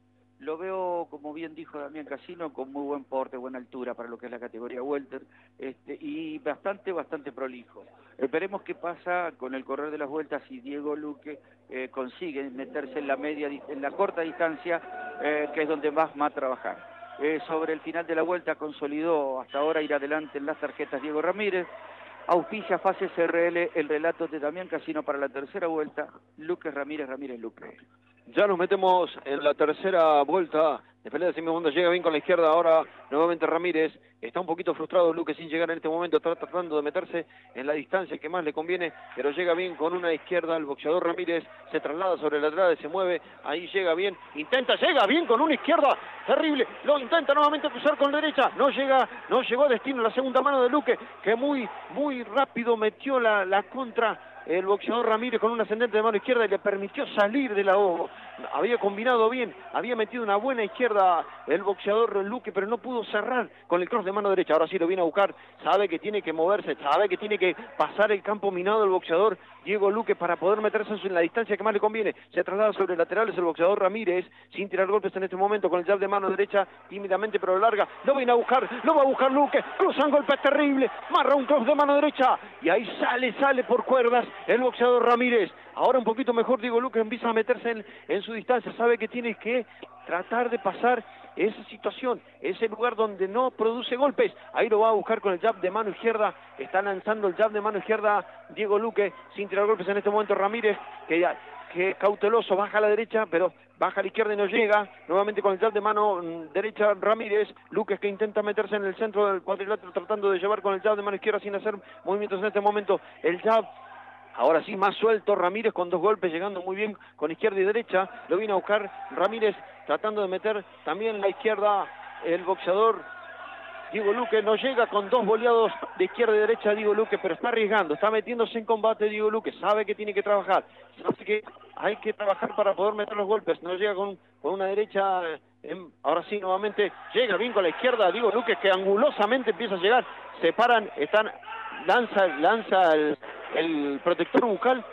lo veo, como bien dijo Damián Casino, con muy buen porte, buena altura para lo que es la categoría welter, este, y bastante, bastante prolijo. Esperemos qué pasa con el correr de las vueltas si Diego Luque eh, consigue meterse en la media, en la corta distancia, eh, que es donde más va a trabajar. Eh, sobre el final de la vuelta consolidó hasta ahora ir adelante en las tarjetas Diego Ramírez. Auspicia Fase C R L el relato de Damián Casino para la tercera vuelta, Luque Ramírez, Ramírez Luque. Ya nos metemos en la tercera vuelta de pelea de semifondo. Llega bien con la izquierda ahora nuevamente Ramírez. Está un poquito frustrado Luque sin llegar en este momento. Está tratando de meterse en la distancia que más le conviene, pero llega bien con una izquierda. El boxeador Ramírez se traslada sobre el lateral, se mueve. Ahí llega bien. Intenta, llega bien con una izquierda. Terrible. Lo intenta nuevamente cruzar con la derecha. No llega, no llegó a destino. La segunda mano de Luque, que muy, muy rápido metió la, la contra. El boxeador Ramírez con un ascendente de mano izquierda y le permitió salir del ahogo. Había combinado bien, había metido una buena izquierda el boxeador Luque, pero no pudo cerrar con el cross de mano derecha. Ahora sí lo viene a buscar, sabe que tiene que moverse, sabe que tiene que pasar el campo minado el boxeador Diego Luque para poder meterse en la distancia que más le conviene. Se traslada sobre laterales el boxeador Ramírez, sin tirar golpes en este momento, con el jab de mano derecha, tímidamente pero larga. Lo viene a buscar, lo va a buscar Luque, cruzan golpes terrible, marra un cross de mano derecha, y ahí sale, sale por cuerdas el boxeador Ramírez. Ahora un poquito mejor Diego Luque, empieza a meterse en, en su distancia, sabe que tiene que tratar de pasar esa situación, ese lugar donde no produce golpes. Ahí lo va a buscar con el jab de mano izquierda, está lanzando el jab de mano izquierda Diego Luque, sin tirar golpes en este momento Ramírez, que, que cauteloso, baja a la derecha, pero baja a la izquierda y no llega, nuevamente con el jab de mano derecha Ramírez. Luque que intenta meterse en el centro del cuadrilátero, tratando de llevar con el jab de mano izquierda sin hacer movimientos en este momento. El jab ahora sí, más suelto Ramírez con dos golpes, llegando muy bien con izquierda y derecha. Lo viene a buscar Ramírez, tratando de meter también la izquierda el boxeador Diego Luque. No llega con dos boleados de izquierda y derecha Diego Luque, pero está arriesgando, está metiéndose en combate Diego Luque. Sabe que tiene que trabajar, sabe que hay que trabajar para poder meter los golpes. No llega con, con una derecha. En, ahora sí, nuevamente llega bien con la izquierda Diego Luque, que angulosamente empieza a llegar. Se paran, están, lanza, lanza el... el protector bucal,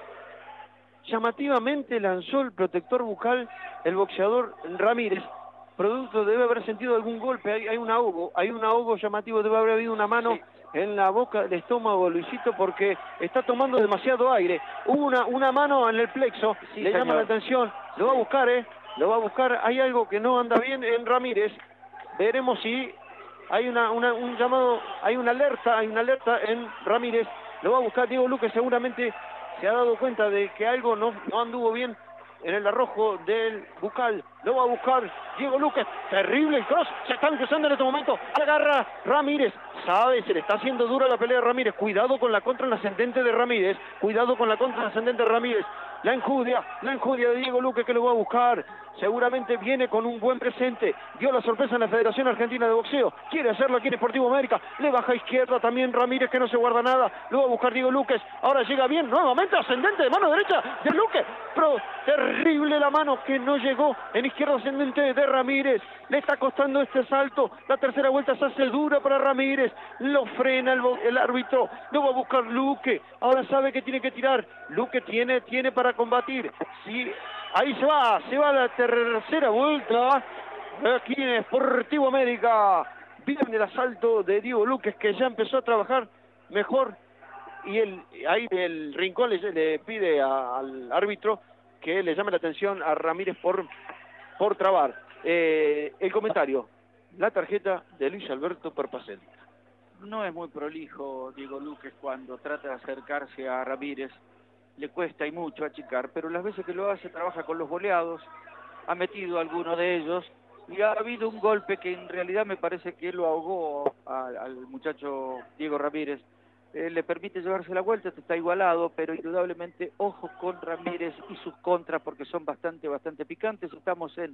llamativamente lanzó el protector bucal el boxeador Ramírez, producto debe haber sentido algún golpe, hay, hay un ahogo, hay un ahogo llamativo, debe haber habido una mano sí. en la boca del estómago, Luisito, porque está tomando demasiado aire. Hubo una, una mano en el plexo, sí, le señor. llama la atención, lo va a buscar, eh, lo va a buscar, hay algo que no anda bien en Ramírez, veremos si hay una, una, un llamado, hay una alerta, hay una alerta en Ramírez. Lo va a buscar Diego Luque, seguramente se ha dado cuenta de que algo no, no anduvo bien en el arrojo del bucal. Lo va a buscar Diego Luque, terrible el cross, se están cruzando en este momento, agarra Ramírez, sabe, se le está haciendo dura la pelea de Ramírez, cuidado con la contra en ascendente de Ramírez, cuidado con la contra en ascendente de Ramírez, la enjudia, la enjudia de Diego Luque que lo va a buscar, seguramente viene con un buen presente, dio la sorpresa en la Federación Argentina de Boxeo, quiere hacerlo aquí en Sportivo América, le baja a izquierda también Ramírez que no se guarda nada, lo va a buscar Diego Luque, ahora llega bien, nuevamente ascendente de mano derecha de Luque, pero terrible la mano que no llegó en izquierda ascendente de Ramírez, le está costando este salto, la tercera vuelta se hace dura para Ramírez, lo frena el, el árbitro, lo va a buscar Luque, ahora sabe que tiene que tirar, Luque tiene, tiene para combatir, sí, ahí se va, se va a la tercera vuelta, aquí en Sportivo América, viene el asalto de Diego Luque que ya empezó a trabajar mejor, y el, ahí el rincón le, le pide a, al árbitro que le llame la atención a Ramírez por, por trabar. Eh, el comentario, la tarjeta de Luis Alberto Perpacel. No es muy prolijo Diego Luque cuando trata de acercarse a Ramírez, le cuesta y mucho achicar, pero las veces que lo hace trabaja con los boleados, ha metido alguno de ellos y ha habido un golpe que en realidad me parece que lo ahogó al, al muchacho Diego Ramírez. Eh, le permite llevarse la vuelta, está igualado, pero indudablemente ojo con Ramírez y sus contras porque son bastante, bastante picantes. Estamos en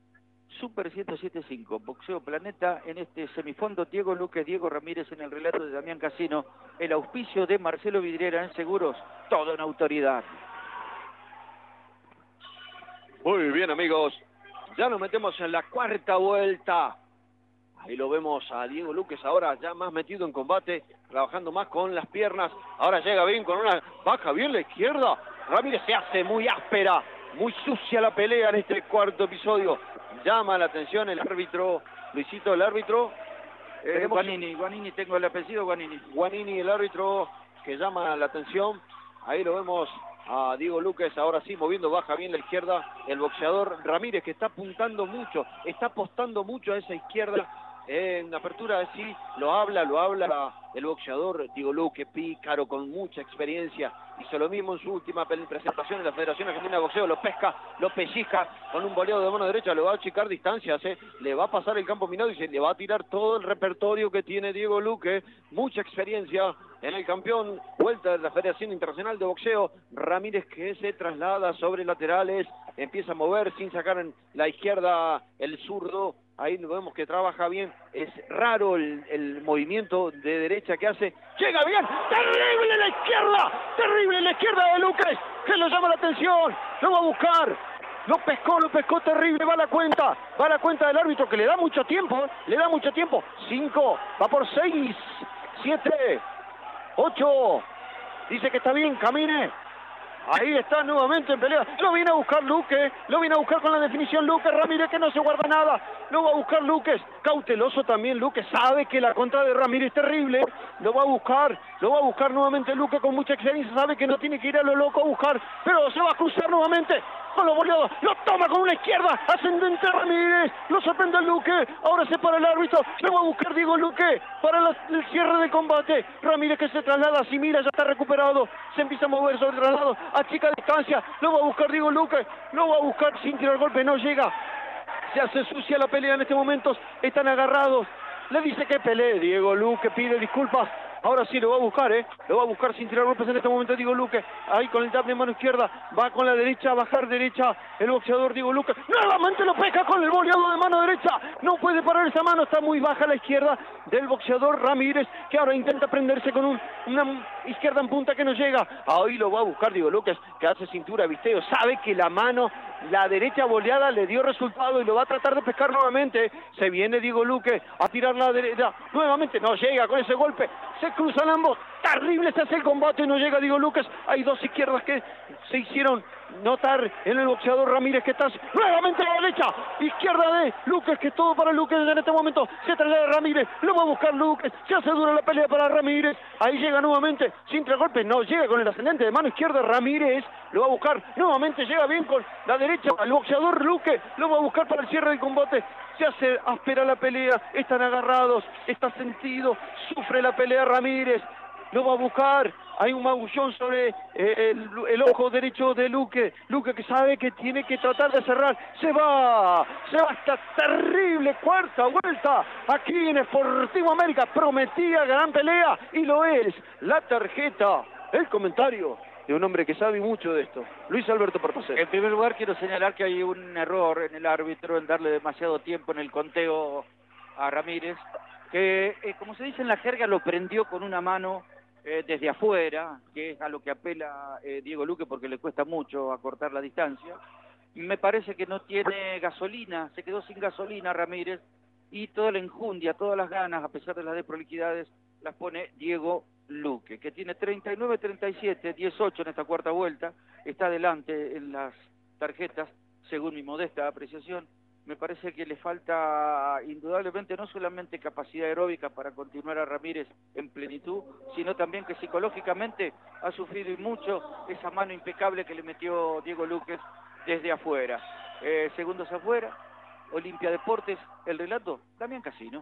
Super ciento siete punto cinco, Boxeo Planeta, en este semifondo Diego Luque, Diego Ramírez en el relato de Damián Casino, el auspicio de Marcelo Vidriera en Seguros, toda una autoridad. Muy bien amigos, ya nos metemos en la cuarta vuelta. Ahí lo vemos a Diego Luque ahora ya más metido en combate, trabajando más con las piernas. Ahora llega bien con una, baja bien la izquierda. Ramírez se hace muy áspera, muy sucia la pelea en este cuarto episodio. Llama la atención el árbitro, Luisito, el árbitro. Eh, Guanini, Guanini, tengo el apellido Guanini. Guanini, el árbitro que llama la atención. Ahí lo vemos a Diego Luques, ahora sí, moviendo, baja bien la izquierda. El boxeador Ramírez, que está apuntando mucho, está apostando mucho a esa izquierda. En apertura sí, lo habla, lo habla el boxeador Diego Luque, pícaro, con mucha experiencia. Hizo lo mismo en su última presentación en la Federación Argentina de Boxeo, lo pesca, lo pellizca con un boleado de mano derecha, le va a achicar distancias, ¿eh? Le va a pasar el campo minado y se le va a tirar todo el repertorio que tiene Diego Luque. Mucha experiencia en el campeón vuelta de la Federación Internacional de Boxeo. Ramírez, que se traslada sobre laterales, empieza a mover sin sacar en la izquierda el zurdo. Ahí vemos que trabaja bien. Es raro el, el movimiento de derecha que hace. ¡Llega bien! ¡Terrible la izquierda! ¡Terrible la izquierda de Luques! ¡Que lo llama la atención! ¡Lo va a buscar! Lo pescó, lo pescó terrible. Va a la cuenta. Va a la cuenta del árbitro, que le da mucho tiempo. Le da mucho tiempo. Cinco. Va por seis. Siete. Ocho. Dice que está bien. Camine. Ahí está nuevamente en pelea. Lo viene a buscar Luque. Lo viene a buscar con la definición Luque. Ramírez, que no se guarda nada. Lo va a buscar Luques. Cauteloso también Luque. Sabe que la contra de Ramírez es terrible. Lo va a buscar. Lo va a buscar nuevamente Luque con mucha experiencia. Sabe que no tiene que ir a lo loco a buscar. Pero se va a cruzar nuevamente con los boleados. Lo toma con una izquierda. Ascendente Ramírez. Lo sorprende Luque. Ahora se para el árbitro. Lo va a buscar Diego Luque para la, el cierre del combate. Ramírez, que se traslada. Si mira, ya está recuperado. Se empieza a mover sobre el traslado. A chica distancia. Lo va a buscar Diego Luque. Lo va a buscar sin tirar golpe. No llega. Se hace sucia la pelea en este momento. Están agarrados. Le dice que pelee. Diego Luque pide disculpas. Ahora sí lo va a buscar, ¿eh? Lo va a buscar sin tirar golpes en este momento Diego Luque. Ahí con el tap de mano izquierda. Va con la derecha, a bajar derecha. El boxeador Diego Luque. Nuevamente lo pesca con el boleado de mano derecha. No puede parar esa mano. Está muy baja la izquierda del boxeador Ramírez, que ahora intenta prenderse con un, una izquierda en punta que no llega. Ahí lo va a buscar Diego Luque, que hace cintura, visteo. Sabe que la mano, la derecha boleada, le dio resultado y lo va a tratar de pescar nuevamente. Se viene Diego Luque a tirar la derecha. Nuevamente no llega con ese golpe. Se cruzan ambos. Terrible se hace el combate. No llega Diego Luque. Hay dos izquierdas que se hicieron notar en el boxeador Ramírez, que está nuevamente a la derecha. Izquierda de Luque, que es todo para Luque en este momento. Se traslada Ramírez. Lo va a buscar Luque. Se hace dura la pelea para Ramírez. Ahí llega nuevamente sin tres golpes. No llega con el ascendente de mano izquierda Ramírez. Lo va a buscar. Nuevamente llega bien con la derecha. El boxeador Luque lo va a buscar para el cierre del combate. Se hace áspera la pelea. Están agarrados. Está sentido. Sufre la pelea Ramírez. Lo va a buscar. Hay un magullón sobre eh, el, el ojo derecho de Luque. Luque, que sabe que tiene que tratar de cerrar. Se va. Se va esta terrible cuarta vuelta aquí en Sportivo América. Prometía gran pelea y lo es. La tarjeta, el comentario de un hombre que sabe mucho de esto, Luis Alberto Portacer. En primer lugar, quiero señalar que hay un error en el árbitro en darle demasiado tiempo en el conteo a Ramírez, que, eh, como se dice en la jerga, lo prendió con una mano eh, desde afuera, que es a lo que apela eh, Diego Luque, porque le cuesta mucho acortar la distancia. Me parece que no tiene gasolina, se quedó sin gasolina Ramírez, y toda la enjundia, todas las ganas, a pesar de las desprolijidades, las pone Diego Luque, que tiene treinta y nueve treinta y siete, dieciocho en esta cuarta vuelta, está adelante en las tarjetas, según mi modesta apreciación. Me parece que le falta indudablemente no solamente capacidad aeróbica para continuar a Ramírez en plenitud, sino también que psicológicamente ha sufrido y mucho esa mano impecable que le metió Diego Luque desde afuera. Eh, segundos afuera, Olimpia Deportes, el relato, Damián Casino.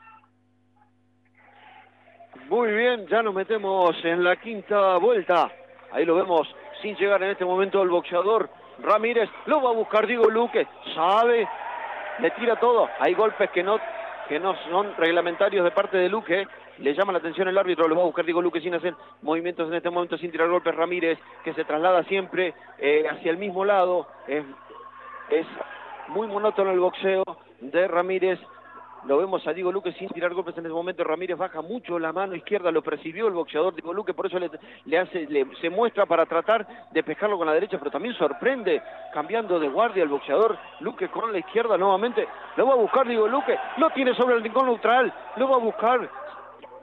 Muy bien, ya nos metemos en la quinta vuelta. Ahí lo vemos sin llegar en este momento el boxeador Ramírez. Lo va a buscar Diego Luque. Sabe, le tira todo. Hay golpes que no, que no son reglamentarios de parte de Luque. Le llama la atención el árbitro. Lo va a buscar Diego Luque sin hacer movimientos en este momento, sin tirar golpes. Ramírez, que se traslada siempre eh, hacia el mismo lado. Es, es muy monótono el boxeo de Ramírez. Lo vemos a Diego Luque sin tirar golpes en ese momento. Ramírez baja mucho la mano izquierda, lo percibió el boxeador Diego Luque, por eso le, le hace, le, se muestra para tratar de pescarlo con la derecha, pero también sorprende cambiando de guardia el boxeador Luque con la izquierda nuevamente. Lo va a buscar Diego Luque, lo tiene sobre el rincón neutral, lo va a buscar.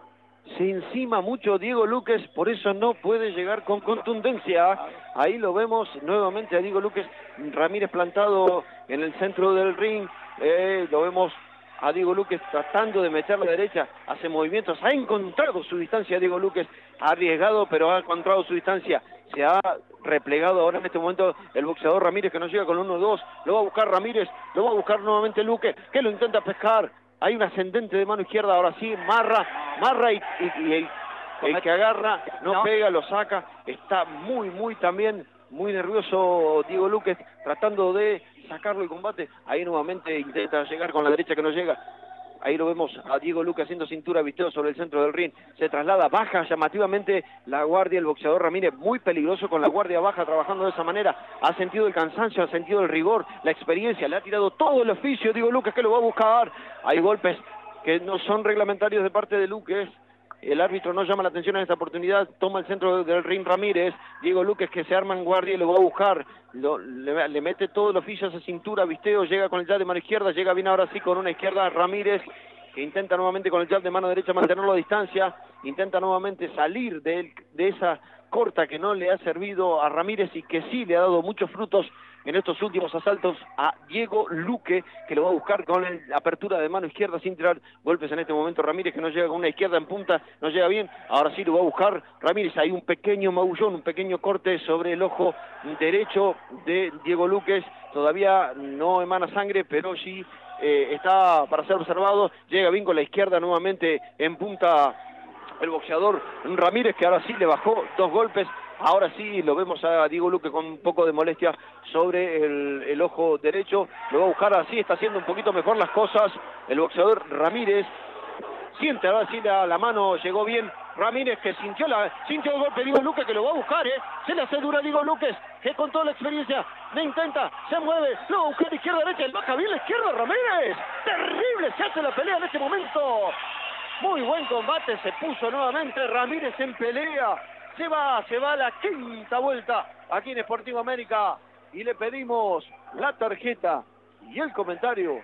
se encima mucho Diego Luques, por eso no puede llegar con contundencia. Ahí lo vemos nuevamente a Diego Luques, Ramírez plantado en el centro del ring, eh, lo vemos a Diego Luques tratando de meter la derecha, hace movimientos, ha encontrado su distancia Diego Luques, ha arriesgado pero ha encontrado su distancia, se ha replegado ahora en este momento el boxeador Ramírez que no llega con uno dos, lo va a buscar Ramírez, lo va a buscar nuevamente Luque, que lo intenta pescar, hay un ascendente de mano izquierda, ahora sí, marra, marra y, y, y el, el que agarra no, no pega, lo saca, está muy, muy también, muy nervioso Diego Luques, tratando de sacarlo del combate, ahí nuevamente intenta llegar con la derecha que no llega, ahí lo vemos a Diego Luques haciendo cintura visteo sobre el centro del ring, se traslada, baja llamativamente la guardia, el boxeador Ramírez, muy peligroso con la guardia baja, trabajando de esa manera, ha sentido el cansancio, ha sentido el rigor, la experiencia, le ha tirado todo el oficio Diego Luques que lo va a buscar, hay golpes que no son reglamentarios de parte de Luques, el árbitro no llama la atención en esta oportunidad, toma el centro del ring Ramírez, Diego Luques que se arma en guardia y lo va a buscar, lo, le, le mete todo el oficio a esa cintura, visteo, llega con el jab de mano izquierda, llega bien ahora sí con una izquierda Ramírez, que intenta nuevamente con el jab de mano derecha mantenerlo a distancia, intenta nuevamente salir de, él, de esa corta que no le ha servido a Ramírez y que sí le ha dado muchos frutos en estos últimos asaltos a Diego Luque, que lo va a buscar con la apertura de mano izquierda sin tirar golpes en este momento. Ramírez que no llega con una izquierda en punta, no llega bien, ahora sí lo va a buscar Ramírez, hay un pequeño maullón, un pequeño corte sobre el ojo derecho de Diego Luques, todavía no emana sangre, pero sí eh, está para ser observado, llega bien con la izquierda nuevamente en punta el boxeador Ramírez, que ahora sí le bajó dos golpes. Ahora sí lo vemos a Diego Luque con un poco de molestia sobre el, el ojo derecho. Lo va a buscar así, está haciendo un poquito mejor las cosas. El boxeador Ramírez siente ahora sí la, la mano, llegó bien. Ramírez que sintió, la, sintió el golpe, Diego Luque que lo va a buscar, ¿eh? Se le hace dura a Diego Luque, que con toda la experiencia le intenta, se mueve, lo va a buscar izquierda, derecha, el baja bien la izquierda, Ramírez. Terrible, se hace la pelea en este momento. Muy buen combate, se puso nuevamente Ramírez en pelea. Se va, se va a la quinta vuelta aquí en Sportivo América y le pedimos la tarjeta y el comentario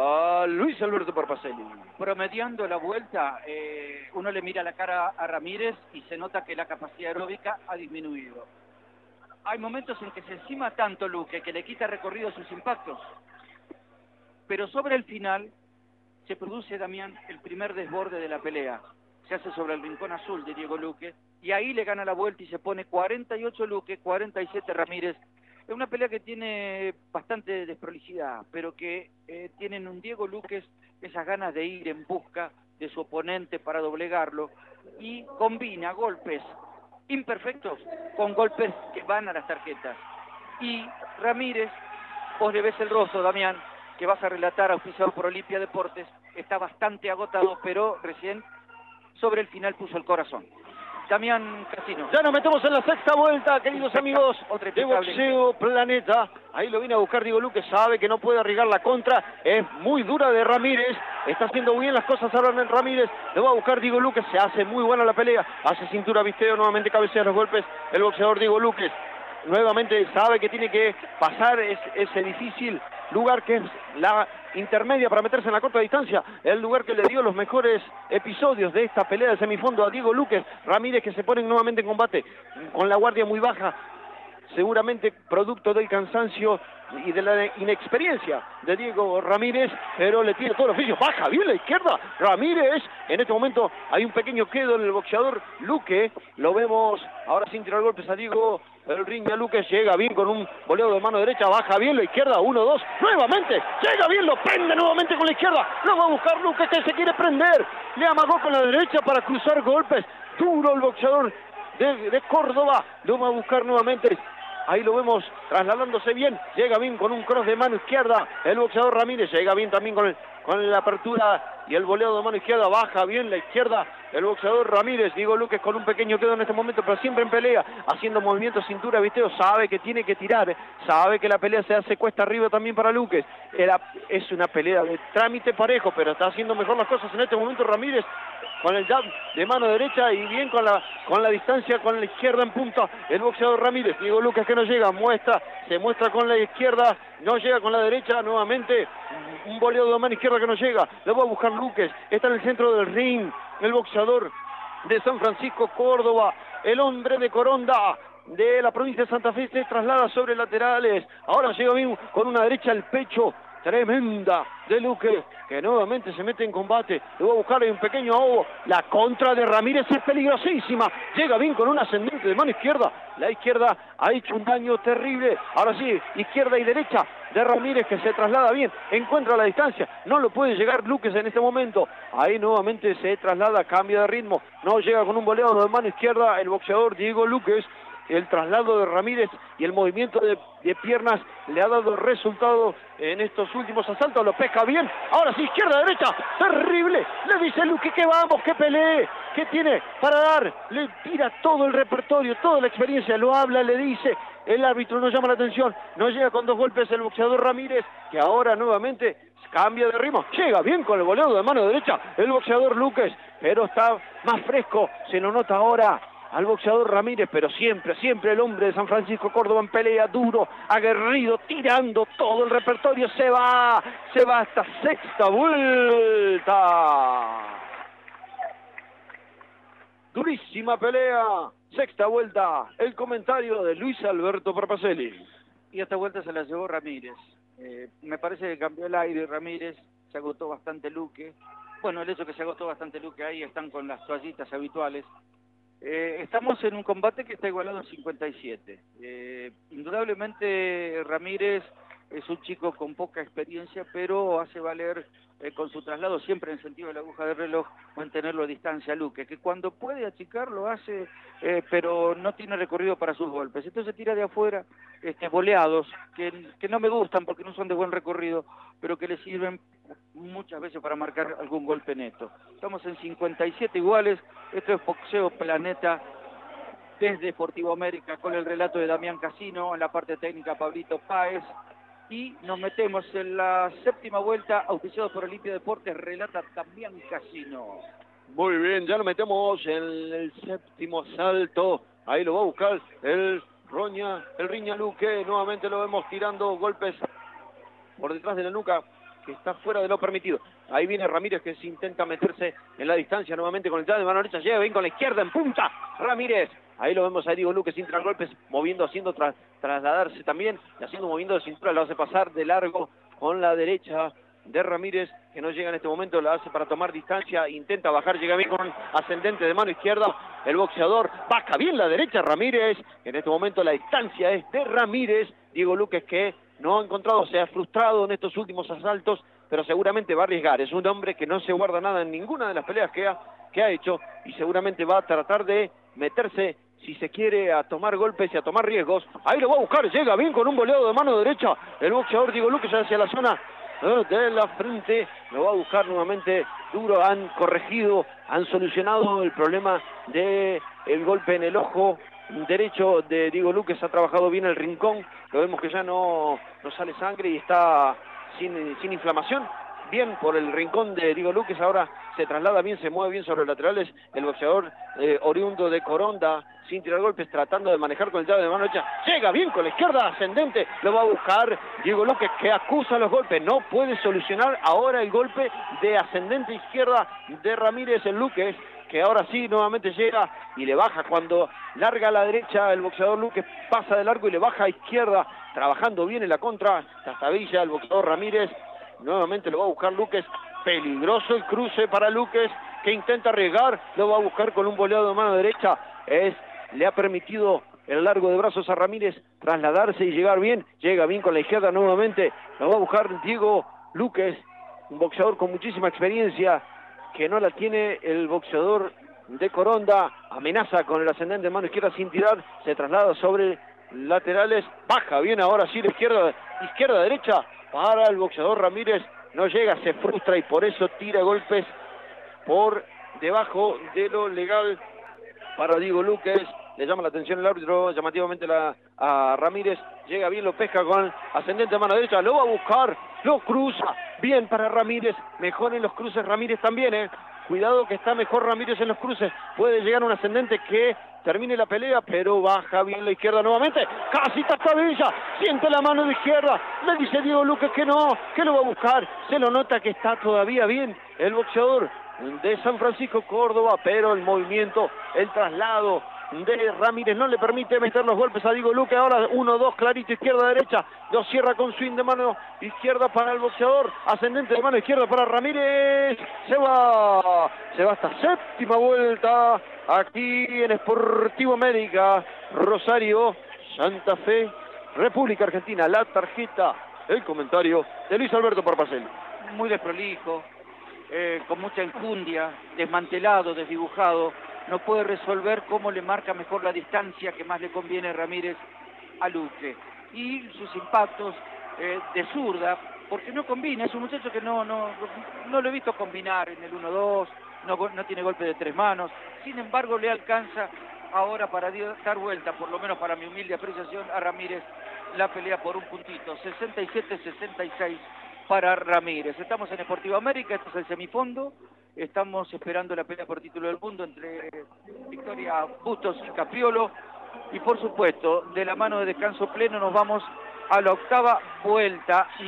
a Luis Alberto Parpacelli. Promediando la vuelta, eh, uno le mira la cara a Ramírez y se nota que la capacidad aeróbica ha disminuido. Hay momentos en que se encima tanto Luque que le quita recorrido a sus impactos, pero sobre el final se produce, Damián, el primer desborde de la pelea. Se hace sobre el rincón azul de Diego Luque y ahí le gana la vuelta y se pone cuarenta y ocho Luque, cuarenta y siete Ramírez. Es una pelea que tiene bastante desprolijidad, pero que eh, tienen un Diego Luque esas ganas de ir en busca de su oponente para doblegarlo y combina golpes imperfectos con golpes que van a las tarjetas. Y Ramírez, vos le ves el rostro, Damián, que vas a relatar, auspiciado por Olimpia Deportes, está bastante agotado, pero recién sobre el final puso el corazón. Damián Casino. Ya nos metemos en la sexta vuelta, queridos amigos, de Boxeo Planeta. Ahí lo viene a buscar Diego Luque, sabe que no puede arriesgar la contra, es muy dura de Ramírez, está haciendo bien las cosas ahora en Ramírez, lo va a buscar Diego Luque, se hace muy buena la pelea, hace cintura visteo, nuevamente cabecea los golpes, el boxeador Diego Luque. Nuevamente sabe que tiene que pasar ese, ese difícil lugar que es la intermedia para meterse en la corta distancia, el lugar que le dio los mejores episodios de esta pelea de semifondo a Diego Luque. Ramírez que se ponen nuevamente en combate con la guardia muy baja, seguramente producto del cansancio y de la inexperiencia de Diego Ramírez, pero le tira todo el oficio, baja bien la izquierda, Ramírez, en este momento hay un pequeño quedo en el boxeador Luque, lo vemos ahora sin tirar golpes a Diego, el ring de Luque, llega bien con un voleo de mano derecha, baja bien la izquierda, uno, dos, nuevamente, llega bien, lo prende nuevamente con la izquierda, lo va a buscar Luque que se quiere prender, le amagó con la derecha para cruzar golpes, duro el boxeador de, de Córdoba, lo va a buscar nuevamente. Ahí lo vemos trasladándose bien, llega bien con un cross de mano izquierda, el boxeador Ramírez, llega bien también con, el, con la apertura y el voleo de mano izquierda, baja bien la izquierda, el boxeador Ramírez, Diego Luque con un pequeño quedo en este momento, pero siempre en pelea, haciendo movimientos cintura, visteo, sabe que tiene que tirar, sabe que la pelea se hace cuesta arriba también para Luque, Era, es una pelea de trámite parejo, pero está haciendo mejor las cosas en este momento Ramírez, con el jab de mano derecha y bien con la con la distancia con la izquierda en punta, el boxeador Ramírez, Diego Luque que no llega, muestra, se muestra con la izquierda, no llega con la derecha, nuevamente un voleo de mano izquierda que no llega, lo va a buscar Luque, está en el centro del ring, el boxeador de San Francisco Córdoba. El hombre de Coronda, de la provincia de Santa Fe, se traslada sobre laterales. Ahora llega bien con una derecha al pecho. Tremenda de Luque, que nuevamente se mete en combate. Le va a buscar un pequeño ahogo. La contra de Ramírez es peligrosísima. Llega bien con un ascendente de mano izquierda. La izquierda ha hecho un daño terrible. Ahora sí, izquierda y derecha de Ramírez, que se traslada bien. Encuentra la distancia. No lo puede llegar Luques en este momento. Ahí nuevamente se traslada, cambia de ritmo. No llega con un voleo de mano izquierda el boxeador Diego Luques. El traslado de Ramírez y el movimiento de, de piernas le ha dado resultado en estos últimos asaltos. Lo pesca bien. Ahora sí, izquierda, derecha. Terrible. Le dice Luque que vamos, que pelee. ¿Qué tiene para dar? Le tira todo el repertorio, toda la experiencia. Lo habla, le dice. El árbitro no llama la atención. No llega con dos golpes el boxeador Ramírez, que ahora nuevamente cambia de ritmo. Llega bien con el voleo de mano derecha el boxeador Luques, pero está más fresco. Se lo nota ahora al boxeador Ramírez, pero siempre, siempre el hombre de San Francisco Córdoba en pelea, duro, aguerrido, tirando todo el repertorio. Se va, se va hasta sexta vuelta. Durísima pelea, sexta vuelta. El comentario de Luis Alberto Parpacelli. Y esta vuelta se la llevó Ramírez. Eh, me parece que cambió el aire Ramírez, se agotó bastante Luque. Bueno, el hecho que se agotó bastante Luque, ahí están con las toallitas habituales. Eh, estamos en un combate que está igualado en cincuenta y siete. Eh, indudablemente Ramírez es un chico con poca experiencia, pero hace valer eh, con su traslado siempre en sentido de la aguja del reloj, mantenerlo a distancia a Luque, que cuando puede achicar lo hace, eh, pero no tiene recorrido para sus golpes. Entonces tira de afuera este, boleados, que, que no me gustan porque no son de buen recorrido, pero que le sirven muchas veces para marcar algún golpe neto. Estamos en cincuenta y siete iguales. Esto es Boxeo Planeta desde Sportivo América, con el relato de Damián Casino, en la parte técnica Pablito Páez, y nos metemos en la séptima vuelta, auspiciado por Olimpia Deportes, relata Damián Casino. Muy bien, ya lo metemos en el séptimo salto. Ahí lo va a buscar el Roña, el Riña Luque. Nuevamente lo vemos tirando golpes por detrás de la nuca, que está fuera de lo permitido. Ahí viene Ramírez, que se intenta meterse en la distancia nuevamente con el traslado de mano derecha. Llega bien con la izquierda en punta. Ramírez. Ahí lo vemos a Diego Luque sin tirar golpes, moviendo, haciendo tras, trasladarse también, y haciendo movimiento de cintura. Lo hace pasar de largo con la derecha de Ramírez, que no llega en este momento. Lo hace para tomar distancia. Intenta bajar, llega bien con ascendente de mano izquierda. El boxeador baja bien la derecha Ramírez. En este momento la distancia es de Ramírez. Diego Luque, que no ha encontrado, se ha frustrado en estos últimos asaltos, pero seguramente va a arriesgar. Es un hombre que no se guarda nada en ninguna de las peleas que ha, que ha hecho, y seguramente va a tratar de meterse, si se quiere, a tomar golpes y a tomar riesgos. Ahí lo va a buscar, llega bien con un voleo de mano derecha el boxeador Diego Luque hacia la zona de la frente. Lo va a buscar nuevamente duro. Han corregido, han solucionado el problema de el golpe en el ojo derecho de Diego Luque. Se ha trabajado bien el rincón. Lo vemos que ya no, no sale sangre y está sin, sin inflamación. Bien por el rincón de Diego Luque. Ahora se traslada bien, se mueve bien sobre los laterales el boxeador eh, oriundo de Coronda, sin tirar golpes, tratando de manejar con el llave de mano derecha. Llega bien con la izquierda ascendente. Lo va a buscar Diego Luque, que acusa los golpes. No puede solucionar ahora el golpe de ascendente izquierda de Ramírez. El Luque, que ahora sí nuevamente llega y le baja cuando larga a la derecha. El boxeador Luque pasa de largo y le baja a izquierda, trabajando bien en la contra. Tastabilla el boxeador Ramírez. Nuevamente lo va a buscar Luques. Peligroso el cruce para Luques, que intenta arriesgar. Lo va a buscar con un boleado de mano derecha. Es, le ha permitido el largo de brazos a Ramírez trasladarse y llegar bien. Llega bien con la izquierda nuevamente. Lo va a buscar Diego Luques, un boxeador con muchísima experiencia, que no la tiene el boxeador de Coronda. Amenaza con el ascendente de mano izquierda sin tirar. Se traslada sobre laterales. Baja bien ahora sí la izquierda, izquierda derecha para el boxeador Ramírez. No llega, se frustra y por eso tira golpes por debajo de lo legal para Diego Luques. Le llama la atención el árbitro llamativamente la, a Ramírez. Llega bien, lo pesca con ascendente de mano derecha. Lo va a buscar, lo cruza. Bien para Ramírez. Mejor en los cruces Ramírez también, ¿eh? Cuidado que está mejor Ramírez en los cruces. Puede llegar un ascendente que termine la pelea, pero baja bien la izquierda nuevamente. Casi Tastabilla. Siente la mano de izquierda. Le dice Diego Luques que no, que lo va a buscar. Se lo nota que está todavía bien el boxeador de San Francisco Córdoba, pero el movimiento, el traslado de Ramírez no le permite meter los golpes a Diego Luque. Ahora uno dos clarito, izquierda derecha, lo cierra con swing de mano izquierda para el boxeador, ascendente de mano izquierda para Ramírez. Se va, se va hasta séptima vuelta aquí en Sportivo América, Rosario, Santa Fe, República Argentina. La tarjeta, el comentario de Luis Alberto Parpacel. Muy desprolijo, eh, con mucha enjundia, desmantelado, desdibujado. No puede resolver cómo le marca mejor la distancia que más le conviene a Ramírez a Luque. Y sus impactos eh, de zurda, porque no combina, es un muchacho que no, no, no lo he visto combinar en el uno dos, no, no tiene golpe de tres manos, sin embargo le alcanza ahora para dar vuelta, por lo menos para mi humilde apreciación, a Ramírez la pelea por un puntito, sesenta y siete sesenta y seis para Ramírez. Estamos en Sportivo América, este es el semifondo. Estamos esperando la pelea por título del mundo entre Victoria Bustos y Capriolo. Y por supuesto, de la mano de Descanso Pleno nos vamos a la octava vuelta y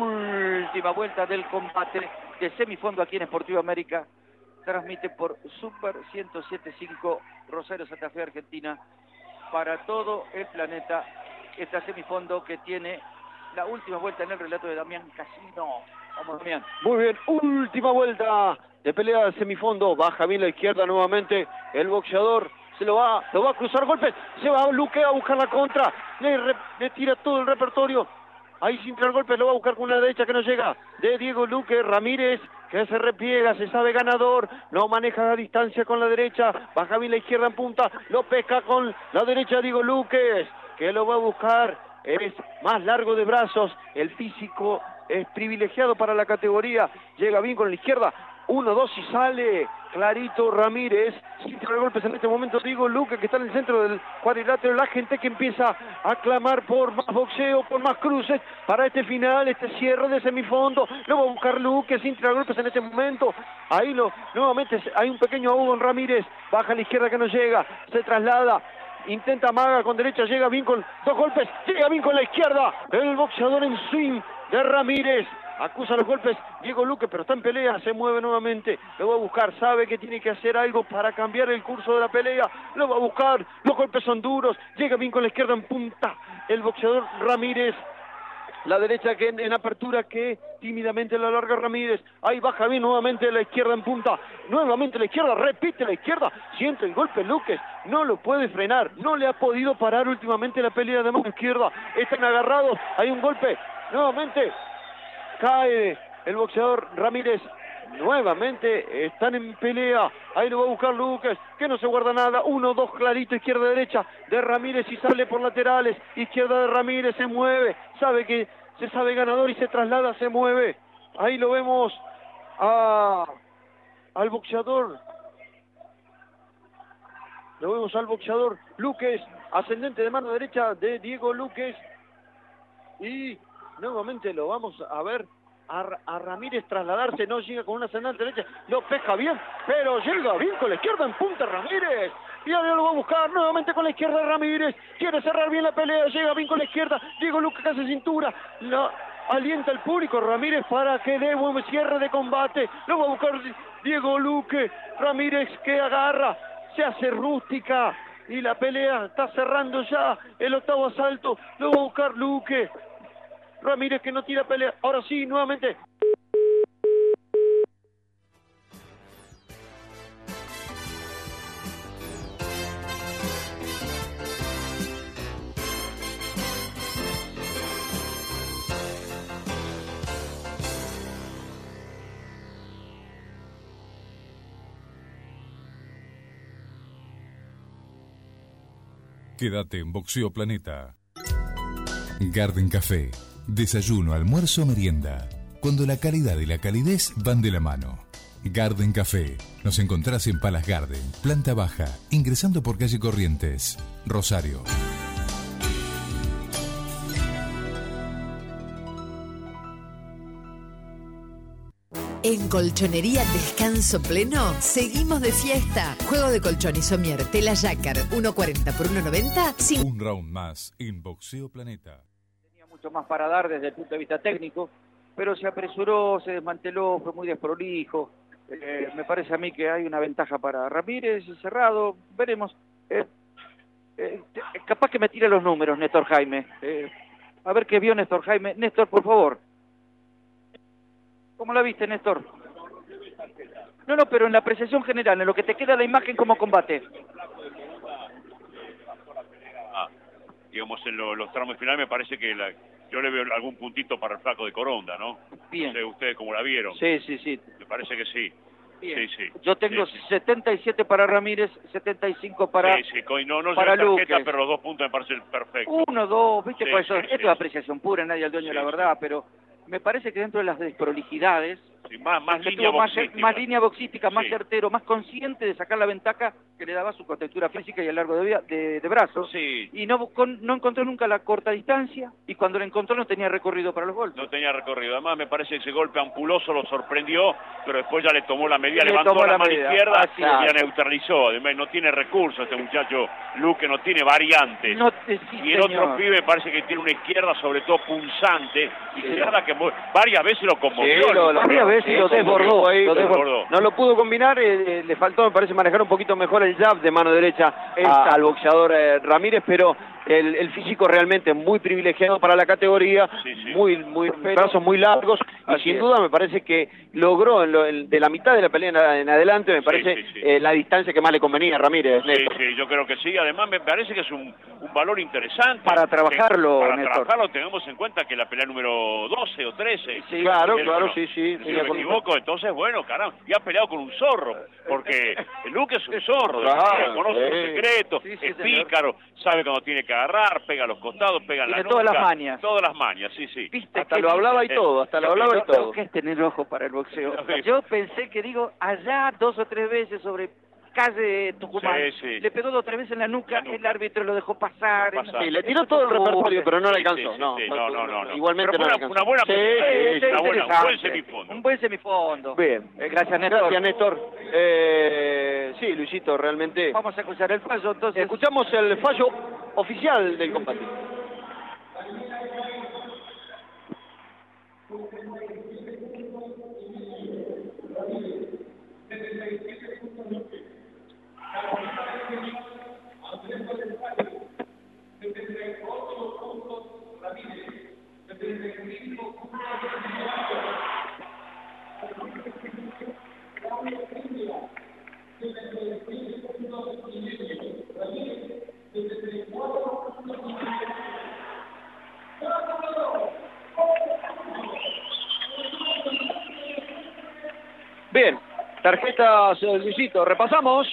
última vuelta del combate de semifondo aquí en Sportivo América. Transmite por Super ciento siete punto cinco Rosario, Santa Fe, Argentina, para todo el planeta. Esta semifondo que tiene la última vuelta en el relato de Damián Casino. Vamos, Damián. Muy bien, última vuelta de pelea de semifondo. Baja bien la izquierda nuevamente el boxeador. Se lo va, lo va a cruzar golpes. Se va Luque a buscar la contra. Le, re, le tira todo el repertorio. Ahí sin tirar golpes lo va a buscar con una derecha que no llega. De Diego Luque. Ramírez que se repliega, se sabe ganador. No maneja la distancia con la derecha. Baja bien la izquierda en punta. Lo pesca con la derecha Diego Luque, que lo va a buscar. Es más largo de brazos. El físico es privilegiado para la categoría. Llega bien con la izquierda. Uno, dos y sale clarito Ramírez. Sin tirar golpes en este momento Diego Luque, que está en el centro del cuadrilátero. La gente que empieza a clamar por más boxeo, por más cruces para este final, este cierre de semifondo. Lo va a buscar Luque sin tirar golpes en este momento. Ahí lo, nuevamente hay un pequeño ahogo en Ramírez. Baja a la izquierda que no llega. Se traslada. Intenta amaga con derecha, llega bien con dos golpes, llega bien con la izquierda. El boxeador en swing de Ramírez. Acusa los golpes Diego Luque, pero está en pelea, se mueve nuevamente. Lo va a buscar, sabe que tiene que hacer algo para cambiar el curso de la pelea. Lo va a buscar, los golpes son duros. Llega bien con la izquierda en punta el boxeador Ramírez. La derecha que en, en apertura que tímidamente la larga Ramírez. Ahí baja bien nuevamente la izquierda en punta. Nuevamente la izquierda, repite la izquierda. Siente el golpe Luque, no lo puede frenar. No le ha podido parar últimamente la pelea de mano izquierda. Están agarrados, hay un golpe. Nuevamente cae el boxeador Ramírez. Nuevamente están en pelea. Ahí lo va a buscar Luque, que no se guarda nada. Uno, dos, clarito, izquierda, derecha de Ramírez y sale por laterales. Izquierda de Ramírez, se mueve. Sabe que se sabe ganador y se traslada, se mueve. Ahí lo vemos a, al boxeador. Lo vemos al boxeador Luque, ascendente de mano derecha de Diego Luque. Y nuevamente lo vamos a ver A, a Ramírez trasladarse, no llega con una ascendente derecha, lo pesca bien, pero llega bien con la izquierda en punta Ramírez, y ahora lo va a buscar nuevamente con la izquierda de Ramírez, quiere cerrar bien la pelea, llega bien con la izquierda, Diego Luque que hace cintura, lo alienta al público Ramírez para que dé buen cierre de combate, lo va a buscar Diego Luque, Ramírez que agarra, se hace rústica, y la pelea está cerrando ya, el octavo asalto, lo va a buscar Luque, Ramírez que no tira pelea. Ahora sí, nuevamente. Quédate en Boxeo Planeta. Garden Café. Desayuno, almuerzo, merienda. Cuando la calidad y la calidez van de la mano. Garden Café. Nos encontrás en Palace Garden, planta baja, ingresando por calle Corrientes, Rosario. En Colchonería Descanso Pleno, seguimos de fiesta. Juego de colchón y somier, tela Jacquard, uno cuarenta por uno noventa. Sin... Un round más en Boxeo Planeta. Mucho más para dar desde el punto de vista técnico, pero se apresuró, se desmanteló, fue muy desprolijo, Eh, me parece a mí que hay una ventaja para Ramírez, cerrado, veremos. Eh, eh, capaz que me tire los números, Néstor Jaime. Eh, a ver qué vio Néstor Jaime. Néstor, por favor. ¿Cómo la viste, Néstor? No, no, pero en la apreciación general, en lo que te queda la imagen como combate. Ah, digamos, en lo, los tramos finales me parece que la, yo le veo algún puntito para el flaco de Coronda, ¿no? Bien. No sé ustedes cómo la vieron. Sí, sí, sí. Me parece que sí. Bien. Sí, sí. Yo tengo sí, sí. setenta y siete para Ramírez, setenta y cinco para Sí, sí, coi- no, no para llevo tarjeta, Luque. pero los dos puntos me parecen perfectos. Uno, dos, viste, Sí, pues eso, sí, esto sí. es apreciación pura, nadie es el dueño Sí, de la sí. verdad, pero me parece que dentro de las desprolijidades, Sí, más más que línea tuvo más, boxística. más línea boxística, más Sí. certero, más consciente de sacar la ventaja que le daba su contextura física y el largo de, vía- de, de brazos. Sí. Y no, con- no encontró nunca la corta distancia, y cuando la encontró no tenía recorrido para los golpes. No tenía recorrido. Además, me parece que ese golpe ampuloso lo sorprendió, pero después ya le tomó la medida, Le levantó tomó la, la mano medida. izquierda Así y la es. neutralizó. Además, no tiene recursos este muchacho Luque, no tiene variantes. No te- sí, y el señor. otro pibe parece que tiene una izquierda, sobre todo punzante, Sí. izquierda que mu- varias veces lo conmovió. Sí, lo- lo- Varias veces sí, lo sí, desbordó, ahí, lo lo desbordó. No lo pudo combinar, eh, eh, le faltó, me parece, manejar un poquito mejor el jab de mano derecha a- Exacto. al boxeador eh, Ramírez, pero el, el físico realmente muy privilegiado para la categoría, Sí, sí. muy, muy brazos muy largos, y Así sin es. duda me parece que logró en lo- en- de la mitad de la pelea en, en adelante, me Sí, parece, sí, sí. eh, la distancia que más le convenía a Ramírez. Sí, Néstor. sí, yo creo que sí. Además, me parece que es un, un valor interesante. Para trabajarlo, Que- Para Néstor. trabajarlo, tengamos en cuenta que la pelea número doce o trece. Sí, claro, Él, claro, bueno, sí, sí. Si tenía no me con- equivoco, entonces, bueno, caramba, y ha peleado con un zorro, porque el Luque es un zorro, Claro, conoce sí. sus secretos, Sí, sí, es señor. pícaro, sabe cuando tiene que agarrar, pega a los costados, pega en la Tiene nuca. todas las mañas. Todas las mañas, sí, sí. ¿Viste Hasta qué lo hablaba y eh, todo, hasta lo lo- hablaba y Lo- todo. lo que es tener ojo para el boxeo. Sí. Yo pensé que, digo, allá dos o tres veces sobre calle Tucumán, Sí, sí. le pegó dos o tres veces en la nuca, La nuca. el árbitro lo dejó pasar. Pasar. Sí, le tiró todo el repertorio, pero no le Sí, alcanzó. sí, no, sí, no, no, no, no. Igualmente Pero no fue le una- alcanzó. una buena Sí, pelea. sí, Sí, sí, una buena, un buen interesante. semifondo. Un buen semifondo. Bien. Eh, gracias, Néstor. Gracias, Néstor. Eh, sí, Luisito, realmente. Vamos a escuchar el fallo, entonces. Escuchamos el fallo oficial del combate. Bien, tarjetas, eh, Luisito, repasamos.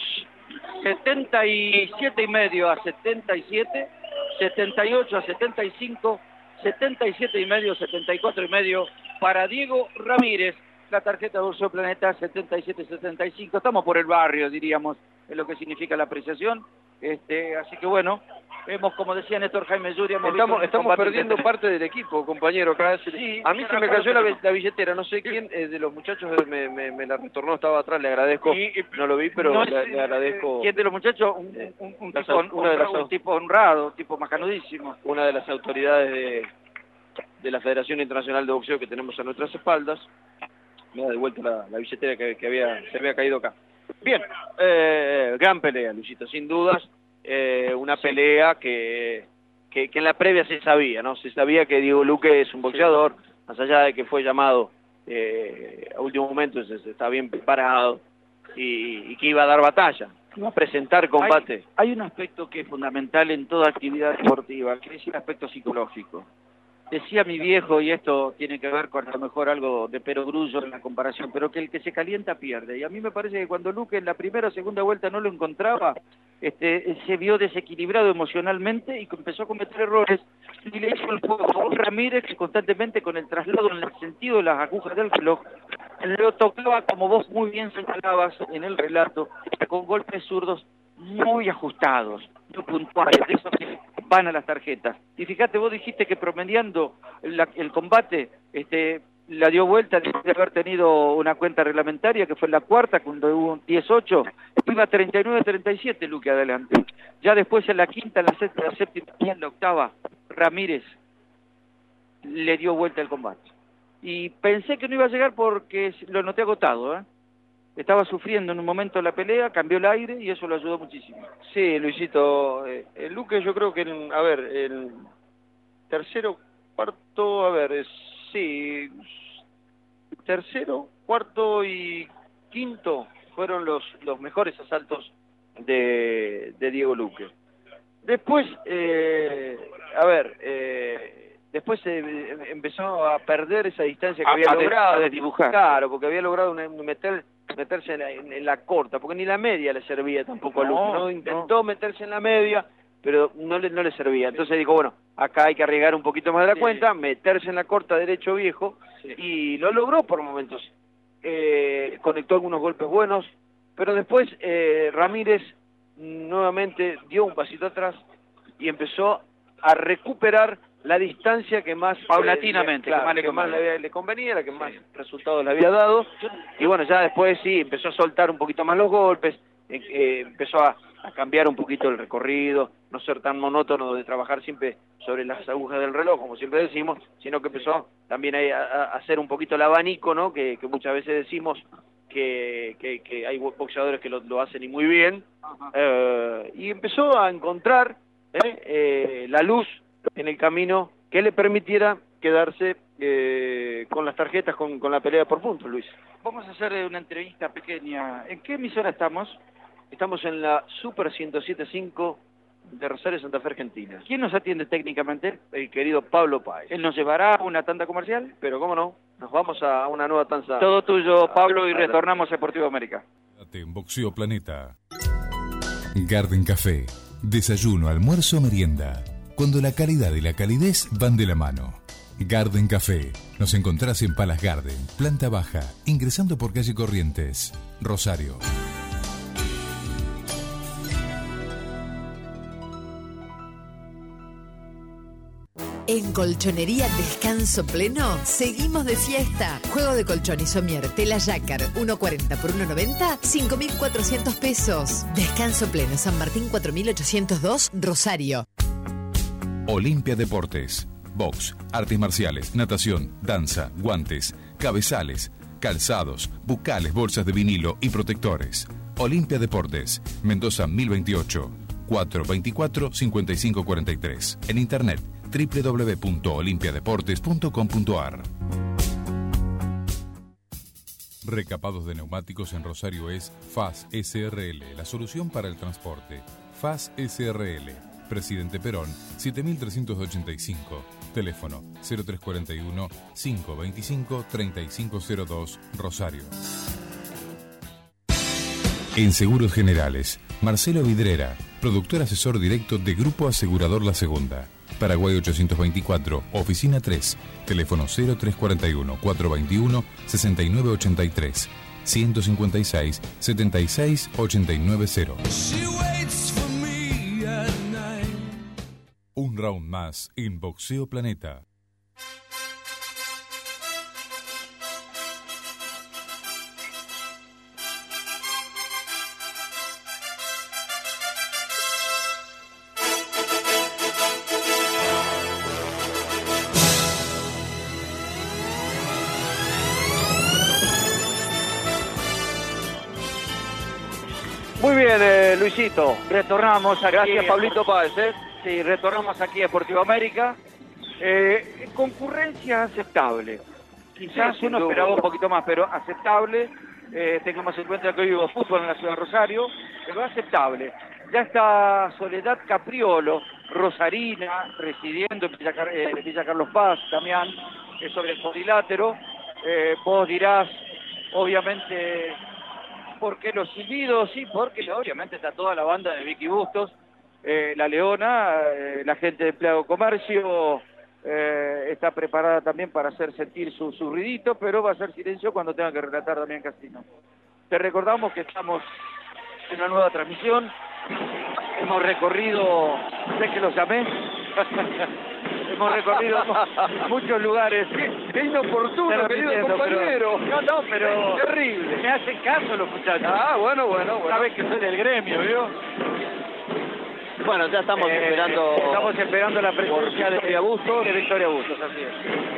setenta y siete y medio a setenta y siete, setenta y ocho a setenta y cinco, setenta y siete y medio, setenta y cuatro y medio para Diego Ramírez. La tarjeta de Boxeo Planeta setenta y siete setenta y cinco. Estamos por el barrio, diríamos, es lo que significa la apreciación. Este, así que bueno, vemos, como decía Néstor Jaime Yuri, hemos visto Estamos, un estamos combate perdiendo interesante. parte del equipo, compañero. Acá. Sí, a mí sí, se me acá cayó lo la, tenemos. la billetera, no sé quién eh, de los muchachos eh, me, me, me la retornó, estaba atrás, le agradezco. Y- y- No lo vi, pero No le, es, le agradezco. ¿Quién de los muchachos? Un, Eh, un- un las tipo, au- una de las un au- tipo honrado, un tipo macanudísimo. Una de las autoridades de, de la Federación Internacional de Boxeo que tenemos a nuestras espaldas. Me ha devuelto la, la billetera que, que había, se había caído acá. Bien, eh, gran pelea, Luisito, sin dudas. Eh, una pelea que, que, que en la previa se sabía, ¿no? Se sabía que Diego Luque es un boxeador, más allá de que fue llamado eh, a último momento, se, se está bien preparado y, y que iba a dar batalla, que iba a presentar combate. Hay, hay un aspecto que es fundamental en toda actividad deportiva, que es el aspecto psicológico. Decía mi viejo, y esto tiene que ver con a lo mejor algo de perogrullo en la comparación, pero que el que se calienta pierde. Y a mí me parece que cuando Luque en la primera o segunda vuelta no lo encontraba, este, se vio desequilibrado emocionalmente y empezó a cometer errores. Y le hizo el juego a un Ramírez que constantemente con el traslado en el sentido de las agujas del reloj, lo tocaba, como vos muy bien señalabas en el relato, con golpes zurdos muy ajustados, muy puntuales, de esos que van a las tarjetas. Y fíjate, vos dijiste que promediando la- el combate, este, la dio vuelta después de haber tenido una cuenta reglamentaria, que fue la cuarta, cuando hubo un diez ocho, iba treinta y nueve treinta y siete Luque adelante. Ya después en la quinta, en la sexta, en la séptima y en la octava, Ramírez le dio vuelta el combate. Y pensé que no iba a llegar porque lo noté agotado, ¿eh? estaba sufriendo en un momento la pelea, cambió el aire y eso lo ayudó muchísimo. Sí, Luisito, eh, el Luque yo creo que, en, a ver, el tercero, cuarto, a ver, es, sí, tercero, cuarto y quinto fueron los, los mejores asaltos de, de Diego Luque. Después, eh, a ver, eh, después eh, empezó a perder esa distancia que A- había a de- logrado. a desdibujar. Claro, porque había logrado una- meter, meterse en la, en- en la corta, porque ni la media le servía tampoco a Luque, No, ¿no? Intentó meterse en la media, pero no le, no le servía. Entonces dijo, bueno, acá hay que arriesgar un poquito más de la Sí. cuenta, meterse en la corta derecho viejo, y lo logró por momentos. Eh, conectó algunos golpes buenos, pero después eh, Ramírez nuevamente dio un pasito atrás y empezó a recuperar la distancia que más... Paulatinamente, eh, claro, que más le que más convenía. le, había- le convenía, la que más resultados le había dado. Y bueno, ya después sí, empezó a soltar un poquito más los golpes, eh, eh, empezó a, a cambiar un poquito el recorrido, no ser tan monótono de trabajar siempre sobre las agujas del reloj, como siempre decimos, sino que empezó también a, a- a hacer un poquito el abanico, ¿no? Que, que muchas veces decimos que, que, que hay boxeadores que lo, lo hacen y muy bien, eh, y empezó a encontrar eh, eh, la luz en el camino que le permitiera quedarse eh, con las tarjetas, con, con la pelea por puntos, Luis. Vamos a hacer eh, una entrevista pequeña. ¿En qué emisora estamos? Estamos en la Super ciento siete punto cinco de Rosario, Santa Fe, Argentina. ¿Quién nos atiende técnicamente? El querido Pablo Páez. ¿Él nos llevará a una tanda comercial? Pero cómo no, nos vamos a una nueva tanza. Todo tuyo, Pablo, y Adelante. retornamos a Deportivo América. Quédate en Boxeo Planeta. Garden Café. Desayuno, almuerzo, merienda. Cuando la calidad y la calidez van de la mano. Garden Café. Nos encontrás en Palace Garden, planta baja, ingresando por calle Corrientes, Rosario. En Colchonería Descanso Pleno, seguimos de fiesta. Juego de colchón y somier, tela Jacquard, uno cuarenta por uno noventa, cinco mil cuatrocientos pesos. Descanso Pleno, San Martín cuatro mil ochocientos dos, Rosario. Olimpia Deportes. Box, artes marciales, natación, danza, guantes, cabezales, calzados, bucales, bolsas de vinilo y protectores. Olimpia Deportes, Mendoza mil veintiocho, cuatro veinticuatro, cincuenta y cinco cuarenta y tres. En internet doble u doble u doble u punto olimpia deportes punto com punto a r. Recapados de neumáticos en Rosario es F A S S R L, la solución para el transporte. F A S S R L, Presidente Perón, siete mil trescientos ochenta y cinco. Teléfono cero tres cuarenta y uno, cinco veinticinco, treinta y cinco cero dos, Rosario. En Seguros Generales, Marcelo Vidrera, productor asesor directo de Grupo Asegurador La Segunda. Paraguay ochocientos veinticuatro, Oficina tres, teléfono cero tres cuarenta y uno, cuatrocientos veintiuno, sesenta y nueve ochenta y tres, ciento cincuenta y seis, setenta y seis, ochenta y nueve cero. Un round más en Boxeo Planeta. Muy bien, eh, Luisito. Retornamos aquí. Gracias, Pablito Páez, ¿eh? Sí, retornamos aquí a Deportivo América. Eh, concurrencia aceptable. Quizás Sí, sin uno duda. esperaba un poquito más, pero aceptable. Eh, tengamos en cuenta que hoy hubo fútbol en la ciudad de Rosario, pero aceptable. Ya está Soledad Capriolo, rosarina, residiendo en Villa, Car- eh, en Villa Carlos Paz, Damián, eh, sobre el cuadrilátero. Eh, vos dirás, obviamente, ¿por qué los silbidos? Sí, porque obviamente está toda la banda de Vicky Bustos, eh, la Leona, eh, la gente de Empleado Comercio, eh, está preparada también para hacer sentir su, su ruidito, pero va a hacer silencio cuando tenga que relatar Damián Casino. Te recordamos que estamos en una nueva transmisión, hemos recorrido, sé que lo llamé, hemos recorrido muchos lugares. Qué inoportuno, querido compañero. No, no, pero terrible. me hacen caso los muchachos. Ah, bueno, bueno, bueno. Sabes que soy del gremio, ¿vio? Bueno, ya estamos Eh, esperando. Estamos esperando la presencia de Victoria Bustos. de Victoria Bustos, así es.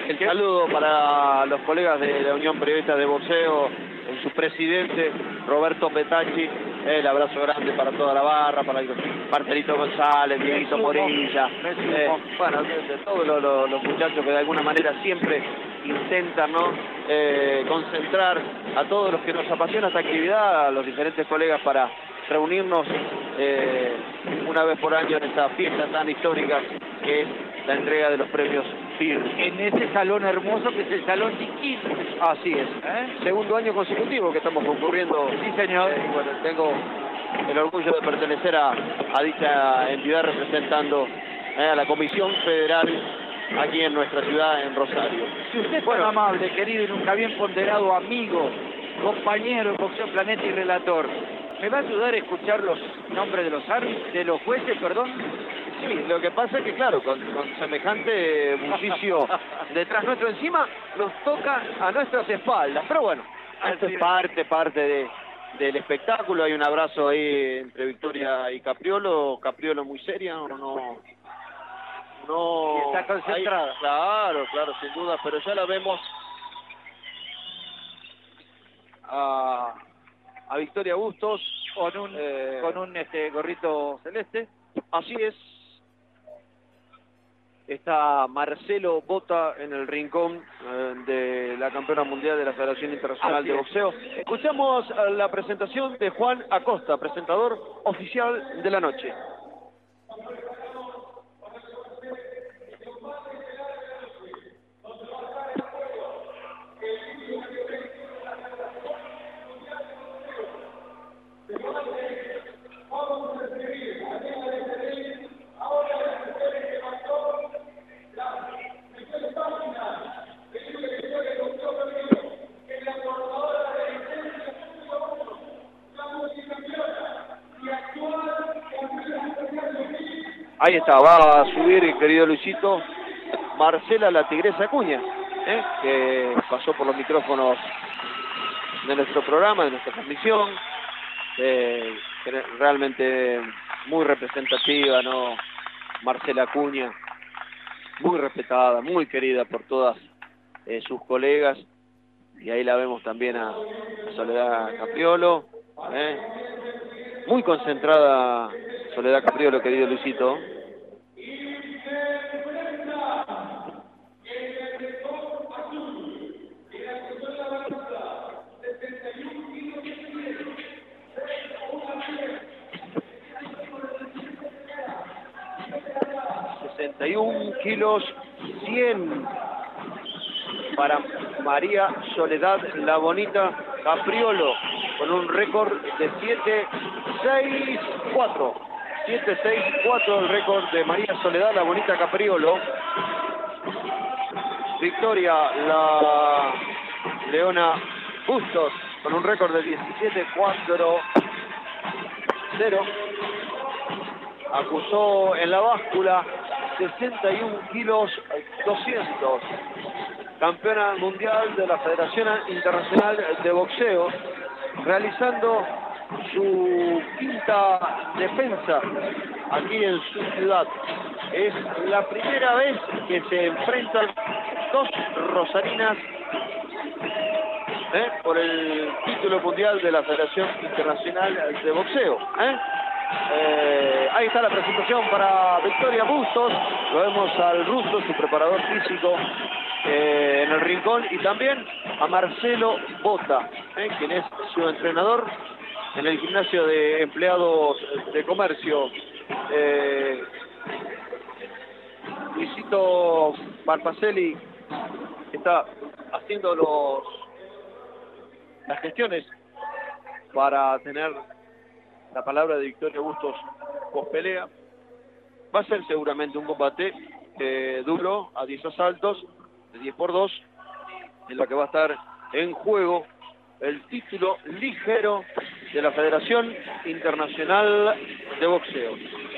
El saludo para los colegas de la Unión Periodista de Boxeo, en su presidente, Roberto Petacci. El abrazo grande para toda la barra, para Marcelito González, Dieguito Morilla, eh, bueno, de, de todos los, los, los muchachos que de alguna manera siempre intentan, ¿no? eh, concentrar a todos los que nos apasiona esta actividad, a los diferentes colegas, para reunirnos eh, una vez por año en esta fiesta tan histórica que es la entrega de los premios F I R. En ese salón hermoso que es el Salón Chiquito. Así es. ¿Eh? Segundo año consecutivo que estamos concurriendo. Sí, señor. Eh, bueno, tengo el orgullo de pertenecer a, a dicha entidad representando eh, a la Comisión Federal aquí en nuestra ciudad, en Rosario. Si usted es bueno, tan amable, querido y nunca bien ponderado amigo, compañero de Boxeo Planeta y relator, ¿me va a ayudar a escuchar los nombres de los árbitros, de los jueces, perdón? Sí, lo que pasa es que, claro, con, con semejante bullicio detrás nuestro encima, nos toca a nuestras espaldas. Pero bueno, esto es parte, parte de, del espectáculo. Hay un abrazo ahí entre Victoria y Capriolo. Capriolo muy seria, no... no, no y está concentrada. Hay, claro, claro, sin duda, pero ya la vemos a, a Victoria Bustos con un, eh, con un este, gorrito celeste. Así es. Está Marcelo Bota en el rincón eh, de la campeona mundial de la Federación Internacional Así de Boxeo. Es. Escuchamos la presentación de Juan Acosta, presentador oficial de la noche. Ahí está, va a subir, querido Luisito, Marcela la Tigresa Acuña, ¿eh? que pasó por los micrófonos de nuestro programa, de nuestra transmisión, eh, realmente muy representativa, ¿no? Marcela Acuña, muy respetada, muy querida por todas eh, sus colegas, y ahí la vemos también a, a Soledad Capriolo, ¿eh? muy concentrada Soledad Capriolo, querido Luisito. sesenta y un kilos, cien para María Soledad La Bonita Capriolo, con un récord de siete seis cuatro. siete seis cuatro el récord de María Soledad La Bonita Capriolo. Victoria la Leona Bustos con un récord de diecisiete cuatro cero. Acusó en la báscula sesenta y un kilos doscientos. Campeona mundial de la Federación Internacional de Boxeo, realizando su quinta defensa aquí en su ciudad. Es la primera vez que se enfrentan dos rosarinas ¿eh? por el título mundial de la Federación Internacional de Boxeo. ¿eh? Eh, ahí está la presentación para Victoria Bustos. Lo vemos al ruso, su preparador físico, eh, en el rincón, y también a Marcelo Bota, ¿eh? quien es su entrenador en el gimnasio de empleados de comercio. Eh, Luisito Barpacelli está haciendo los las gestiones para tener la palabra de Victoria Bustos post pelea. Va a ser seguramente un combate eh, duro, a diez asaltos, de diez por dos, en lo que va a estar en juego el título ligero de la Federación Internacional de Boxeo.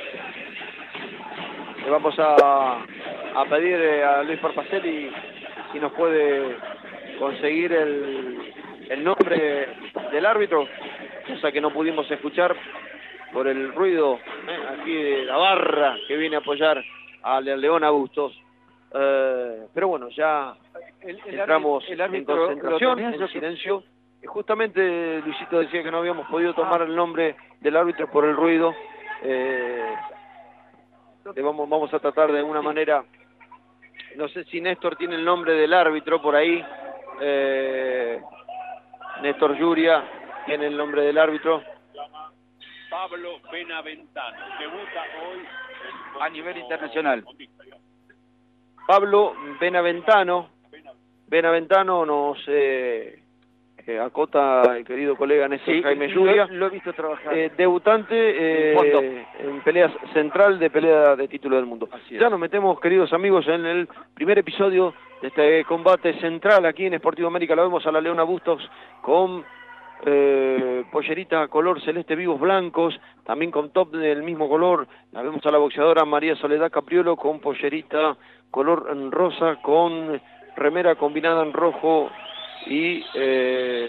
Le vamos a, a pedir a Luis Barpacelli si nos puede conseguir el, el nombre del árbitro, cosa que no pudimos escuchar por el ruido eh, aquí de la barra que viene a apoyar a Leona Bustos. eh, pero bueno, ya el, el entramos árbitro, el árbitro, en concentración, lo en silencio. Y justamente Luisito decía que no habíamos podido tomar el nombre del árbitro por el ruido. Eh, le vamos, vamos a tratar de alguna manera, no sé si Néstor tiene el nombre del árbitro por ahí. Eh, Néstor Yuria tiene el nombre del árbitro. Pablo Benaventano, debuta hoy a nivel internacional. Pablo Benaventano, Benaventano nos eh, eh, acota el querido colega Néstor sí, Jaime Yuria. Lo, lo he visto trabajar. Eh, debutante eh, en peleas central de pelea de título del mundo. Ya nos metemos, queridos amigos, en el primer episodio de este combate central aquí en Sportivo América. Lo vemos a la Leona Bustos con eh, pollerita color celeste vivos blancos, también con top del mismo color. La vemos a la boxeadora María Soledad Capriolo con pollerita color rosa, con remera combinada en rojo y eh,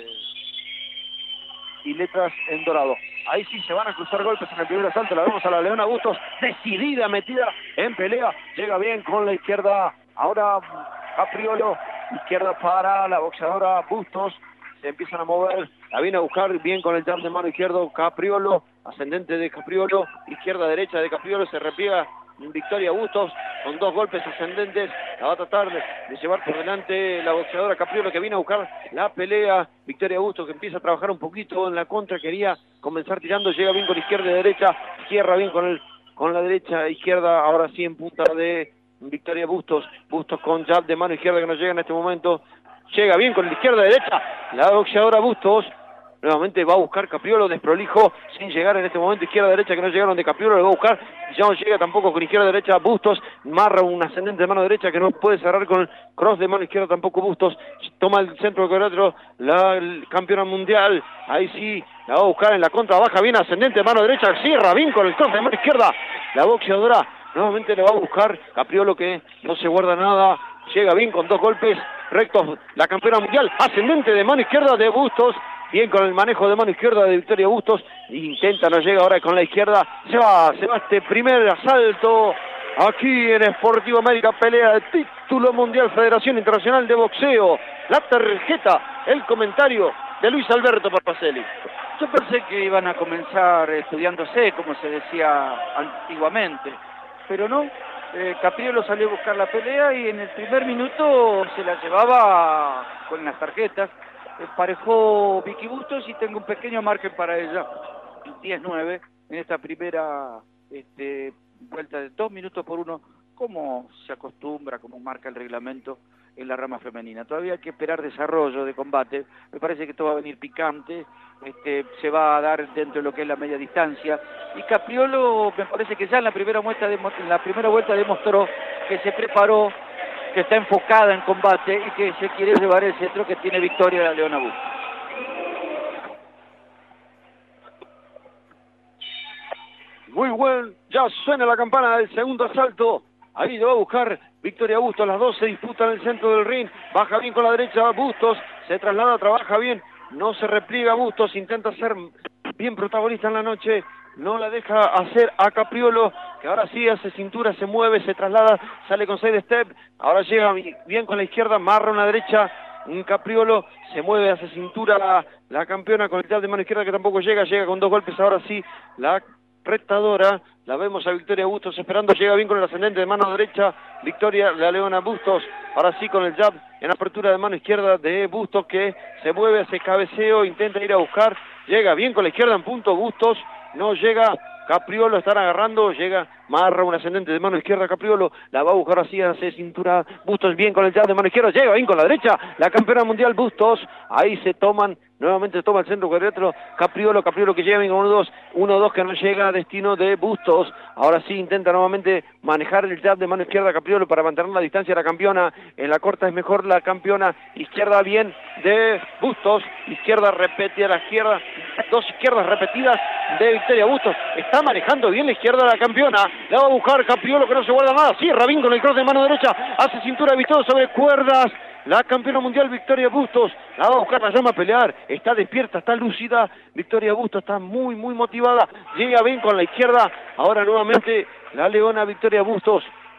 y letras en dorado. Ahí sí se van a cruzar golpes en el primer asalto. La vemos a la Leona Bustos decidida, metida en pelea. Llega bien con la izquierda. Ahora Capriolo, izquierda para la boxeadora Bustos. Se empiezan a mover. La viene a buscar bien con el jab de mano izquierdo Capriolo. Ascendente de Capriolo. Izquierda derecha de Capriolo. Se repliega Victoria Bustos con dos golpes ascendentes. La va a tratar de, de llevar por delante la boxeadora Capriolo, que viene a buscar la pelea. Victoria Bustos, que empieza a trabajar un poquito en la contra, quería comenzar tirando, llega bien con izquierda y derecha, cierra bien con el con la derecha, izquierda, ahora sí en punta de Victoria Bustos. Bustos con jab de mano izquierda que no llega en este momento, llega bien con la izquierda y derecha, la boxeadora Bustos. Nuevamente va a buscar Capriolo, desprolijo, sin llegar en este momento, izquierda-derecha que no llegaron de Capriolo, le va a buscar, ya no llega tampoco con izquierda-derecha, Bustos, marra un ascendente de mano derecha que no puede cerrar con el cross de mano izquierda tampoco Bustos, toma el centro del cuadrilátero, la campeona mundial, ahí sí, la va a buscar en la contra, baja bien, ascendente de mano derecha, cierra bien con el cross de mano izquierda, la boxeadora nuevamente le va a buscar, Capriolo que no se guarda nada, llega bien con dos golpes rectos, la campeona mundial, ascendente de mano izquierda de Bustos, bien con el manejo de mano izquierda de Victoria Bustos, intenta, no llega ahora con la izquierda, se va, se va este primer asalto aquí en Sportivo América, pelea de título mundial Federación Internacional de Boxeo. La tarjeta, el comentario de Luis Alberto Parpacelli. Yo pensé que iban a comenzar estudiándose, como se decía antiguamente, pero no. Eh, Capriolo salió a buscar la pelea y en el primer minuto se la llevaba con las tarjetas. Emparejó Vicky Bustos y tengo un pequeño margen para ella, diez nueve, en esta primera este, vuelta de dos minutos por uno, como se acostumbra, como marca el reglamento en la rama femenina. Todavía hay que esperar desarrollo de combate, me parece que todo va a venir picante, este, se va a dar dentro de lo que es la media distancia, y Capriolo me parece que ya en la primera vuelta, de, en la primera vuelta demostró que se preparó, que está enfocada en combate y que se quiere llevar el centro que tiene Victoria de la Leona Bustos. Muy buen, ya suena la campana del segundo asalto. Ahí lo va a buscar Victoria Bustos, las dos se disputan en el centro del ring. Baja bien con la derecha Bustos, se traslada, trabaja bien, no se repliega Bustos, intenta ser bien protagonista en la noche. No la deja hacer a Capriolo, que ahora sí hace cintura, se mueve, se traslada, sale con side step, ahora llega bien con la izquierda, marra una derecha, un Capriolo, se mueve, hace cintura la, la campeona con el jab de mano izquierda que tampoco llega, llega con dos golpes, ahora sí la retadora, la vemos a Victoria Bustos esperando, llega bien con el ascendente de mano derecha, Victoria la Leona Bustos, ahora sí con el jab en apertura de mano izquierda de Bustos que se mueve, hace cabeceo, intenta ir a buscar, llega bien con la izquierda en punto Bustos, no llega, Capriolo están agarrando, llega, marra un ascendente de mano izquierda, Capriolo, la va a buscar así, hace cintura, Bustos bien con el jab de mano izquierda, llega bien con la derecha, la campeona mundial Bustos, ahí se toman, nuevamente toma el centro cuadrilátero, Capriolo, Capriolo que llega bien con uno dos, uno dos que no llega a destino de Bustos, ahora sí intenta nuevamente manejar el jab de mano izquierda Capriolo para mantener la distancia de la campeona, en la corta es mejor la campeona, izquierda bien de Bustos, izquierda repetida a la izquierda, dos izquierdas repetidas de Victoria Bustos, está manejando bien la izquierda de la campeona, la va a buscar Capriolo que no se guarda nada, cierra bien con el cross de mano derecha, hace cintura de Bustos sobre cuerdas, la campeona mundial Victoria Bustos, la va a buscar, la llama a pelear, está despierta, está lúcida, Victoria Bustos está muy muy motivada, llega bien con la izquierda, ahora nuevamente la leona Victoria Bustos,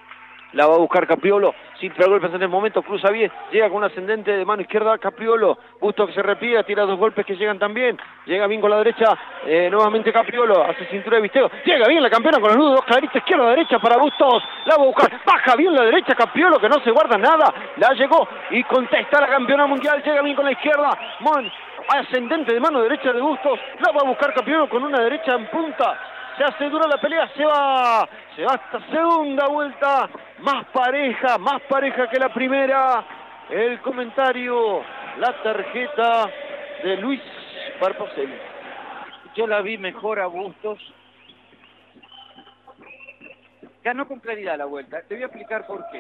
la va a buscar Capriolo, sin tirar golpes en el momento, cruza bien, llega con un ascendente de mano izquierda Capriolo, Bustos que se repliega, tira dos golpes que llegan también, llega bien con la derecha, eh, nuevamente Capriolo, hace cintura de visteo, llega bien la campeona con los nudos, clarita izquierda, derecha para Bustos, la va a buscar, baja bien la derecha Capriolo que no se guarda nada, la llegó y contesta la campeona mundial, llega bien con la izquierda, Mon, ascendente de mano derecha de Bustos, la va a buscar Capriolo con una derecha en punta, se hace dura la pelea, se va, se va hasta segunda vuelta, más pareja, más pareja que la primera, el comentario, la tarjeta de Luis Barposelli. Yo la vi mejor a Bustos, ganó con claridad la vuelta, te voy a explicar por qué,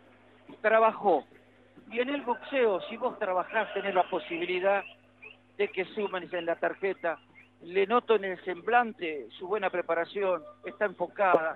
trabajó, y en el boxeo, si vos trabajás, tenés la posibilidad de que sumen en la tarjeta. Le noto en el semblante su buena preparación, está enfocada.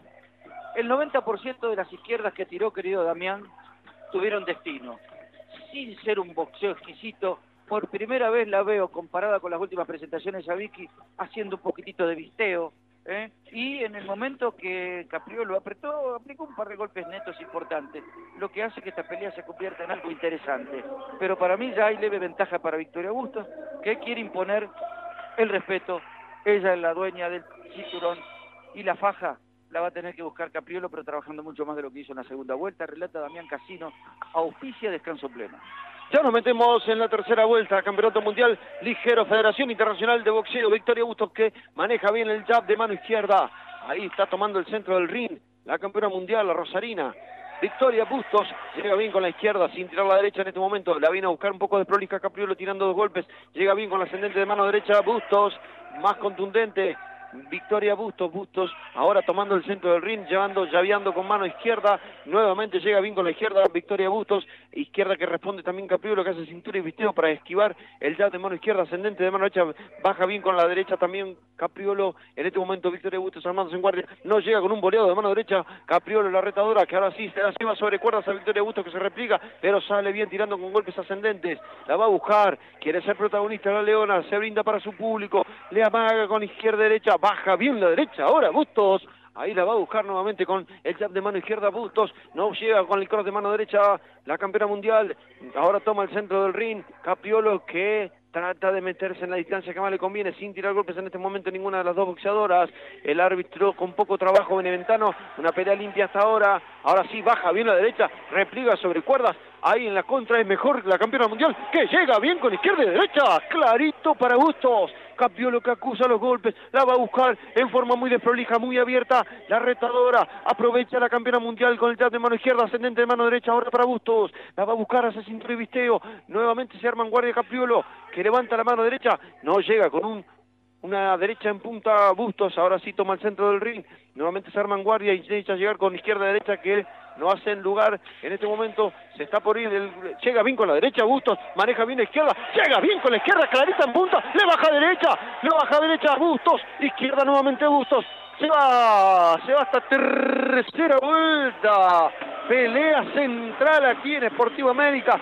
El noventa por ciento de las izquierdas que tiró, querido Damián, tuvieron destino. Sin ser un boxeo exquisito, por primera vez la veo, comparada con las últimas presentaciones a Vicky, haciendo un poquitito de visteo. ¿eh? Y en el momento que Capriolo apretó, aplicó un par de golpes netos importantes, lo que hace que esta pelea se convierta en algo interesante. Pero para mí ya hay leve ventaja para Victoria Bustos, que quiere imponer el respeto. Ella es la dueña del cinturón y la faja la va a tener que buscar Capriolo, pero trabajando mucho más de lo que hizo en la segunda vuelta. Relata Damián Casino, auspicia Descanso Pleno. Ya nos metemos en la tercera vuelta, Campeonato Mundial Ligero, Federación Internacional de Boxeo. Victoria Bustos que maneja bien el jab de mano izquierda. Ahí está tomando el centro del ring la campeona mundial, la rosarina. Victoria Bustos llega bien con la izquierda sin tirar la derecha en este momento. La viene a buscar un poco de prolija Capriolo tirando dos golpes. Llega bien con la ascendente de mano derecha Bustos, más contundente. Victoria Bustos, Bustos ahora tomando el centro del ring, llevando, llaveando con mano izquierda, nuevamente llega bien con la izquierda Victoria Bustos, izquierda que responde también Capriolo, que hace cintura y visteo para esquivar el jab de mano izquierda, ascendente de mano derecha, baja bien con la derecha también Capriolo, en este momento Victoria Bustos armándose en guardia, no llega con un boleado de mano derecha, Capriolo la retadora, que ahora sí se la lleva sobre cuerdas a Victoria Bustos que se repliega, pero sale bien tirando con golpes ascendentes, la va a buscar, quiere ser protagonista la leona, se brinda para su público, le amaga con izquierda derecha, baja bien la derecha, ahora Bustos, ahí la va a buscar nuevamente con el jab de mano izquierda Bustos, no llega con el cross de mano derecha, la campeona mundial, ahora toma el centro del ring, Capriolo que trata de meterse en la distancia que más le conviene, sin tirar golpes en este momento ninguna de las dos boxeadoras, el árbitro con poco trabajo Beneventano, una pelea limpia hasta ahora, ahora sí baja bien la derecha, repliega sobre cuerdas, ahí en la contra es mejor la campeona mundial, que llega bien con izquierda y derecha, clarito para Bustos, Capriolo que acusa los golpes, la va a buscar en forma muy desprolija, muy abierta, la retadora, aprovecha la campeona mundial con el jab de mano izquierda, ascendente de mano derecha, ahora para Bustos, la va a buscar, hace cintura y visteo, nuevamente se arma en guardia Capriolo, que levanta la mano derecha, no llega con un una derecha en punta Bustos, ahora sí toma el centro del ring, nuevamente se arma en guardia y intenta llegar con izquierda derecha que no hace en lugar, en este momento se está por ir, el, llega bien con la derecha Bustos, maneja bien la izquierda, llega bien con la izquierda, clarita en punta, le baja derecha, le baja derecha Bustos, izquierda nuevamente Bustos, se va, se va hasta tercera vuelta, pelea central aquí en Sportivo América,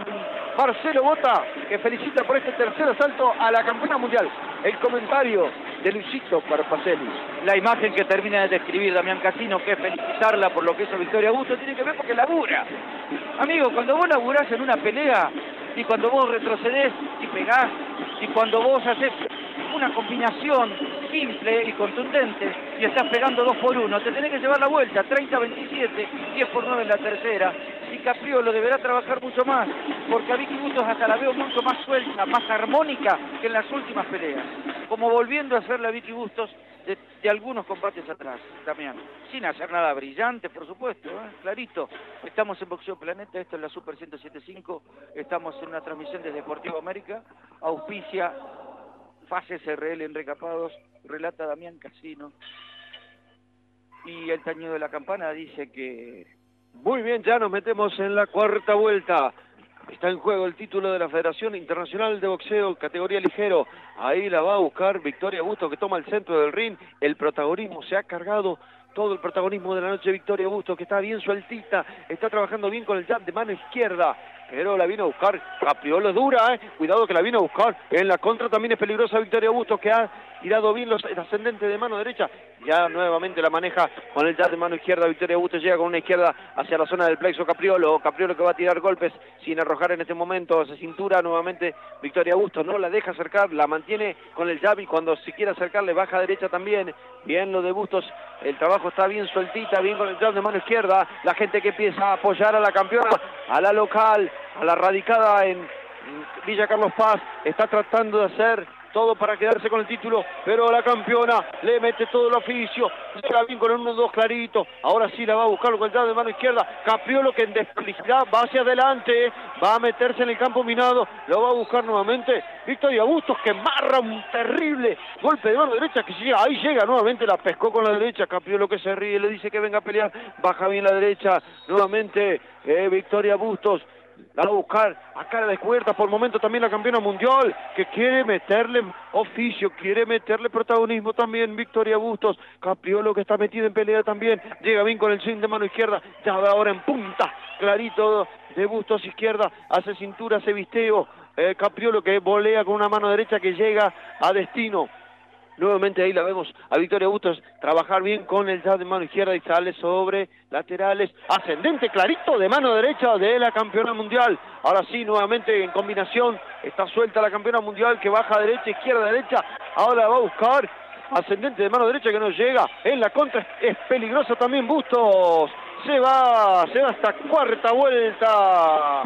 Marcelo Bota, que felicita por este tercer asalto a la campeona mundial. El comentario de Luisito Barposelli. La imagen que termina de describir Damián Casino, que es felicitarla por lo que hizo Victoria Bustos, tiene que ver porque labura. Amigo, cuando vos laburás en una pelea, y cuando vos retrocedés y pegás, y cuando vos haces una combinación simple y contundente, y estás pegando dos por uno, te tenés que llevar la vuelta, treinta a veintisiete, diez por nueve en la tercera, y Capriolo deberá trabajar mucho más, porque a Vicky Bustos hasta la veo mucho más suelta, más armónica que en las últimas peleas, como volviendo a hacer la Vicky Bustos de, de algunos combates atrás, Damián, sin hacer nada brillante, por supuesto, ¿eh? Clarito. Estamos en Boxeo Planeta, esto es la Super ciento setenta y cinco, estamos en una transmisión desde Deportivo América, auspicia Fases R L en Recapados, relata Damián Casino, y el tañido de la campana dice que... Muy bien, ya nos metemos en la cuarta vuelta. Está en juego el título de la Federación Internacional de Boxeo, categoría ligero. Ahí la va a buscar Victoria Bustos, que toma el centro del ring. El protagonismo se ha cargado todo el protagonismo de la noche. Victoria Bustos, que está bien sueltita, está trabajando bien con el jab de mano izquierda, pero la vino a buscar Capriolo, es dura, eh. Cuidado que la vino a buscar, en la contra también es peligrosa Victoria Bustos, que ha tirado bien los, el ascendente de mano derecha, ya nuevamente la maneja con el jab de mano izquierda. Victoria Bustos llega con una izquierda hacia la zona del plexo Capriolo, Capriolo que va a tirar golpes sin arrojar en este momento, se cintura nuevamente Victoria Bustos, no la deja acercar, la mantiene con el jab y cuando se quiere acercar le baja derecha también, bien lo de Bustos, el trabajo está bien sueltita, bien con el jab de mano izquierda, la gente que empieza a apoyar a la campeona, a la local, a la radicada en Villa Carlos Paz, está tratando de hacer todo para quedarse con el título, pero la campeona le mete todo el oficio, llega bien con el uno dos clarito, ahora sí la va a buscar con el jab de mano izquierda, Capriolo que en desfelicidad va hacia adelante, va a meterse en el campo minado, lo va a buscar nuevamente Victoria Bustos, que marra un terrible golpe de mano derecha, que llega, ahí llega nuevamente, la pescó con la derecha, Capriolo que se ríe, le dice que venga a pelear, baja bien la derecha, nuevamente eh, Victoria Bustos, la va a buscar a cara descubierta por el momento también la campeona mundial, que quiere meterle oficio, quiere meterle protagonismo también Victoria Bustos, Capriolo que está metido en pelea también, llega bien con el swing de mano izquierda, ya va ahora en punta, clarito de Bustos izquierda, hace cintura, hace visteo, eh, Capriolo que volea con una mano derecha que llega a destino. Nuevamente ahí la vemos a Victoria Bustos trabajar bien con el jab de mano izquierda y sale sobre laterales, ascendente clarito de mano derecha de la campeona mundial. Ahora sí, nuevamente en combinación, está suelta la campeona mundial que baja derecha, izquierda, derecha, ahora va a buscar ascendente de mano derecha que no llega, en la contra es peligroso también Bustos, se va, se va hasta cuarta vuelta.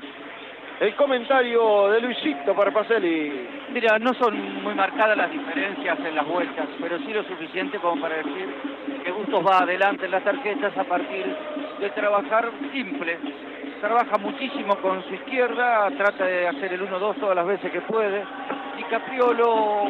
El comentario de Luisito para Pacelli. Mira, no son muy marcadas las diferencias en las vueltas, pero sí lo suficiente como para decir que Bustos va adelante en las tarjetas a partir de trabajar simple. Trabaja muchísimo con su izquierda, trata de hacer el uno dos todas las veces que puede. Y Capriolo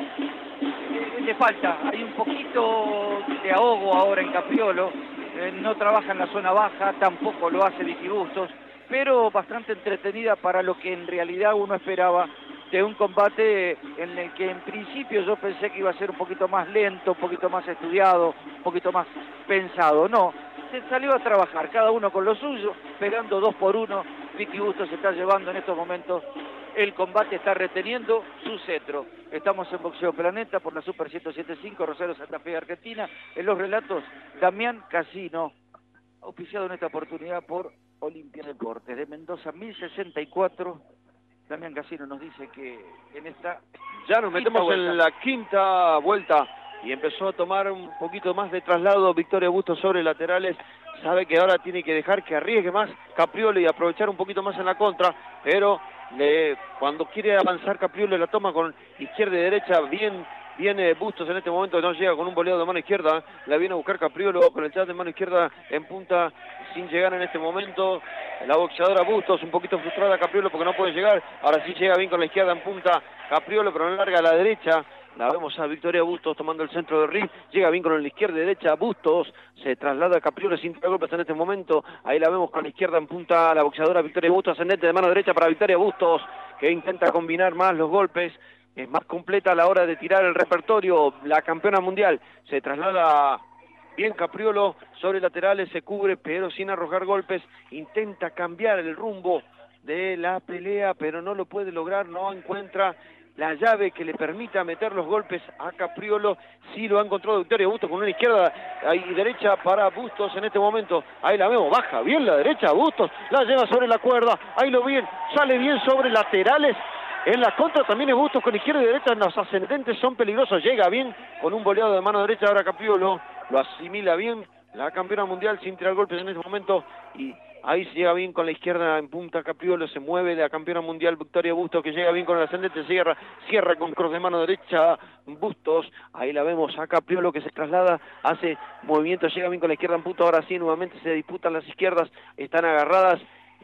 eh, le falta, hay un poquito de ahogo ahora en Capriolo. Eh, no trabaja en la zona baja, tampoco lo hace Vicky Bustos, pero bastante entretenida para lo que en realidad uno esperaba de un combate en el que en principio yo pensé que iba a ser un poquito más lento, un poquito más estudiado, un poquito más pensado. No, se salió a trabajar, cada uno con lo suyo, pegando dos por uno. Vicky Bustos se está llevando en estos momentos el combate, está reteniendo su cetro. Estamos en Boxeo Planeta por la Super ciento setenta y cinco, Rosario, Santa Fe, Argentina. En los relatos, Damián Casino, auspiciado en esta oportunidad por Olimpia Deportes. De Mendoza, mil sesenta y cuatro. Damián Casino nos dice que en esta... Ya nos metemos en la quinta vuelta y empezó a tomar un poquito más de traslado Victoria Bustos sobre laterales. Sabe que ahora tiene que dejar que arriesgue más Capriolo y aprovechar un poquito más en la contra, pero le, cuando quiere avanzar Capriolo la toma con izquierda y derecha bien... Viene Bustos en este momento, no llega con un voleo de mano izquierda, la viene a buscar Capriolo con el jab de mano izquierda en punta, sin llegar en este momento. La boxeadora Bustos, un poquito frustrada Capriolo porque no puede llegar, ahora sí llega bien con la izquierda en punta Capriolo, pero no larga a la derecha. La vemos a Victoria Bustos tomando el centro del ring, llega bien con la izquierda y derecha, Bustos se traslada a Capriolo sin tirar golpes en este momento, ahí la vemos con la izquierda en punta, la boxeadora Victoria Bustos, ascendente de mano derecha para Victoria Bustos, que intenta combinar más los golpes. Es más completa a la hora de tirar el repertorio. La campeona mundial se traslada bien Capriolo sobre laterales, se cubre pero sin arrojar golpes, intenta cambiar el rumbo de la pelea pero no lo puede lograr, no encuentra la llave que le permita meter los golpes a Capriolo. Sí lo ha encontrado Victoria Bustos con una izquierda y derecha para Bustos en este momento. Ahí la vemos, baja bien la derecha Bustos, la lleva sobre la cuerda, ahí lo bien, sale bien sobre laterales. En la contra también es Bustos con izquierda y derecha, los ascendentes son peligrosos, llega bien con un boleado de mano derecha, ahora Capriolo lo asimila bien, la campeona mundial sin tirar golpes en este momento, y ahí se llega bien con la izquierda en punta Capriolo, se mueve la campeona mundial Victoria Bustos, que llega bien con el ascendente, cierra, cierra con cross de mano derecha Bustos, ahí la vemos a Capriolo que se traslada, hace movimiento, llega bien con la izquierda en punta, ahora sí, nuevamente se disputan las izquierdas, están agarradas,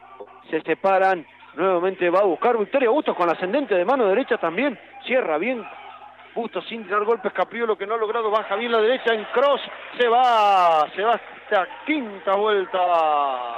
se separan. Nuevamente va a buscar Victoria Bustos con ascendente de mano derecha también. Cierra bien Bustos sin tirar golpes. Capriolo que no ha logrado. Baja bien la derecha en cross. Se va. Se va hasta quinta vuelta.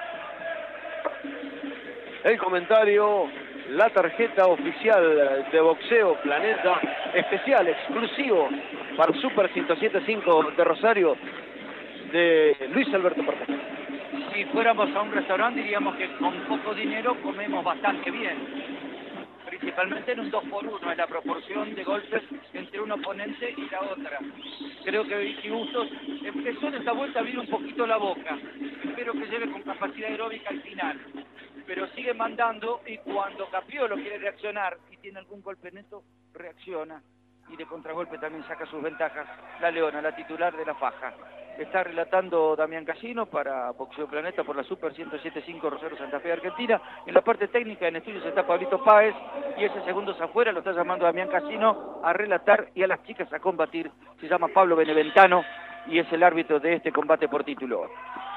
El comentario. La tarjeta oficial de Boxeo Planeta. Especial, exclusivo para Super ciento setenta y cinco de Rosario. de Luis Alberto Portes. Si fuéramos a un restaurante diríamos que con poco dinero comemos bastante bien. Principalmente en un dos por uno, es la proporción de golpes entre un oponente y la otra. Creo que Vicky Bustos empezó en esta vuelta a abrir un poquito la boca. Espero que lleve con capacidad aeróbica al final. Pero sigue mandando y cuando Capriolo quiere reaccionar y tiene algún golpe neto, reacciona. Y de contragolpe también saca sus ventajas la Leona, la titular de la faja. Está relatando Damián Casino para Boxeo Planeta por la Super ciento siete punto cinco Rosario Santa Fe Argentina. En la parte técnica en estudios está Pablito Páez y ese segundos afuera lo está llamando Damián Casino a relatar y a las chicas a combatir. Se llama Pablo Beneventano y es el árbitro de este combate por título.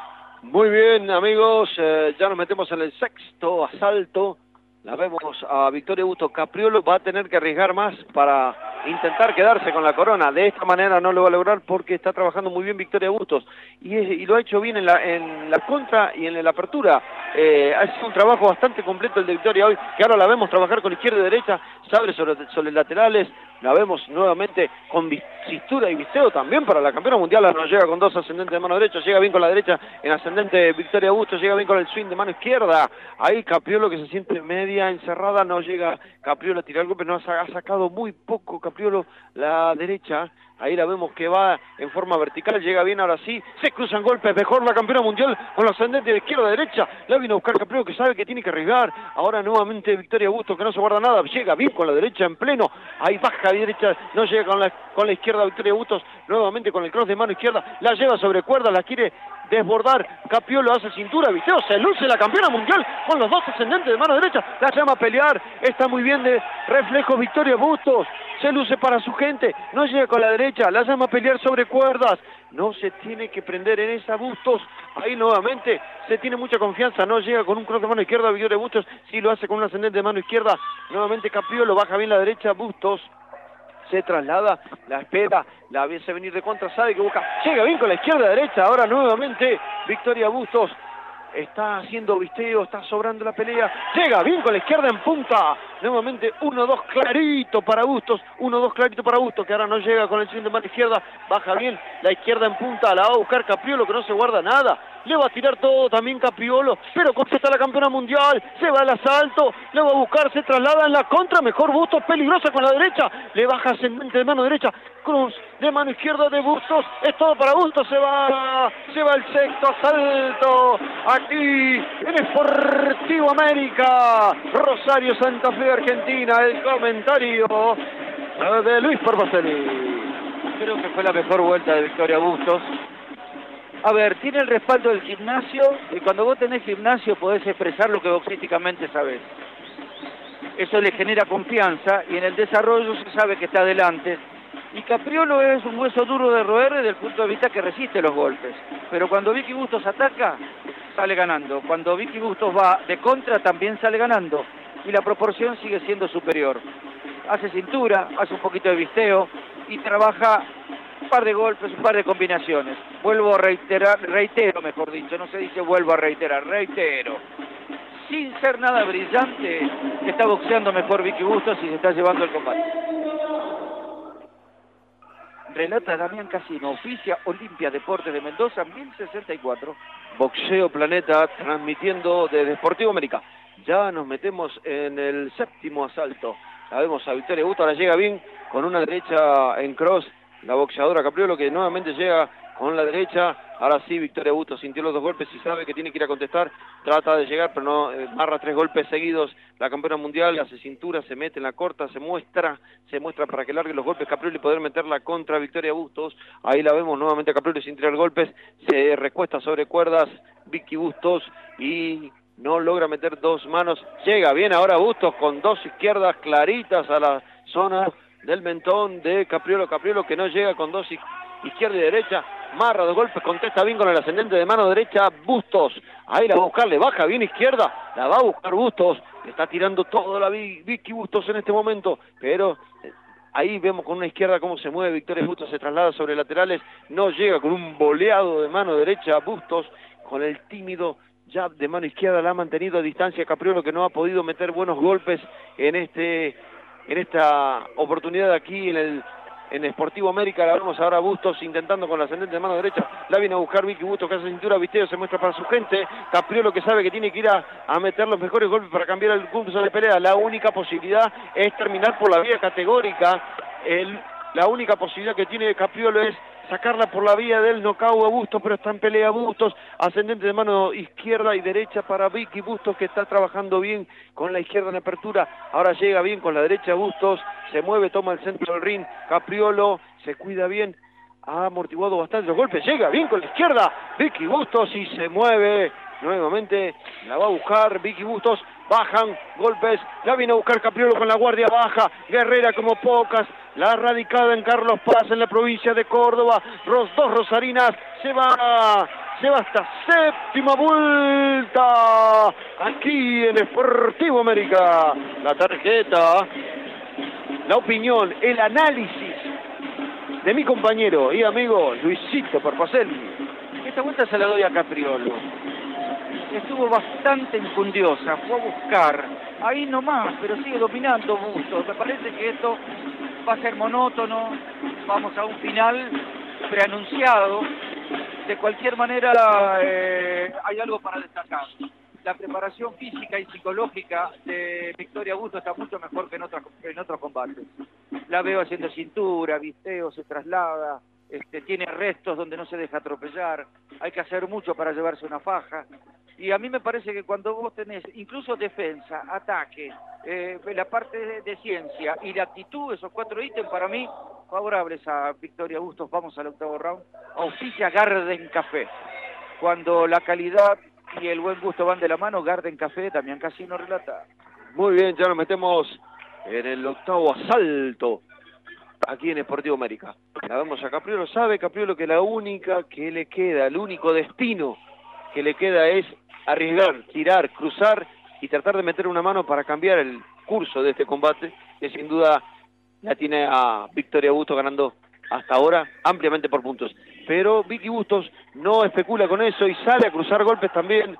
Muy bien, amigos, eh, ya nos metemos en el sexto asalto. La vemos a Victoria Bustos. Capriolo va a tener que arriesgar más para intentar quedarse con la corona. De esta manera no lo va a lograr porque está trabajando muy bien Victoria Bustos. Y, es, y lo ha hecho bien en la, en la contra y en la apertura. Eh, ha sido un trabajo bastante completo el de Victoria hoy, que ahora la vemos trabajar con izquierda y derecha, sabre sobre, sobre laterales. La vemos nuevamente con cintura y visteo también para la campeona mundial. No llega con dos ascendentes de mano derecha, llega bien con la derecha en ascendente Victoria Bustos, llega bien con el swing de mano izquierda. Ahí Capriolo que se siente media encerrada, no llega Capriolo a tirar golpes, no ha sacado muy poco Capriolo la derecha. Ahí la vemos que va en forma vertical, llega bien ahora sí, se cruzan golpes, mejor la campeona mundial con la ascendente de izquierda a derecha, la vino a buscar Capriolo que sabe que tiene que arriesgar, ahora nuevamente Victoria Bustos que no se guarda nada, llega bien con la derecha en pleno, ahí baja a derecha, no llega con la, con la izquierda Victoria Bustos, nuevamente con el cross de mano izquierda, la lleva sobre cuerdas, la quiere desbordar, Capriolo hace cintura, visteo, se luce la campeona mundial con los dos ascendentes de mano derecha, la llama a pelear, está muy bien de reflejo Victoria Bustos, se luce para su gente, no llega con la derecha, la llama a pelear sobre cuerdas, no se tiene que prender en esa Bustos, ahí nuevamente se tiene mucha confianza, no llega con un cross de mano izquierda, Victoria Bustos sí lo hace con un ascendente de mano izquierda, nuevamente Capriolo baja bien la derecha, Bustos se traslada, la espera, la ve venir de contra, sabe que busca, llega bien con la izquierda derecha, ahora nuevamente Victoria Bustos está haciendo visteo, está sobrando la pelea, llega bien con la izquierda en punta, nuevamente uno dos clarito para Bustos, uno dos clarito para Bustos, que ahora no llega con el swing de mano izquierda, baja bien la izquierda en punta, la va a buscar Capriolo que no se guarda nada, le va a tirar todo también Capriolo, pero contesta la campeona mundial, se va al asalto, le va a buscar, se traslada en la contra, mejor Bustos, peligrosa con la derecha, le baja ascendente de mano derecha, cruz de mano izquierda de Bustos, es todo para Bustos, se va, se va el sexto asalto, aquí en Sportivo América, Rosario Santa Fe Argentina, el comentario de Luis Parpacelli. Creo que fue la mejor vuelta de Victoria Bustos. A ver, tiene el respaldo del gimnasio y cuando vos tenés gimnasio podés expresar lo que boxísticamente sabés. Eso le genera confianza y en el desarrollo se sabe que está adelante. Y Capriolo es un hueso duro de roer desde el punto de vista que resiste los golpes. Pero cuando Vicky Bustos ataca, sale ganando. Cuando Vicky Bustos va de contra, también sale ganando. Y la proporción sigue siendo superior. Hace cintura, hace un poquito de visteo y trabaja un par de golpes, un par de combinaciones. Vuelvo a reiterar, reitero mejor dicho, no se dice vuelvo a reiterar, reitero. Sin ser nada brillante, está boxeando mejor Vicky Bustos y se está llevando el combate. Relata Damián Casino, oficia Olimpia Deportes de Mendoza, mil sesenta y cuatro. Boxeo Planeta transmitiendo desde Sportivo América. Ya nos metemos en el séptimo asalto. La vemos a Victoria Bustos, ahora llega bien con una derecha en cross. La boxeadora Capriolo que nuevamente llega con la derecha. Ahora sí, Victoria Bustos sintió los dos golpes y sabe que tiene que ir a contestar. Trata de llegar, pero no, eh, barra tres golpes seguidos. La campeona mundial hace cintura, se mete en la corta, se muestra, se muestra para que largue los golpes Capriolo y poder meterla contra Victoria Bustos. Ahí la vemos nuevamente a Capriolo sin tirar golpes. Se recuesta sobre cuerdas Vicky Bustos y no logra meter dos manos. Llega bien ahora Bustos con dos izquierdas claritas a la zona del mentón de Capriolo. Capriolo que no llega con dos izquierda y derecha, marra dos golpes, contesta bien con el ascendente de mano derecha Bustos, ahí la va a buscar, le baja bien izquierda, la va a buscar Bustos, le está tirando todo la Vicky Bustos en este momento, pero ahí vemos con una izquierda cómo se mueve Victoria Bustos, se traslada sobre laterales, no llega con un boleado de mano derecha Bustos, con el tímido jab de mano izquierda la ha mantenido a distancia Capriolo que no ha podido meter buenos golpes en este en esta oportunidad aquí en el en Sportivo América. La vemos ahora a Bustos intentando con la ascendente de mano derecha. La viene a buscar Vicky Bustos, que hace cintura. Visteo se muestra para su gente. Capriolo, que sabe que tiene que ir a, a meter los mejores golpes para cambiar el curso de pelea. La única posibilidad es terminar por la vía categórica. El, la única posibilidad que tiene Capriolo es sacarla por la vía del knockout a Bustos, pero está en pelea Bustos, ascendente de mano izquierda y derecha para Vicky Bustos, que está trabajando bien con la izquierda en apertura. Ahora llega bien con la derecha Bustos, se mueve, toma el centro del ring. Capriolo se cuida bien, ha amortiguado bastante los golpes, llega bien con la izquierda Vicky Bustos y se mueve nuevamente. La va a buscar Vicky Bustos, bajan golpes, la viene a buscar Capriolo con la guardia baja. Guerrera como pocas, la radicada en Carlos Paz, en la provincia de Córdoba. Ros, dos rosarinas, se va, se va hasta séptima vuelta, aquí en Sportivo América. La tarjeta, la opinión, el análisis de mi compañero y amigo Luisito Perpacelli. Esta vuelta se la doy a Capriolo. Estuvo bastante infundiosa, fue a buscar, ahí nomás, pero sigue dominando Bustos. Me parece que esto va a ser monótono, vamos a un final preanunciado. De cualquier manera, eh, hay algo para destacar. La preparación física y psicológica de Victoria Bustos está mucho mejor que en otros, en otros combates. La veo haciendo cintura, visteo, se traslada, este, tiene restos donde no se deja atropellar, hay que hacer mucho para llevarse una faja. Y a mí me parece que cuando vos tenés incluso defensa, ataque, eh, la parte de, de ciencia y de actitud, esos cuatro ítems para mí favorables a Victoria Bustos. Vamos al octavo round. Auspicia Garden Café. Cuando la calidad y el buen gusto van de la mano, Garden Café, Damián Casino relata. Muy bien, ya nos metemos en el octavo asalto aquí en Sportivo América. La vemos a Capriolo, sabe Capriolo que la única que le queda, el único destino que le queda es arriesgar, tirar, cruzar y tratar de meter una mano para cambiar el curso de este combate, que sin duda la tiene a Victoria Bustos ganando hasta ahora ampliamente por puntos. Pero Vicky Bustos no especula con eso y sale a cruzar golpes también.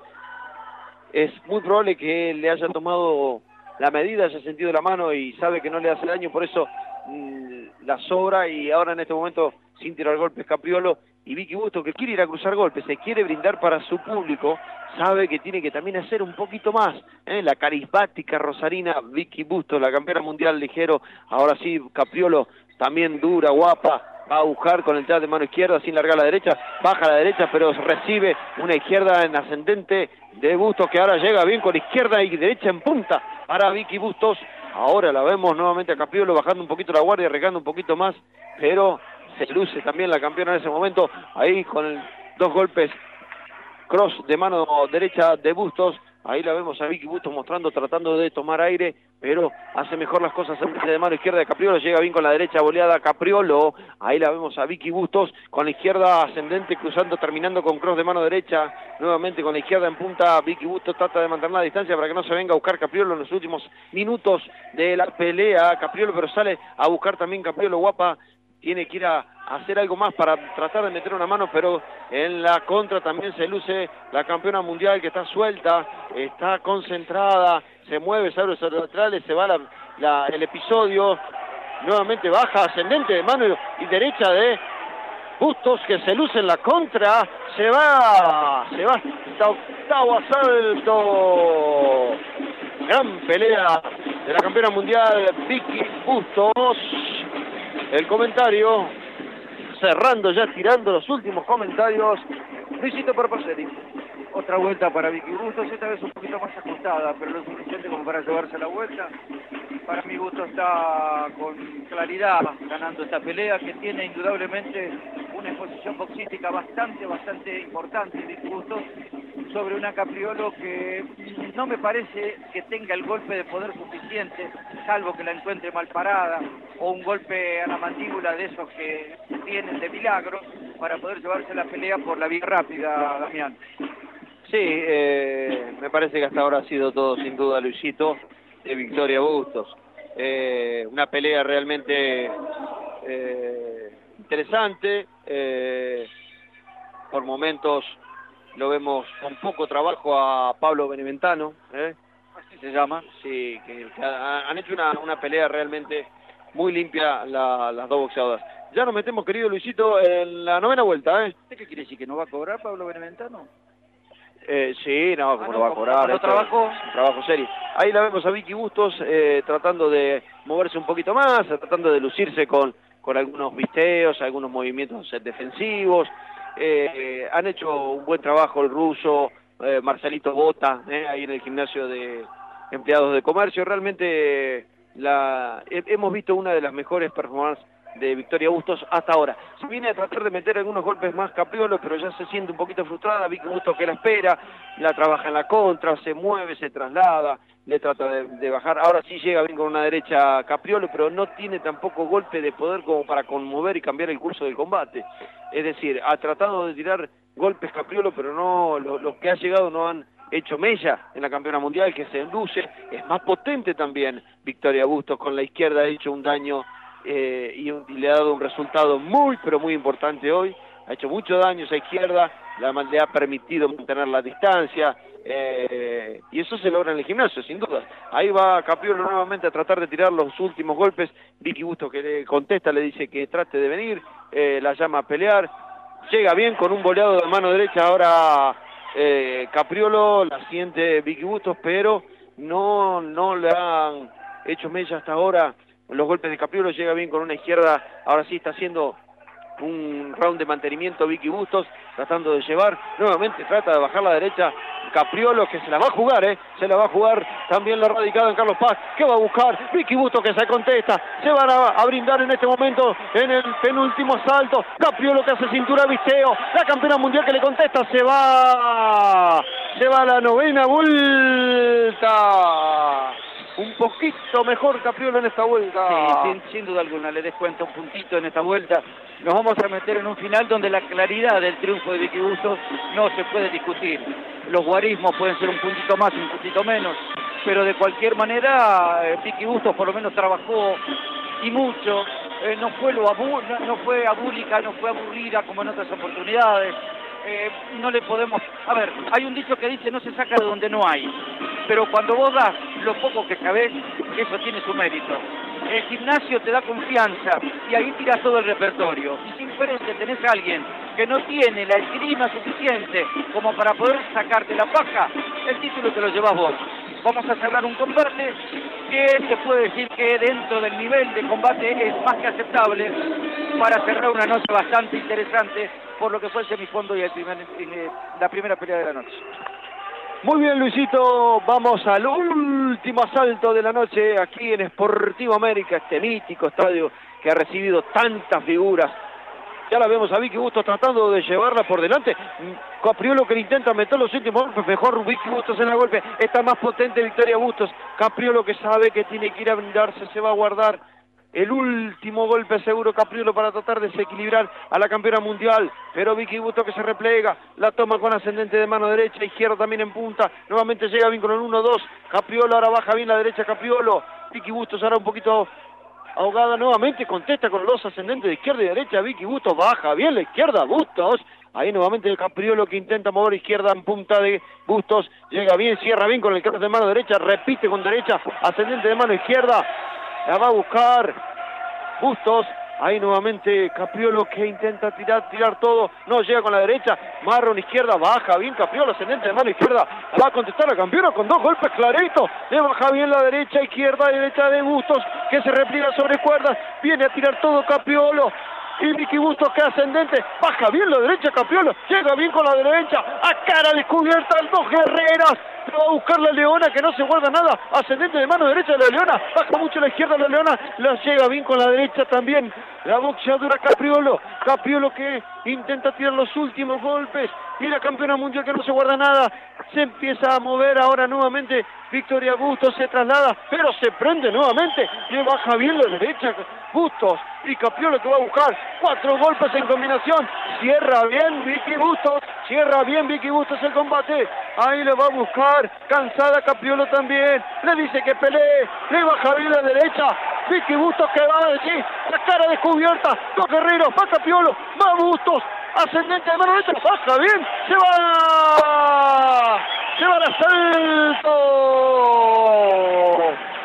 Es muy probable que le haya tomado la medida, haya sentido la mano y sabe que no le hace daño, por eso mmm, la sobra, y ahora en este momento sin tirar golpes Capriolo. Y Vicky Bustos, que quiere ir a cruzar golpes, se quiere brindar para su público, sabe que tiene que también hacer un poquito más, ¿eh? La carismática rosarina Vicky Bustos, la campeona mundial ligero. Ahora sí, Capriolo, también dura, guapa, va a buscar con el jab de mano izquierda sin largar la derecha, baja la derecha, pero recibe una izquierda en ascendente de Bustos, que ahora llega bien con izquierda y derecha en punta para Vicky Bustos. Ahora la vemos nuevamente a Capriolo bajando un poquito la guardia, regando un poquito más, pero se luce también la campeona en ese momento, ahí con el, dos golpes cross de mano derecha de Bustos. Ahí la vemos a Vicky Bustos mostrando, tratando de tomar aire, pero hace mejor las cosas de mano izquierda de Capriolo, llega bien con la derecha boleada Capriolo. Ahí la vemos a Vicky Bustos con la izquierda ascendente, cruzando, terminando con cross de mano derecha, nuevamente con la izquierda en punta. Vicky Bustos trata de mantener la distancia para que no se venga a buscar Capriolo en los últimos minutos de la pelea. Capriolo, pero sale a buscar también Capriolo, guapa, tiene que ir a hacer algo más para tratar de meter una mano, pero en la contra también se luce la campeona mundial, que está suelta, está concentrada, se mueve, se abre los laterales, se va la, la, el episodio, nuevamente baja, ascendente de mano y derecha de Bustos, que se luce en la contra, se va, se va hasta octavo asalto. Gran pelea de la campeona mundial Vicky Bustos. El comentario, cerrando ya, tirando los últimos comentarios, Luisito Perpacelli. Otra vuelta para Vicky Bustos, esta vez un poquito más ajustada, pero lo suficiente como para llevarse la vuelta. Para mi gusto está con claridad ganando esta pelea, que tiene indudablemente una exposición boxística bastante, bastante importante, Vicky Bustos, sobre una Capriolo que no me parece que tenga el golpe de poder suficiente, salvo que la encuentre mal parada, o un golpe a la mandíbula de esos que vienen de milagro, para poder llevarse la pelea por la vía rápida, Damián. Sí, eh, me parece que hasta ahora ha sido todo sin duda, Luisito, de Victoria Bustos. Eh, una pelea realmente eh, interesante, eh, por momentos lo vemos con poco trabajo a Pablo Beneventano, ¿eh? Así se llama. Sí, que, que han hecho una, una pelea realmente muy limpia la, las dos boxeadoras. Ya nos metemos, querido Luisito, en la novena vuelta, ¿eh? ¿Qué quiere decir? ¿Que no va a cobrar Pablo Beneventano? Eh, sí, no, como ah, no, no va a cobrar. No trabajo. Trabajo serio. Ahí la vemos a Vicky Bustos eh, tratando de moverse un poquito más, tratando de lucirse con, con algunos visteos, algunos movimientos defensivos. Eh, han hecho un buen trabajo el ruso, eh, Marcelito Bota, eh, ahí en el gimnasio de empleados de comercio. Realmente la, he, hemos visto una de las mejores performances de Victoria Bustos hasta ahora. Se viene a tratar de meter algunos golpes más Capriolo, pero ya se siente un poquito frustrada. Vicky Bustos que la espera, la trabaja en la contra, se mueve, se traslada, le trata de, de bajar. Ahora sí llega bien con una derecha Capriolo, pero no tiene tampoco golpe de poder como para conmover y cambiar el curso del combate. Es decir, ha tratado de tirar golpes Capriolo, pero no los, los que ha llegado no han hecho mella en la campeona mundial, que se enluce. Es más potente también Victoria Bustos, con la izquierda ha hecho un daño Eh, y, un, y le ha dado un resultado muy pero muy importante hoy. Ha hecho mucho daño esa izquierda, la, le ha permitido mantener la distancia, eh, y eso se logra en el gimnasio, sin duda. Ahí va Capriolo nuevamente a tratar de tirar los últimos golpes. Vicky Bustos que le contesta, le dice que trate de venir, eh, la llama a pelear, llega bien con un boleado de mano derecha. Ahora eh, Capriolo la siente Vicky Bustos, pero no, no le han hecho mella hasta ahora los golpes de Capriolo. Llega bien con una izquierda, ahora sí está haciendo un round de mantenimiento Vicky Bustos, tratando de llevar, nuevamente trata de bajar la derecha Capriolo, que se la va a jugar, eh, se la va a jugar también la radicada en Carlos Paz, que va a buscar Vicky Bustos, que se contesta, se van a, a brindar en este momento en el penúltimo asalto. Capriolo que hace cintura visteo, la campeona mundial que le contesta, se va, se va a la novena vuelta. Un poquito mejor Capriolo en esta vuelta. Sí, sin, sin duda alguna, le descuento un puntito en esta vuelta. Nos vamos a meter en un final donde la claridad del triunfo de Vicky Bustos no se puede discutir. Los guarismos pueden ser un puntito más, un puntito menos, pero de cualquier manera eh, Vicky Bustos por lo menos trabajó y mucho. Eh, no fue lo abu no, no fue abúlica, no fue aburrida como en otras oportunidades. Eh, no le podemos... A ver, hay un dicho que dice no se saca de donde no hay, pero cuando vos das lo poco que sabés, eso tiene su mérito. El gimnasio te da confianza y ahí tiras todo el repertorio. Y si enfrente tenés a alguien que no tiene la esgrima suficiente como para poder sacarte la paja, el título te lo llevas vos. Vamos a cerrar un combate que se puede decir que dentro del nivel de combate es más que aceptable para cerrar una noche bastante interesante por lo que fue el semifondo y el primer, eh, la primera pelea de la noche. Muy bien, Luisito, vamos al último asalto de la noche aquí en Sportivo América, este mítico estadio que ha recibido tantas figuras. Ya la vemos a Vicky Bustos tratando de llevarla por delante. Capriolo que le intenta meter los últimos golpes, mejor Vicky Bustos en el golpe. Está más potente Victoria Bustos. Capriolo que sabe que tiene que ir a brindarse, se va a guardar el último golpe seguro Capriolo para tratar de desequilibrar a la campeona mundial, pero Vicky Bustos que se replega, la toma con ascendente de mano derecha, izquierda también en punta, nuevamente llega bien con el uno dos, Capriolo ahora baja bien la derecha Capriolo, Vicky Bustos ahora un poquito ahogada nuevamente, contesta con los ascendentes de izquierda y derecha, Vicky Bustos baja bien la izquierda, Bustos, ahí nuevamente el Capriolo que intenta mover izquierda en punta de Bustos, llega bien, cierra bien con el cross de mano derecha, repite con derecha, ascendente de mano izquierda, la va a buscar Bustos, ahí nuevamente Capriolo que intenta tirar, tirar todo, no llega con la derecha, marrón izquierda, baja bien Capriolo, ascendente de mano izquierda, va a contestar a campeona con dos golpes claritos, le baja bien la derecha, izquierda, derecha de Bustos, que se repliega sobre cuerdas, viene a tirar todo Capriolo, y Vicky Bustos que ascendente, baja bien la derecha Capriolo, llega bien con la derecha, a cara descubierta, dos guerreras, va a buscar la Leona que no se guarda nada, ascendente de mano derecha de la Leona, baja mucho la izquierda de la Leona, la llega bien con la derecha también, la boxeadora Capriolo, Capriolo que intenta tirar los últimos golpes, y la campeona mundial que no se guarda nada, se empieza a mover ahora nuevamente, Victoria Bustos se traslada, pero se prende nuevamente, le baja bien la derecha Bustos, y Capriolo que va a buscar cuatro golpes en combinación, cierra bien Vicky Bustos, cierra bien Vicky Bustos el combate, ahí le va a buscar, cansada Capriolo también, le dice que pelee, le baja bien la derecha, Vicky Bustos que va a decir, la cara descubierta, dos guerreros, va Capriolo, va Bustos, ascendente de mano derecha, baja bien, se va, se va al asalto,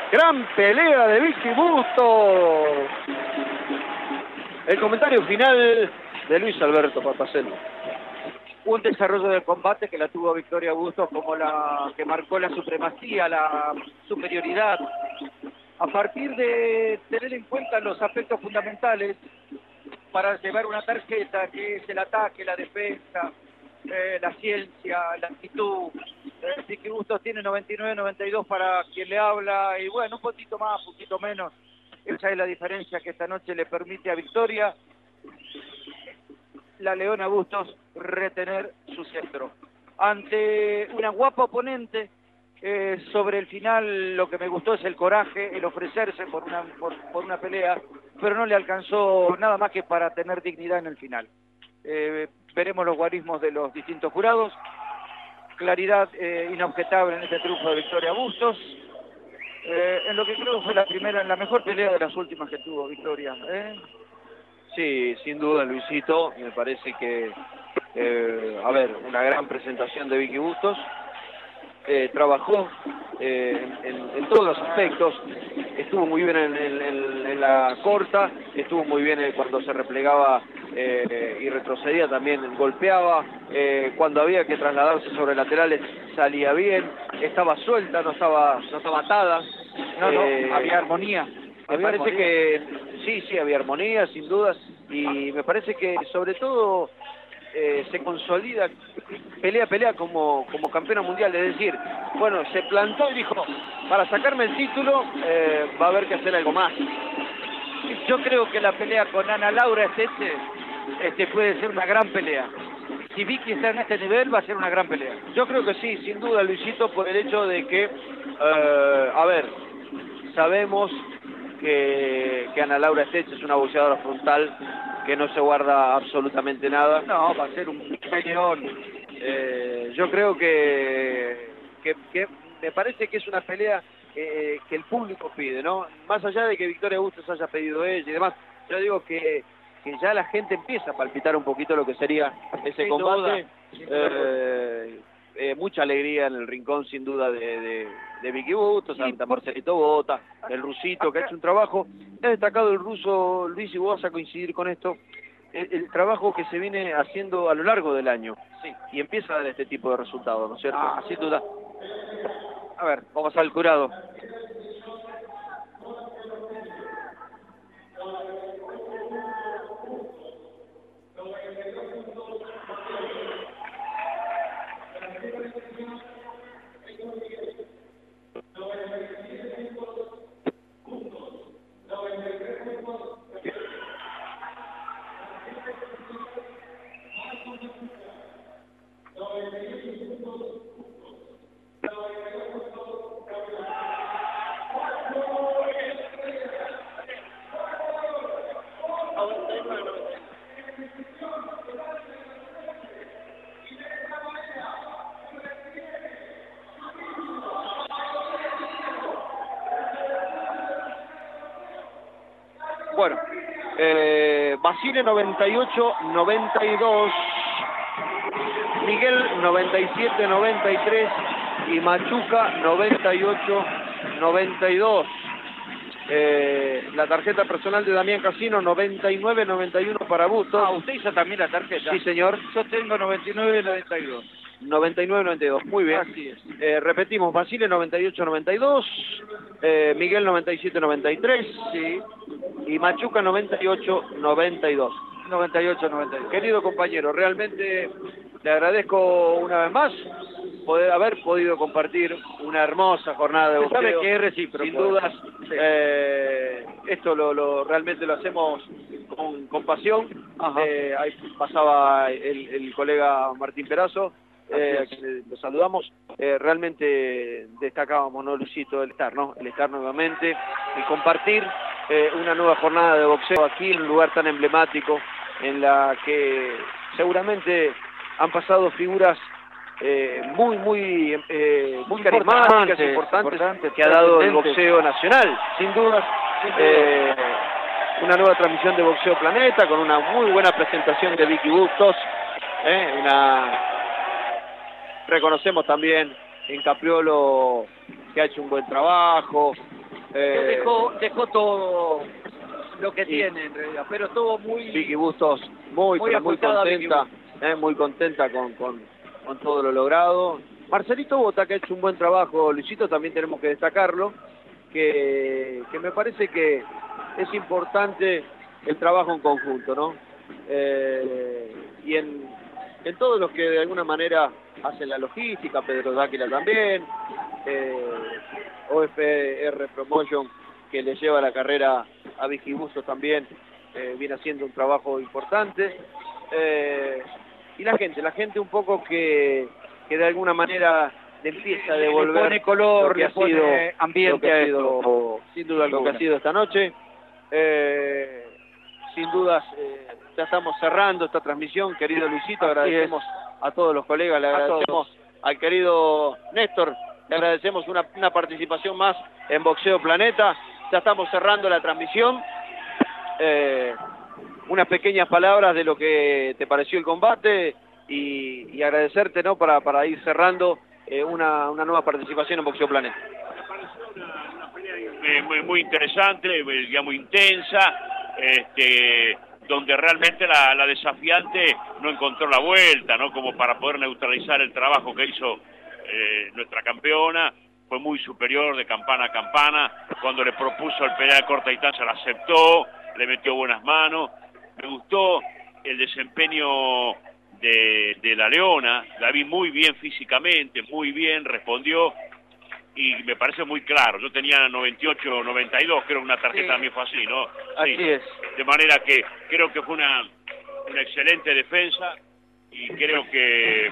Gran pelea de Vicky Bustos. El comentario final de Luis Alberto Papaceno. Un desarrollo del combate que la tuvo Victoria Bustos, como la que marcó la supremacía, la superioridad. A partir de tener en cuenta los aspectos fundamentales para llevar una tarjeta, que es el ataque, la defensa, eh, la ciencia, la actitud. Eh, Vicky Bustos tiene noventa y nueve noventa y dos para quien le habla, y bueno, un poquito más, un poquito menos. Esa es la diferencia que esta noche le permite a Victoria, la Leona Bustos, retener su cetro. Ante una guapa oponente, eh, sobre el final lo que me gustó es el coraje, el ofrecerse por una, por, por una pelea, pero no le alcanzó nada más que para tener dignidad en el final. Eh, veremos los guarismos de los distintos jurados. Claridad eh, inobjetable en este triunfo de Victoria Bustos. Eh, en lo que creo fue la primera, la mejor pelea de las últimas que tuvo Victoria. ¿eh? Sí, sin duda, Luisito, me parece que, eh, a ver, una gran presentación de Vicky Bustos, eh, trabajó eh, en, en todos los aspectos, estuvo muy bien en, en, en la corta, estuvo muy bien cuando se replegaba eh, y retrocedía, también golpeaba, eh, cuando había que trasladarse sobre laterales salía bien, estaba suelta, no estaba, no estaba atada. No, no, eh, había armonía. Me Había parece armonía. que sí, sí, había armonía, sin dudas, y me parece que sobre todo eh, se consolida pelea a pelea como, como campeona mundial, es decir, bueno, se plantó y dijo, para sacarme el título eh, va a haber que hacer algo más. Yo creo que la pelea con Ana Laura Esteche este, puede ser una gran pelea. Si Vicky está en este nivel, va a ser una gran pelea. Yo creo que sí, sin duda, Luisito, por el hecho de que, eh, a ver, sabemos que, que Ana Laura Esteche es una boxeadora frontal que no se guarda absolutamente nada. No, va a ser un peleón. Eh, yo creo que, que, que me parece que es una pelea eh, que el público pide, ¿no? Más allá de que Victoria Bustos haya pedido ella y demás, yo digo que, que ya la gente empieza a palpitar un poquito lo que sería ese Sin combate. duda, sin duda. Eh, eh, mucha alegría en el rincón, sin duda, de, de, de Vicky Bustos, Santa Marcelito Bota, el rusito que ha hecho un trabajo. He destacado el ruso Luis, y vos vas a coincidir con esto, el, el trabajo que se viene haciendo a lo largo del año. Sí. Y empieza a dar este tipo de resultados, ¿no es cierto? Ah, sin duda. A ver, vamos al jurado. Bueno, eh, Basile noventa y ocho noventa y dos, Miguel noventa y siete noventa y tres y Machuca noventa y ocho noventa y dos. Eh, la tarjeta personal de Damián Casino noventa y nueve noventa y uno para Bustos. Ah, usted hizo también la tarjeta. Sí, señor. Yo tengo noventa y nueve noventa y dos. noventa y nueve noventa y dos, muy bien. Así es. Eh, repetimos, Basile noventa y ocho noventa y dos, eh, Miguel noventa y siete noventa y tres, Sí. y Machuca noventa y ocho noventa y dos. noventa y ocho noventa y dos. Querido compañero, realmente le agradezco una vez más poder haber podido compartir una hermosa jornada de Usted sabe boxeo. que es recíproco. Sin dudas, Sí. eh, esto lo, lo realmente lo hacemos con, con pasión. Eh, ahí pasaba el, el colega Martín Perazo, eh, a quien lo saludamos. Eh, realmente destacábamos, ¿no, Luisito? El estar, ¿no? El estar nuevamente y compartir eh, una nueva jornada de boxeo aquí en un lugar tan emblemático, en la que seguramente han pasado figuras eh, muy, muy, eh, muy carismáticas, importantes, importantes que ha dado el boxeo nacional. Sin dudas, eh, una nueva transmisión de Boxeo Planeta con una muy buena presentación de Vicky Bustos. Eh, una... Reconocemos también en Capriolo que ha hecho un buen trabajo. Eh, dejó, dejó todo lo que tiene en realidad, pero estuvo muy... Vicky Bustos muy, muy pero muy ajustada, contenta, Vicky eh, muy contenta con, con, con todo lo logrado. Marcelito Bota, que ha hecho un buen trabajo. Luisito también tenemos que destacarlo, que, que me parece que es importante el trabajo en conjunto, ¿no? Eh, y en, en todos los que de alguna manera hacen la logística, Pedro Dáquila también, eh, O F R Promotion, que le lleva la carrera a Vicky Bustos también, eh, viene haciendo un trabajo importante. Eh, y la gente, la gente un poco que, que de alguna manera le empieza a devolver, le pone color, lo que le ha pone sido, ambiente lo que ha a sido, esto, sin duda lo que alguna. ha sido esta noche. Eh, sin dudas, eh, ya estamos cerrando esta transmisión, querido Luisito, Así agradecemos a todos los colegas, le A agradecemos todos. al querido Néstor, le agradecemos una, una participación más en Boxeo Planeta. Ya estamos cerrando la transmisión. Eh, unas pequeñas palabras de lo que te pareció el combate y, y agradecerte, ¿no? Para, para ir cerrando eh, una, una nueva participación en Boxeo Planeta. Eh, muy, muy interesante, eh, ya muy intensa, este, donde realmente la, la desafiante no encontró la vuelta, ¿no? Como para poder neutralizar el trabajo que hizo eh, nuestra campeona. Fue muy superior de campana a campana. Cuando le propuso el pelea de corta distancia la aceptó, le metió buenas manos. Me gustó el desempeño de, de la Leona, la vi muy bien físicamente, muy bien, respondió y me parece muy claro. Yo tenía noventa y ocho, noventa y dos, creo que una tarjeta Sí. también fue así, ¿no? Así Sí. es. De manera que creo que fue una, una excelente defensa y creo que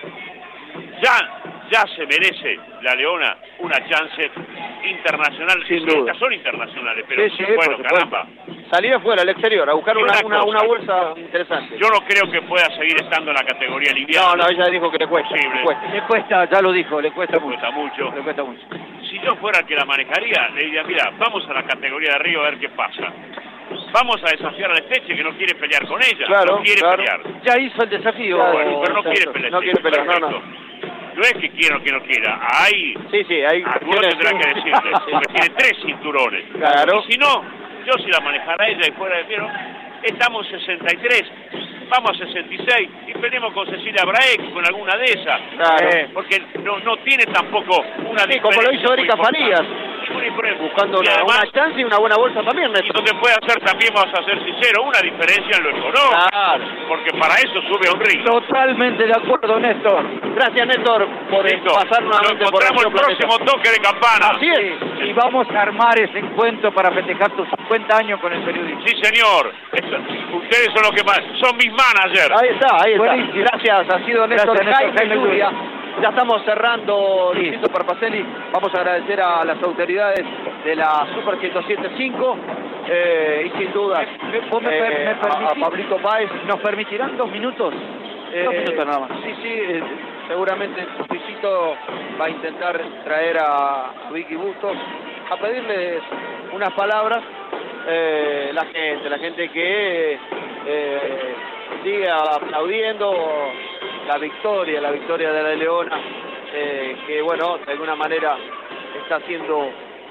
ya ya se merece la Leona una chance internacional. Sin Sí, duda. estas son internacionales, pero Sí, sí, bueno, por supuesto. caramba. Salir afuera, al exterior, a buscar Y una, una una, cosa. una bolsa interesante. Yo no creo que pueda seguir estando en la categoría liviana. No, no, ella dijo que le cuesta. Posible. le cuesta. Le cuesta, ya lo dijo, le cuesta Le mucho. cuesta mucho. Le cuesta mucho. Si yo fuera el que la manejaría, le diría, mira, vamos a la categoría de arriba a ver qué pasa. Vamos a desafiar a la Esteche, que no quiere pelear con ella. Claro, no quiere claro. pelear. Ya hizo el desafío. Claro, Bueno, pero no exacto. quiere pelear. No quiere pelear, no, no. Perfecto. No es que quiera o que no quiera. Hay... Sí, sí, hay Algunos tendrán que decirle, porque tiene tres cinturones. Claro. Y si no, yo si la manejara ella y fuera de fiero, estamos sesenta y tres, vamos a sesenta y seis y peleemos con Cecilia Braek, con alguna de esas. Claro. Eh, porque no, no tiene tampoco una Sí, como lo hizo Erika Farías. Buscando una, además, una chance y una buena bolsa también, y Néstor. no te puede hacer también, vamos a ser sinceros, una diferencia en lo económico. Claro. Porque para eso sube a un ring. Totalmente de acuerdo, Néstor. Gracias, Néstor, por eh, Listo. pasar Nos nuevamente por encontramos el Boxeo Planeta. próximo toque de campana. Así es. Y vamos a armar ese encuentro para festejar tus cincuenta años con el periodismo. Sí, señor. Esto- ustedes son los que más, son mis managers. Ahí está, ahí está. Buenísimo. Gracias, ha sido Néstor Gracias, Néstor Jaime Jaime Luria. Luria. Ya estamos cerrando, Sí. Luisito Parpacelli. Vamos a agradecer a las autoridades de la Super ciento siete punto cinco eh, y sin dudas Me- ¿Vos me, per- eh, me a, a permitís? Pablito Páez. ¿Nos permitirán dos minutos? Eh, Dos minutos nada más. Sí, sí, eh, seguramente Luisito va a intentar traer a, a Vicky Bustos a pedirles unas palabras. Eh, la gente, la gente que eh, sigue aplaudiendo la victoria, la victoria de la Leona, eh, que bueno, de alguna manera está siendo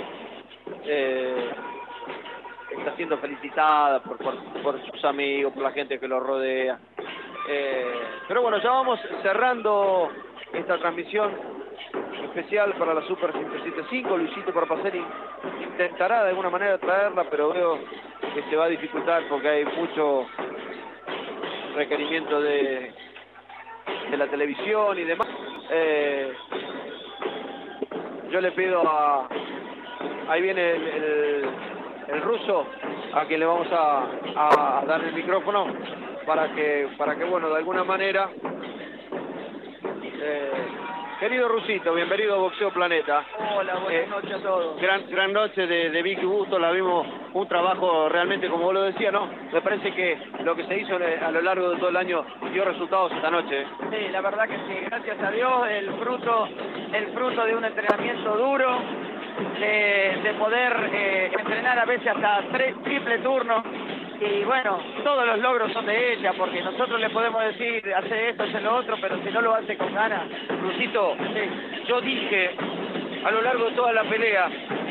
eh, está siendo felicitada por, por, por sus amigos, por la gente que lo rodea. Eh, pero bueno, ya vamos cerrando esta transmisión especial para la Super ciento siete punto cinco. Luisito Parpacelli intentará de alguna manera traerla, pero veo que se va a dificultar porque hay mucho requerimiento de, de la televisión y demás. Eh, yo le pido a... Ahí viene el, el, el ruso, a quien le vamos a, a dar el micrófono para que, para que bueno, de alguna manera... Eh, querido Rusito, bienvenido a Boxeo Planeta. Hola, buenas Eh, noches a todos. Gran, gran noche de, de Vicky Bustos, la vimos un trabajo realmente, como vos lo decías, ¿no? Me parece que lo que se hizo a lo largo de todo el año dio resultados esta noche. Sí, la verdad que sí, gracias a Dios, el fruto, el fruto de un entrenamiento duro, de, de poder eh, entrenar a veces hasta tres, triple turno. Y bueno, todos los logros son de ella, porque nosotros le podemos decir, hace esto, hace lo otro, pero si no lo hace con ganas. Rusito, Sí. yo dije a lo largo de toda la pelea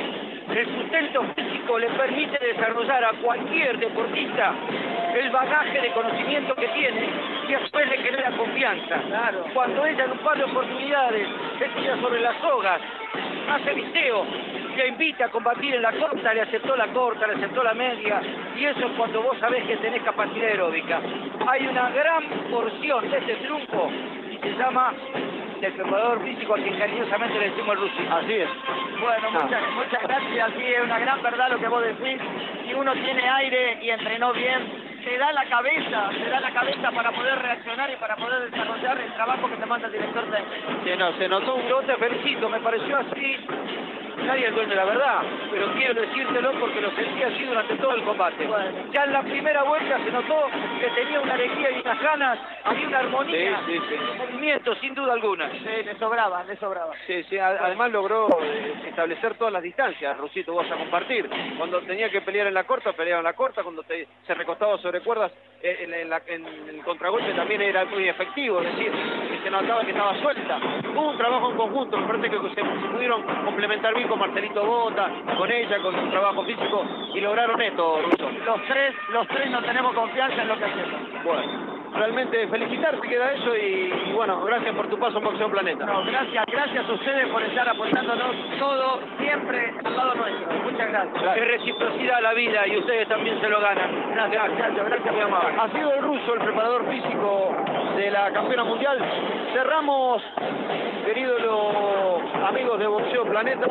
El sustento físico le permite desarrollar a cualquier deportista el bagaje de conocimiento que tiene y a su vez le genera confianza. Claro. Cuando ella en un par de oportunidades se tira sobre las sogas, hace viseo, le invita a combatir en la corta, le aceptó la corta, le aceptó la media, y eso es cuando vos sabés que tenés capacidad aeróbica. Hay una gran porción de este triunfo y se llama del preparador físico a quien cariñosamente le decimos el Rusi. Así es. Bueno, Ah. muchas, muchas gracias, sí, es una gran verdad lo que vos decís. Si uno tiene aire y entrenó bien, te da la cabeza, te da la cabeza para poder reaccionar y para poder desarrollar el trabajo que te manda el director técnico. Sí, no, se notó un... Yo te felicito, me pareció así. Nadie es dueño de la verdad, pero quiero decírtelo porque lo sentí así durante todo el combate. Ya en la primera vuelta se notó que tenía una alegría y unas ganas, había una armonía, Sí, sí, sí. un movimiento, sin duda alguna. Sí, le sobraba, le sobraba. Sí, sí, a- además logró eh, establecer todas las distancias, Rusito, vos a compartir. Cuando tenía que pelear en la corta, peleaba en la corta, cuando te- se recostaba sobre cuerdas, eh, en, en la- en el contragolpe también era muy efectivo, es decir, que se notaba que estaba suelta. Hubo un trabajo en conjunto, me parece que se, se pudieron complementar bien con Marcelito Bota, con ella, con su trabajo físico, y lograron esto, Ruso. Los tres, los tres no tenemos confianza en lo que hacemos. Bueno, realmente felicitarte queda eso y, y bueno, gracias por tu paso en Boxeo Planeta. No, gracias, gracias a ustedes por estar apoyándonos todo, siempre al lado nuestro. Muchas gracias. Qué reciprocidad la vida y ustedes también se lo ganan. Gracias, gracias, gracias, mi amable. Ha sido el Ruso el preparador físico de la campeona mundial. Cerramos, queridos los amigos de Boxeo Planeta.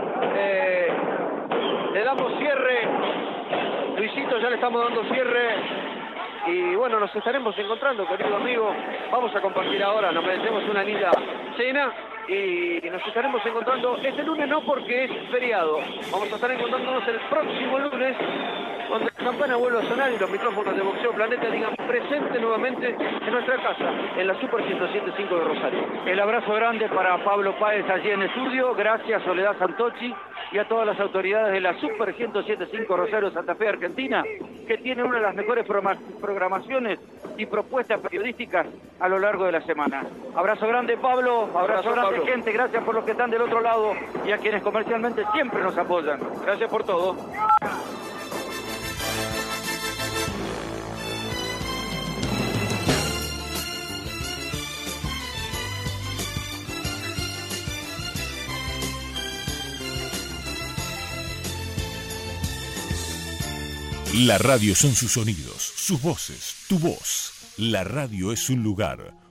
Eh, le damos cierre. Luisito, ya le estamos dando cierre. Y bueno, nos estaremos encontrando, querido amigo. Vamos a compartir ahora, nos merecemos una linda cena. Y nos estaremos encontrando este lunes, no porque es feriado. Vamos a estar encontrándonos el próximo lunes, cuando la campana vuelva a sonar y los micrófonos de Boxeo Planeta digan presente nuevamente en nuestra casa, en la Super ciento siete punto cinco de Rosario. El abrazo grande para Pablo Páez allí en el estudio, gracias Soledad Santocchi y a todas las autoridades de la Super ciento siete punto cinco Rosario Santa Fe Argentina, que tiene una de las mejores proma- programaciones y propuestas periodísticas a lo largo de la semana. Abrazo grande Pablo, abrazo, Abrazo, grande Pablo. gente, gracias por los que están del otro lado y a quienes comercialmente siempre nos apoyan. Gracias por todo. La radio son sus sonidos, sus voces, tu voz. La radio es un lugar,